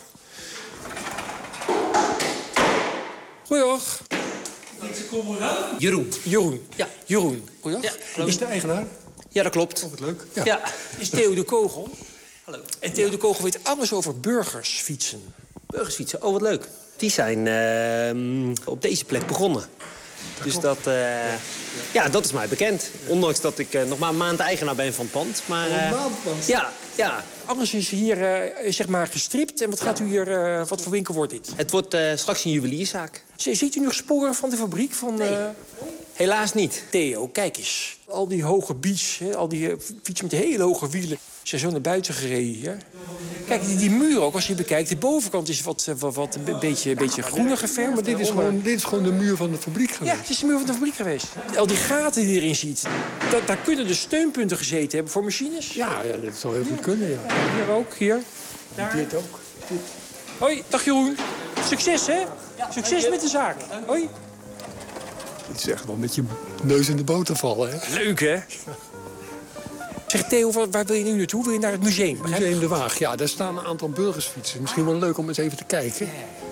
Goeiedag. Jeroen. Ja, Jeroen. Goeiedag. Ja, is de eigenaar? Ja, dat klopt. Oh, wat leuk. Ja. Is Theo de Kogel. Hallo. En Theo de Kogel weet alles over burgersfietsen. Burgersfietsen, oh wat leuk. Die zijn op deze plek begonnen. Dus dat is mij bekend. Ondanks dat ik nog maar een maand eigenaar ben van het pand. Maar, ja. Alles is hier zeg maar gestript. En wat gaat u hier, wat voor winkel wordt dit? Het wordt straks een juwelierszaak. Ziet u nog sporen van de fabriek? Nee. Helaas niet. Theo, kijk eens. Al die hoge bies, al die fietsen met hele hoge wielen... zijn zo naar buiten gereden hier. Kijk, die muur ook, als je bekijkt. De bovenkant is wat een beetje groener geverfd. Maar dit is gewoon de muur van de fabriek geweest. Ja, het is de muur van de fabriek geweest. Al die gaten die je erin ziet. Daar kunnen de steunpunten gezeten hebben voor machines. Ja, dat zou heel goed kunnen, ja. Hier ook, hier. Daar. Dit ook. Dit. Hoi, dag Jeroen. Succes, hè? Succes met de zaak. Hoi. Het is echt wel met je neus in de boter vallen, hè? Leuk, hè? Zeg Theo, waar wil je nu naartoe? Wil je naar het museum? Museum De Waag, ja. Daar staan een aantal burgersfietsen. Misschien wel leuk om eens even te kijken.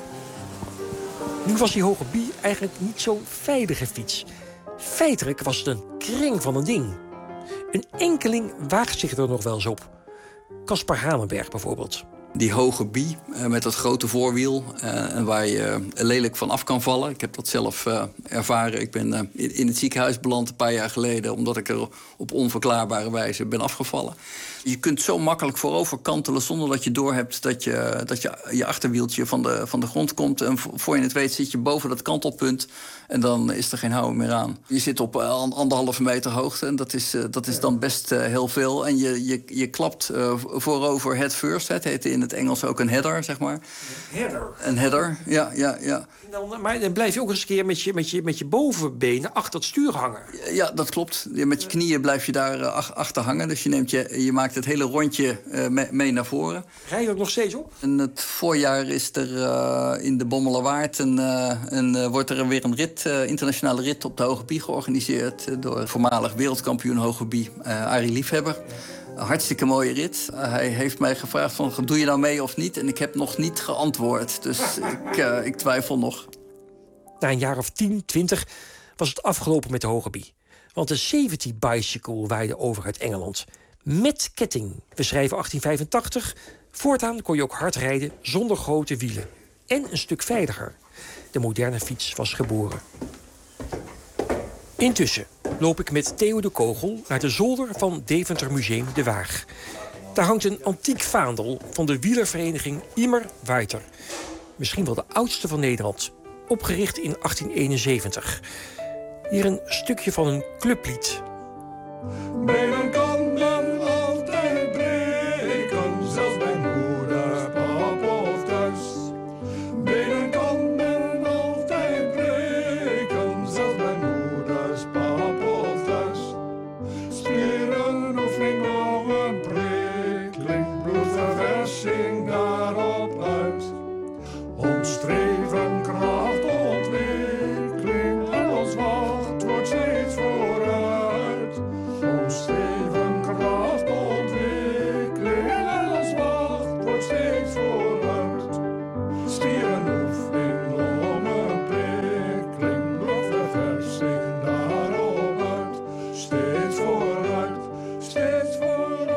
Nu was die hoge bie eigenlijk niet zo'n veilige fiets. Feitelijk was het een kring van een ding. Een enkeling waagt zich er nog wel eens op. Caspar Halenberg bijvoorbeeld. Die hoge bie met dat grote voorwiel en waar je lelijk van af kan vallen. Ik heb dat zelf ervaren. Ik ben in het ziekenhuis beland een paar jaar geleden... omdat ik er op onverklaarbare wijze ben afgevallen. Je kunt zo makkelijk voorover kantelen zonder dat je doorhebt dat je achterwieltje van de grond komt. En voor je het weet zit je boven dat kantelpunt en dan is er geen houden meer aan. Je zit op 1,5 meter hoogte en dat is dan best heel veel. En je klapt voorover head first. Het heet in het Engels ook een header, zeg maar. Een header, ja. Maar dan blijf je ook eens een keer met je bovenbenen achter het stuur hangen. Ja, dat klopt. Met je knieën blijf je daar achter hangen. Dus je maakt het hele rondje mee naar voren. Rij je ook nog steeds op? In het voorjaar is er in de Bommelerwaard wordt er weer een rit, internationale rit op de Hoge Bie georganiseerd door voormalig wereldkampioen Hoge Bie Arie Liefhebber. Hartstikke mooie rit. Hij heeft mij gevraagd van, doe je nou mee of niet? En ik heb nog niet geantwoord. Dus ik twijfel nog. Na een jaar of 10, 20 was het afgelopen met de Hoge Bie. Want de 70 bicycle waaide over uit Engeland. Met ketting. We schrijven 1885. Voortaan kon je ook hard rijden zonder grote wielen. En een stuk veiliger. De moderne fiets was geboren. Intussen loop ik met Theo de Kogel naar de zolder van Deventer Museum De Waag. Daar hangt een antiek vaandel van de wielervereniging Immer Weiter. Misschien wel de oudste van Nederland. Opgericht in 1871. Hier een stukje van een clublied. Benen kan men altijd breken, zelfs bij moeder, papa of thuis. Benen kan men altijd breken, zelfs bij moeders, papa of thuis. Spierenoefening of een prikkeling, bloedverversing daarop uit. Ons streven, kracht, ontwikkeling en ons wacht wordt steeds vooruit. Ons streven, kracht, ontwikkeling en ons wacht wordt steeds vooruit. Spierenoefening, longen, prikkeling, bloedverversing daarop uit. Steeds vooruit, steeds vooruit.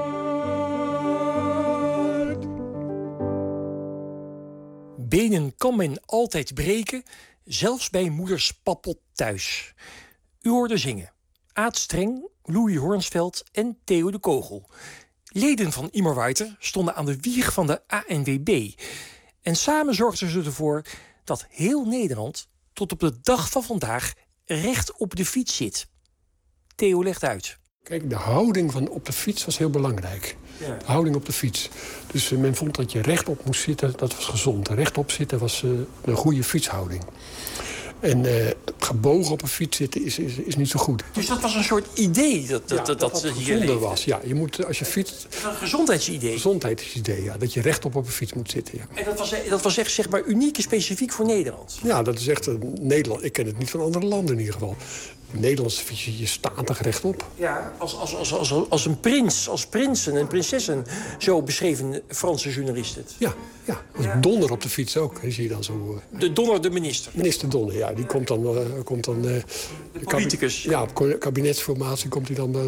Benen kan men altijd breken, zelfs bij moeders pappot thuis. U hoorde zingen Aad Streng, Louis Hornsveld en Theo de Kogel. Leden van Immer Weiter stonden aan de wieg van de ANWB. En samen zorgden ze ervoor dat heel Nederland tot op de dag van vandaag recht op de fiets zit. Theo legt uit. Kijk, de houding van op de fiets was heel belangrijk. Ja. De houding op de fiets. Dus men vond dat je rechtop moest zitten, dat was gezond. Rechtop zitten was een goede fietshouding. En gebogen op een fiets zitten is niet zo goed. Dus dat was een soort idee dat hier gezonder was. Ja, je moet als je fietst. Een gezondheidsidee. Gezondheidsidee, ja. Dat je rechtop op een fiets moet zitten. Ja. En dat was echt zeg maar uniek en specifiek voor Nederland. Ja, dat is echt Nederland. Ik ken het niet van andere landen in ieder geval. Nederlandse fiets, je statig rechtop. Ja, als een prins, als prinsen en prinsessen. Zo beschreven Franse journalisten het. Ja. Als Donner op de fiets ook. Zie je dan zo. De Donner, de minister. Minister Donner, ja. Die komt dan de politicus. Op kabinetsformatie komt hij dan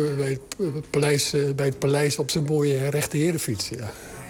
bij het paleis op zijn mooie rechte herenfiets. Ja.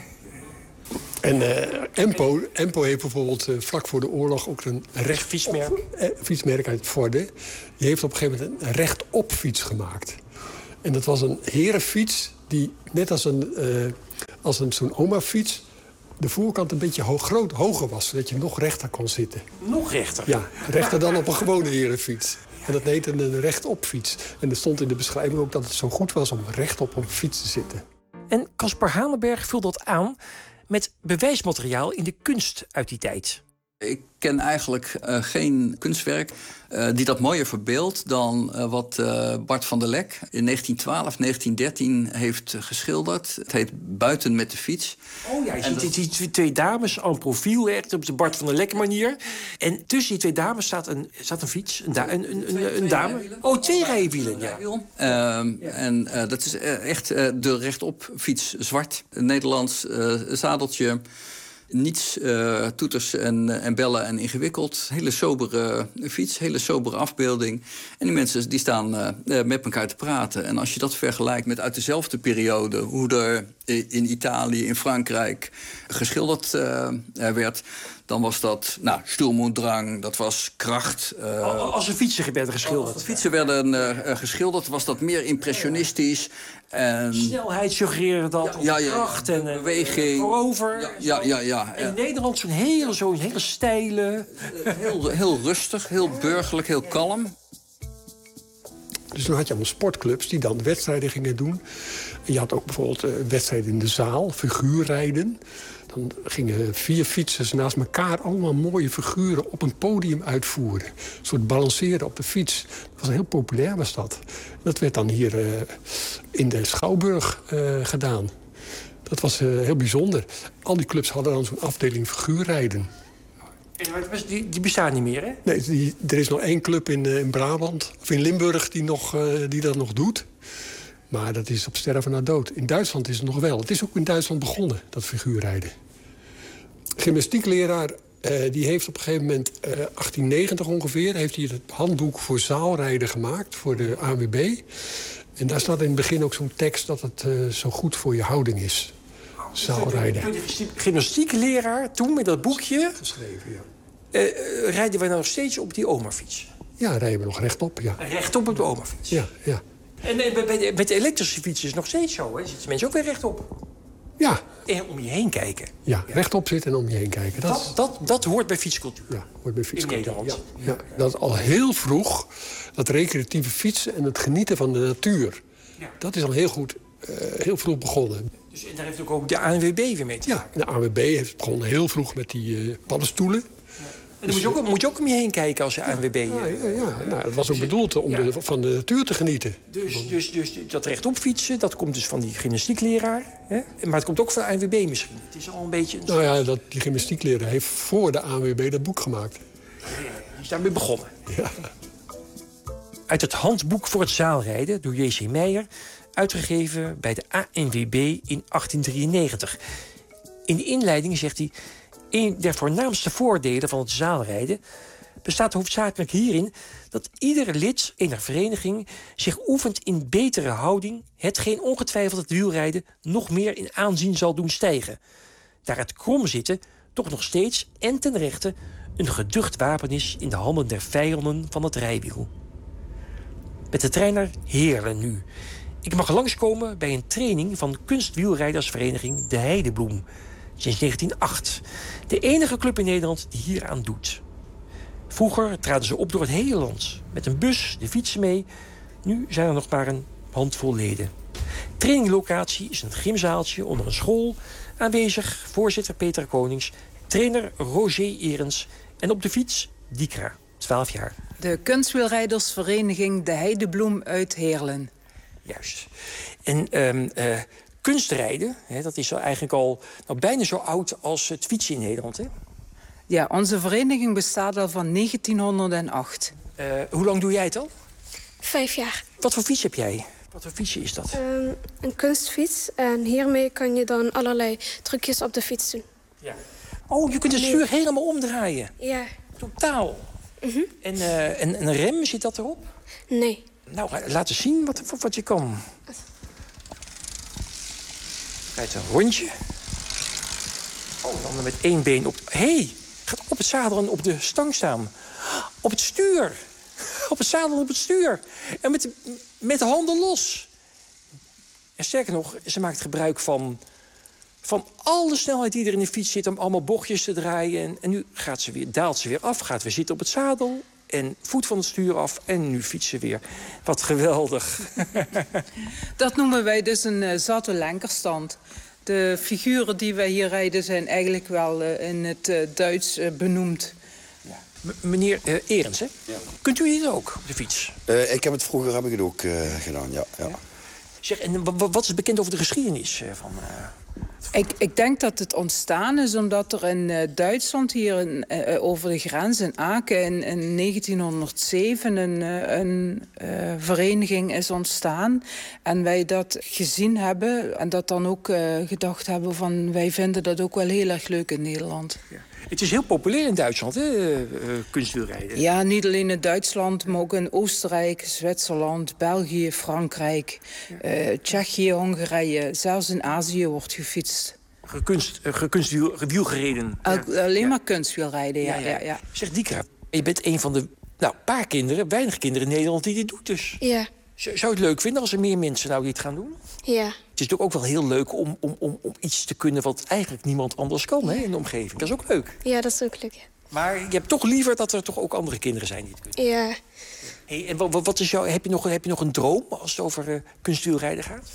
En Empo heeft bijvoorbeeld vlak voor de oorlog ook een fietsmerk uit Vorden. Die heeft op een gegeven moment een rechtop fiets gemaakt. En dat was een herenfiets die net als zo'n oma-fiets de voorkant een beetje hoger was, zodat je nog rechter kon zitten. Nog rechter? Ja, rechter dan op een gewone herenfiets. En dat heette een rechtop fiets. En er stond in de beschrijving ook dat het zo goed was om rechtop op een fiets te zitten. En Caspar Haneberg vult dat aan met bewijsmateriaal in de kunst uit die tijd. Ik ken eigenlijk geen kunstwerk die dat mooier verbeeldt dan wat Bart van der Lek in 1912, 1913 heeft geschilderd. Het heet Buiten met de fiets. Oh ja, je ziet die twee dames en profiel, echt op de Bart van der Lek manier. En tussen die twee dames staat een fiets, een dame. Oh, 2 rijwielen, ja. En dat is echt de rechtop fiets, zwart. Een Nederlands zadeltje. Niets toeters en bellen en ingewikkeld. Hele sobere fiets, hele sobere afbeelding. En die mensen die staan met elkaar te praten. En als je dat vergelijkt met uit dezelfde periode, hoe er in Italië, in Frankrijk geschilderd werd, dan was dat Sturm und Drang, dat was kracht. Als er fietsen werden geschilderd. Als fietsen werden geschilderd, was dat meer impressionistisch. Snelheid suggereren dat, kracht en beweging. Voorover. Ja. En in Nederland zo'n hele steile... Heel rustig, heel burgerlijk, heel kalm. Dus toen had je allemaal sportclubs die dan wedstrijden gingen doen. En je had ook bijvoorbeeld wedstrijden in de zaal, figuurrijden. Dan gingen 4 fietsers naast elkaar allemaal mooie figuren op een podium uitvoeren. Een soort balanceren op de fiets. Dat was heel populair, was dat. Dat werd dan hier in de Schouwburg gedaan. Dat was heel bijzonder. Al die clubs hadden dan zo'n afdeling figuurrijden. Die bestaan niet meer, hè? Nee, er is nog 1 club in Brabant, of in Limburg, die dat nog doet. Maar dat is op sterven na dood. In Duitsland is het nog wel. Het is ook in Duitsland begonnen, dat figuurrijden. Gymnastiekleraar die heeft op een gegeven moment, 1890 ongeveer... heeft hij het handboek voor zaalrijden gemaakt, voor de ANWB. En daar staat in het begin ook zo'n tekst dat het zo goed voor je houding is. Zaalrijden. De gymnastiekleraar, toen met dat boekje... geschreven, ja. Rijden wij nou nog steeds op die oma-fiets? Ja, rijden we nog rechtop, ja. Rechtop op de oma-fiets? Ja. En met de elektrische fiets is het nog steeds zo, hè? Zitten mensen ook weer rechtop? Ja. En om je heen kijken. Ja, rechtop zitten en om je heen kijken. Dat hoort bij fietscultuur. Ja, hoort bij fietscultuur. In Nederland. Ja, dat al heel vroeg, dat recreatieve fietsen en het genieten van de natuur. Ja. Dat is al heel goed, heel vroeg begonnen. Dus en daar heeft ook de ANWB weer mee te maken? Ja, de ANWB heeft begonnen heel vroeg met die paddenstoelen. En dan moet je ook om je heen kijken als je ANWB... Ja. Nou, het was ook bedoeld om van de natuur te genieten. Dus dat rechtop fietsen, dat komt dus van die gymnastiekleraar. Hè? Maar het komt ook van de ANWB misschien. Het is al een beetje... Nou ja, die gymnastiekleraar heeft voor de ANWB dat boek gemaakt. Die is daarmee begonnen. Ja. Uit het handboek voor het zaalrijden door J.C. Meijer... uitgegeven bij de ANWB in 1893. In de inleiding zegt hij... Een der voornaamste voordelen van het zaalrijden bestaat hoofdzakelijk hierin dat iedere lid ener vereniging zich oefent in betere houding, hetgeen ongetwijfeld het wielrijden nog meer in aanzien zal doen stijgen. Daar het kromzitten toch nog steeds en ten rechte een geducht wapen is in de handen der vijanden van het rijwiel. Met de trein naar Heerlen nu. Ik mag langskomen bij een training van kunstwielrijdersvereniging De Heidebloem. Sinds 1908. De enige club in Nederland die hieraan doet. Vroeger traden ze op door het hele land. Met een bus, de fietsen mee. Nu zijn er nog maar een handvol leden. Traininglocatie is een gymzaaltje onder een school. Aanwezig voorzitter Peter Konings. Trainer Roger Erens. En op de fiets Dikra, 12 jaar. De kunstwielrijdersvereniging De Heidebloem uit Heerlen. Juist. En... kunstrijden, dat is eigenlijk al bijna zo oud als het fietsen in Nederland. Hè? Ja, onze vereniging bestaat al van 1908. Hoe lang doe jij het al? 5 jaar. Wat voor fiets heb jij? Wat voor fietsje is dat? Een kunstfiets. En hiermee kan je dan allerlei trucjes op de fiets doen. Ja. Oh, je kunt het stuur helemaal omdraaien? Ja. Totaal? En een rem, zit dat erop? Nee. Nou, laat eens zien wat je kan. Rijdt een rondje. Oh, dan met 1 been op... Gaat op het zadel en op de stang staan. Op het stuur. Op het zadel en op het stuur. En met de handen los. En sterker nog, ze maakt gebruik van alle snelheid die er in de fiets zit... om allemaal bochtjes te draaien. En nu daalt ze weer af, gaat weer zitten op het zadel... en voet van het stuur af en nu fietsen weer. Wat geweldig. Dat noemen wij dus een zatte lenkerstand. De figuren die wij hier rijden zijn eigenlijk wel in het Duits benoemd. Ja. Meneer Erens, hè? Ja. Kunt u dit ook op de fiets? Ik heb het vroeger ook gedaan, ja. Zeg, en wat is bekend over de geschiedenis van... Ik denk dat het ontstaan is omdat er in Duitsland hier over de grens in Aken in 1907 een vereniging is ontstaan. En wij dat gezien hebben en dat dan ook gedacht hebben van wij vinden dat ook wel heel erg leuk in Nederland. Ja. Het is heel populair in Duitsland, hè, kunstwielrijden. Ja, niet alleen in Duitsland, maar ook in Oostenrijk, Zwitserland, België, Frankrijk, Tsjechië, Hongarije. Zelfs in Azië wordt gefietst. Wiel gereden. Alleen maar kunstwielrijden, ja. Zeg, Dikra, je bent een van de weinig kinderen in Nederland die dit doet dus. Ja. Zou je het leuk vinden als er meer mensen nou dit gaan doen? Ja. Het is natuurlijk ook wel heel leuk om iets te kunnen wat eigenlijk niemand anders kan, hè, in de omgeving. Dat is ook leuk. Ja, dat is ook leuk, ja. Maar je hebt toch liever dat er toch ook andere kinderen zijn die het kunnen? Ja. Hey, en wat is heb je nog een droom als het over kunstwielrijden gaat?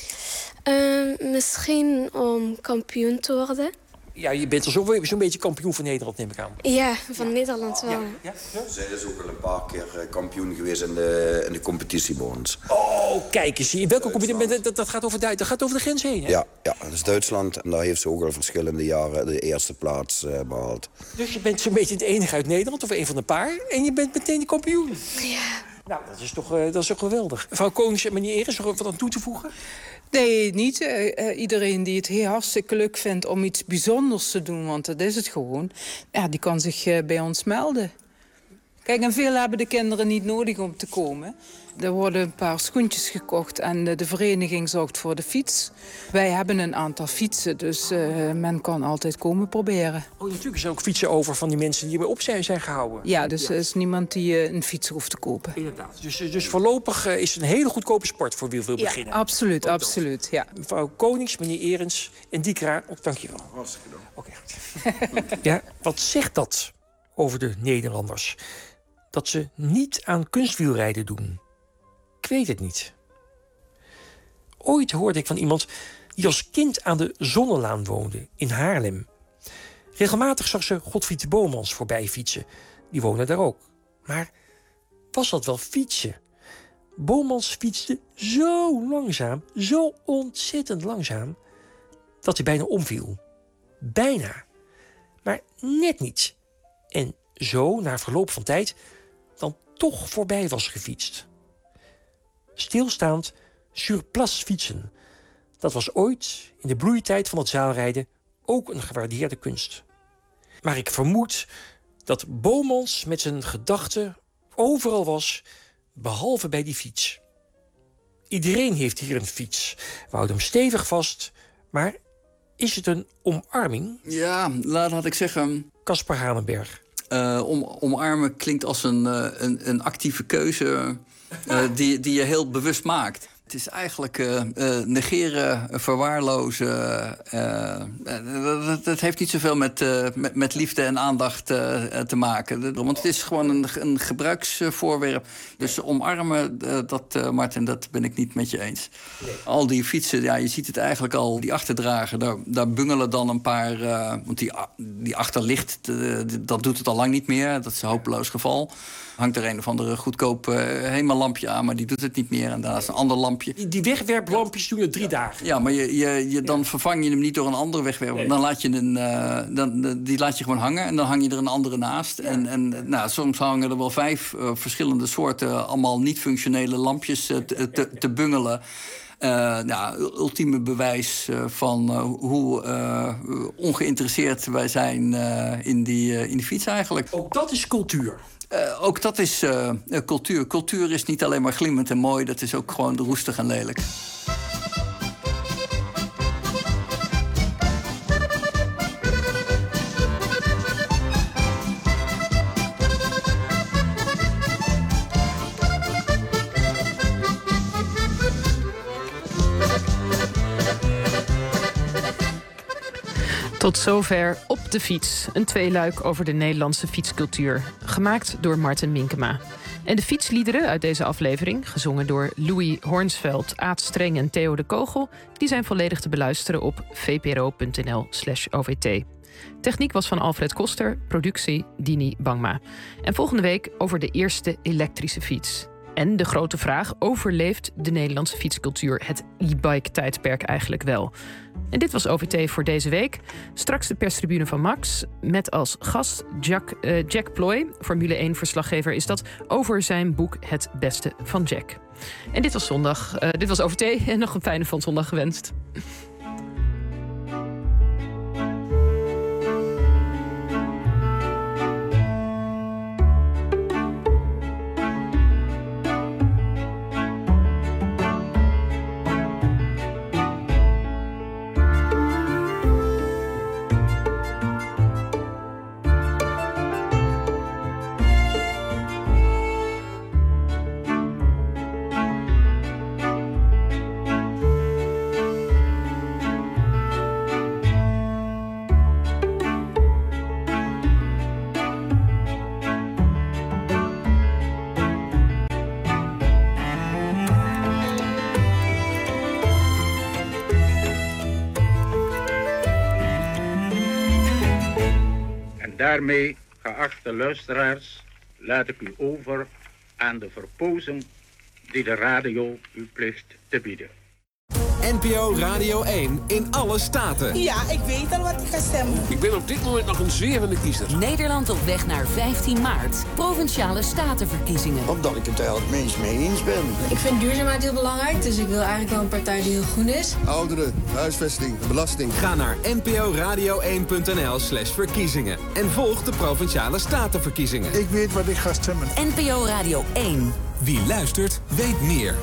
Misschien om kampioen te worden. Ja, je bent al zo'n beetje kampioen van Nederland, neem ik aan. Ja, van Nederland wel. Ja. Zij is ook al een paar keer kampioen geweest in de competitie bij ons. Oh, kijk eens. In welke competitie? Dat gaat over de grens heen, hè? Ja, dat is Duitsland. En daar heeft ze ook al verschillende jaren de eerste plaats behaald. Dus je bent zo'n beetje het enige uit Nederland, of een van de paar. En je bent meteen de kampioen. Ja. Nou, dat is toch geweldig. Mevrouw Konings en meneer Eres, nog wat aan toe te voegen? Nee, niet. Iedereen die het heel hartstikke leuk vindt om iets bijzonders te doen, want dat is het gewoon, ja, die kan zich bij ons melden. Kijk, en veel hebben de kinderen niet nodig om te komen. Er worden een paar schoentjes gekocht en de vereniging zorgt voor de fiets. Wij hebben een aantal fietsen, dus men kan altijd komen proberen. Oh, natuurlijk zijn er ook fietsen over van die mensen die op zijn gehouden. Ja, dus er is niemand die een fiets hoeft te kopen. Inderdaad. Dus voorlopig is het een hele goedkope sport voor wie wil beginnen. Ja, absoluut, absoluut. Ja. Mevrouw Konings, meneer Erens en Dikra, ook dankjewel. Hartstikke dank. Oké, goed. Ja, wat zegt dat over de Nederlanders? Dat ze niet aan kunstwielrijden doen. Ik weet het niet. Ooit hoorde ik van iemand die als kind aan de Zonnelaan woonde in Haarlem. Regelmatig zag ze Godfried Bomans voorbij fietsen. Die woonde daar ook. Maar was dat wel fietsen? Bomans fietste zo langzaam, zo ontzettend langzaam, dat hij bijna omviel. Bijna. Maar net niet. En zo, na verloop van tijd, dan toch voorbij was gefietst. Stilstaand sur place fietsen. Dat was ooit, in de bloeitijd van het zaalrijden, ook een gewaardeerde kunst. Maar ik vermoed dat Bomans met zijn gedachten overal was, behalve bij die fiets. Iedereen heeft hier een fiets. We houden hem stevig vast, maar is het een omarming? Ja, laat ik zeggen... Caspar Hanenberg. Omarmen klinkt als een actieve keuze die je heel bewust maakt. Het is eigenlijk negeren, verwaarlozen. Dat heeft niet zoveel met liefde en aandacht te maken. Want het is gewoon een gebruiksvoorwerp. Dus omarmen, Martin, dat ben ik niet met je eens. Nee. Al die fietsen, ja, je ziet het eigenlijk al. Die achterdragen, daar bungelen dan een paar... want die achterlicht, dat doet het al lang niet meer. Dat is een hopeloos geval. Hangt er een of andere goedkoop hemellampje aan, maar die doet het niet meer. En daarnaast een ander lampje. Die wegwerplampjes doen het 3 dagen. Ja, maar dan vervang je hem niet door een andere wegwerp. Nee. Dan laat je die laat je gewoon hangen en dan hang je er een andere naast. Ja. En soms hangen er wel 5 verschillende soorten, allemaal niet-functionele lampjes te bungelen. Ultieme bewijs van hoe ongeïnteresseerd wij zijn in die fiets eigenlijk. Ook dat is cultuur. Ook dat is cultuur. Cultuur is niet alleen maar glimmend en mooi, dat is ook gewoon roestig en lelijk. Tot zover Op de Fiets. Een tweeluik over de Nederlandse fietscultuur. Gemaakt door Martin Minkema. En de fietsliederen uit deze aflevering, gezongen door Louis Hornsveld, Aad Streng en Theo de Kogel, die zijn volledig te beluisteren op vpro.nl/OVT. Techniek was van Alfred Koster, productie Dini Bangma. En volgende week over de eerste elektrische fiets. En de grote vraag, overleeft de Nederlandse fietscultuur het e-bike-tijdperk eigenlijk wel? En dit was OVT voor deze week. Straks de perstribune van Max, met als gast Jack Ploy, Formule 1-verslaggever is dat, over zijn boek Het Beste van Jack. En dit was zondag. Dit was OVT en nog een fijne van zondag gewenst. En daarmee, geachte luisteraars, laat ik u over aan de verpozing die de radio u plicht te bieden. NPO Radio 1 in alle staten. Ja, ik weet al wat ik ga stemmen. Ik ben op dit moment nog een zwevende kiezer. Nederland op weg naar 15 maart. Provinciale statenverkiezingen. Omdat ik het er het meest mee eens ben. Ik vind duurzaamheid heel belangrijk, dus ik wil eigenlijk wel een partij die heel groen is. Ouderen, huisvesting, belasting. Ga naar nporadio1.nl/verkiezingen. En volg de Provinciale Statenverkiezingen. Ik weet wat ik ga stemmen. NPO Radio 1. Wie luistert, weet meer.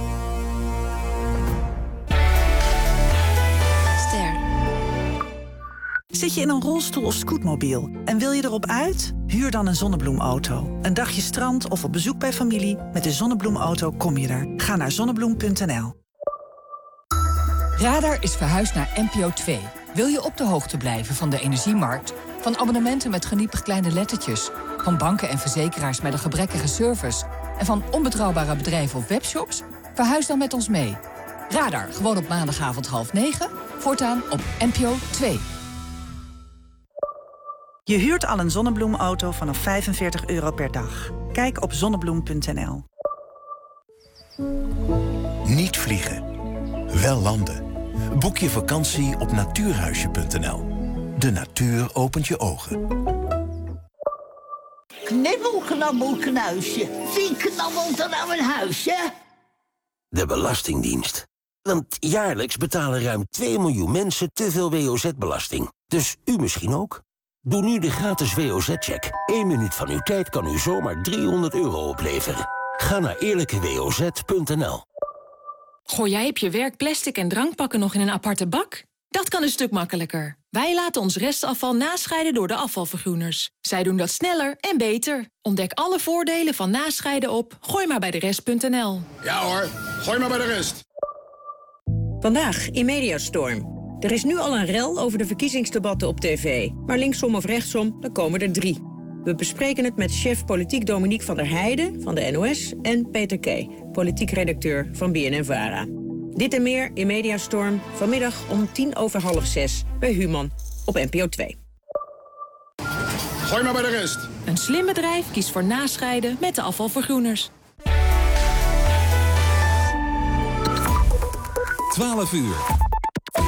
Zit je in een rolstoel of scootmobiel en wil je erop uit? Huur dan een zonnebloemauto. Een dagje strand of op bezoek bij familie. Met de zonnebloemauto kom je er. Ga naar zonnebloem.nl. Radar is verhuisd naar NPO 2. Wil je op de hoogte blijven van de energiemarkt? Van abonnementen met geniepig kleine lettertjes? Van banken en verzekeraars met een gebrekkige service? En van onbetrouwbare bedrijven of webshops? Verhuis dan met ons mee. Radar, gewoon op maandagavond 8:30. Voortaan op NPO 2. Je huurt al een zonnebloemauto vanaf €45 per dag. Kijk op zonnebloem.nl. Niet vliegen. Wel landen. Boek je vakantie op natuurhuisje.nl. De natuur opent je ogen. Knibbel, knabbel, knuisje. Wie knabbelt er nou een huisje? De Belastingdienst. Want jaarlijks betalen ruim 2 miljoen mensen te veel WOZ-belasting. Dus u misschien ook? Doe nu de gratis WOZ-check. 1 minuut van uw tijd kan u zomaar €300 opleveren. Ga naar eerlijkewoz.nl. Gooi jij op je werk plastic en drankpakken nog in een aparte bak? Dat kan een stuk makkelijker. Wij laten ons restafval nascheiden door de afvalvergroeners. Zij doen dat sneller en beter. Ontdek alle voordelen van nascheiden op gooimaarbijderest.nl. Ja hoor, gooi maar bij de rest. Vandaag in Mediastorm. Er is nu al een rel over de verkiezingsdebatten op tv. Maar linksom of rechtsom, dan komen er 3. We bespreken het met chef politiek Dominique van der Heijden van de NOS... en Peter K., politiek redacteur van BNN-VARA. Dit en meer in Mediastorm, vanmiddag om 6:10 bij Human op NPO 2. Gooi maar bij de rest. Een slim bedrijf kiest voor nascheiden met de afvalvergroeners. 12 uur.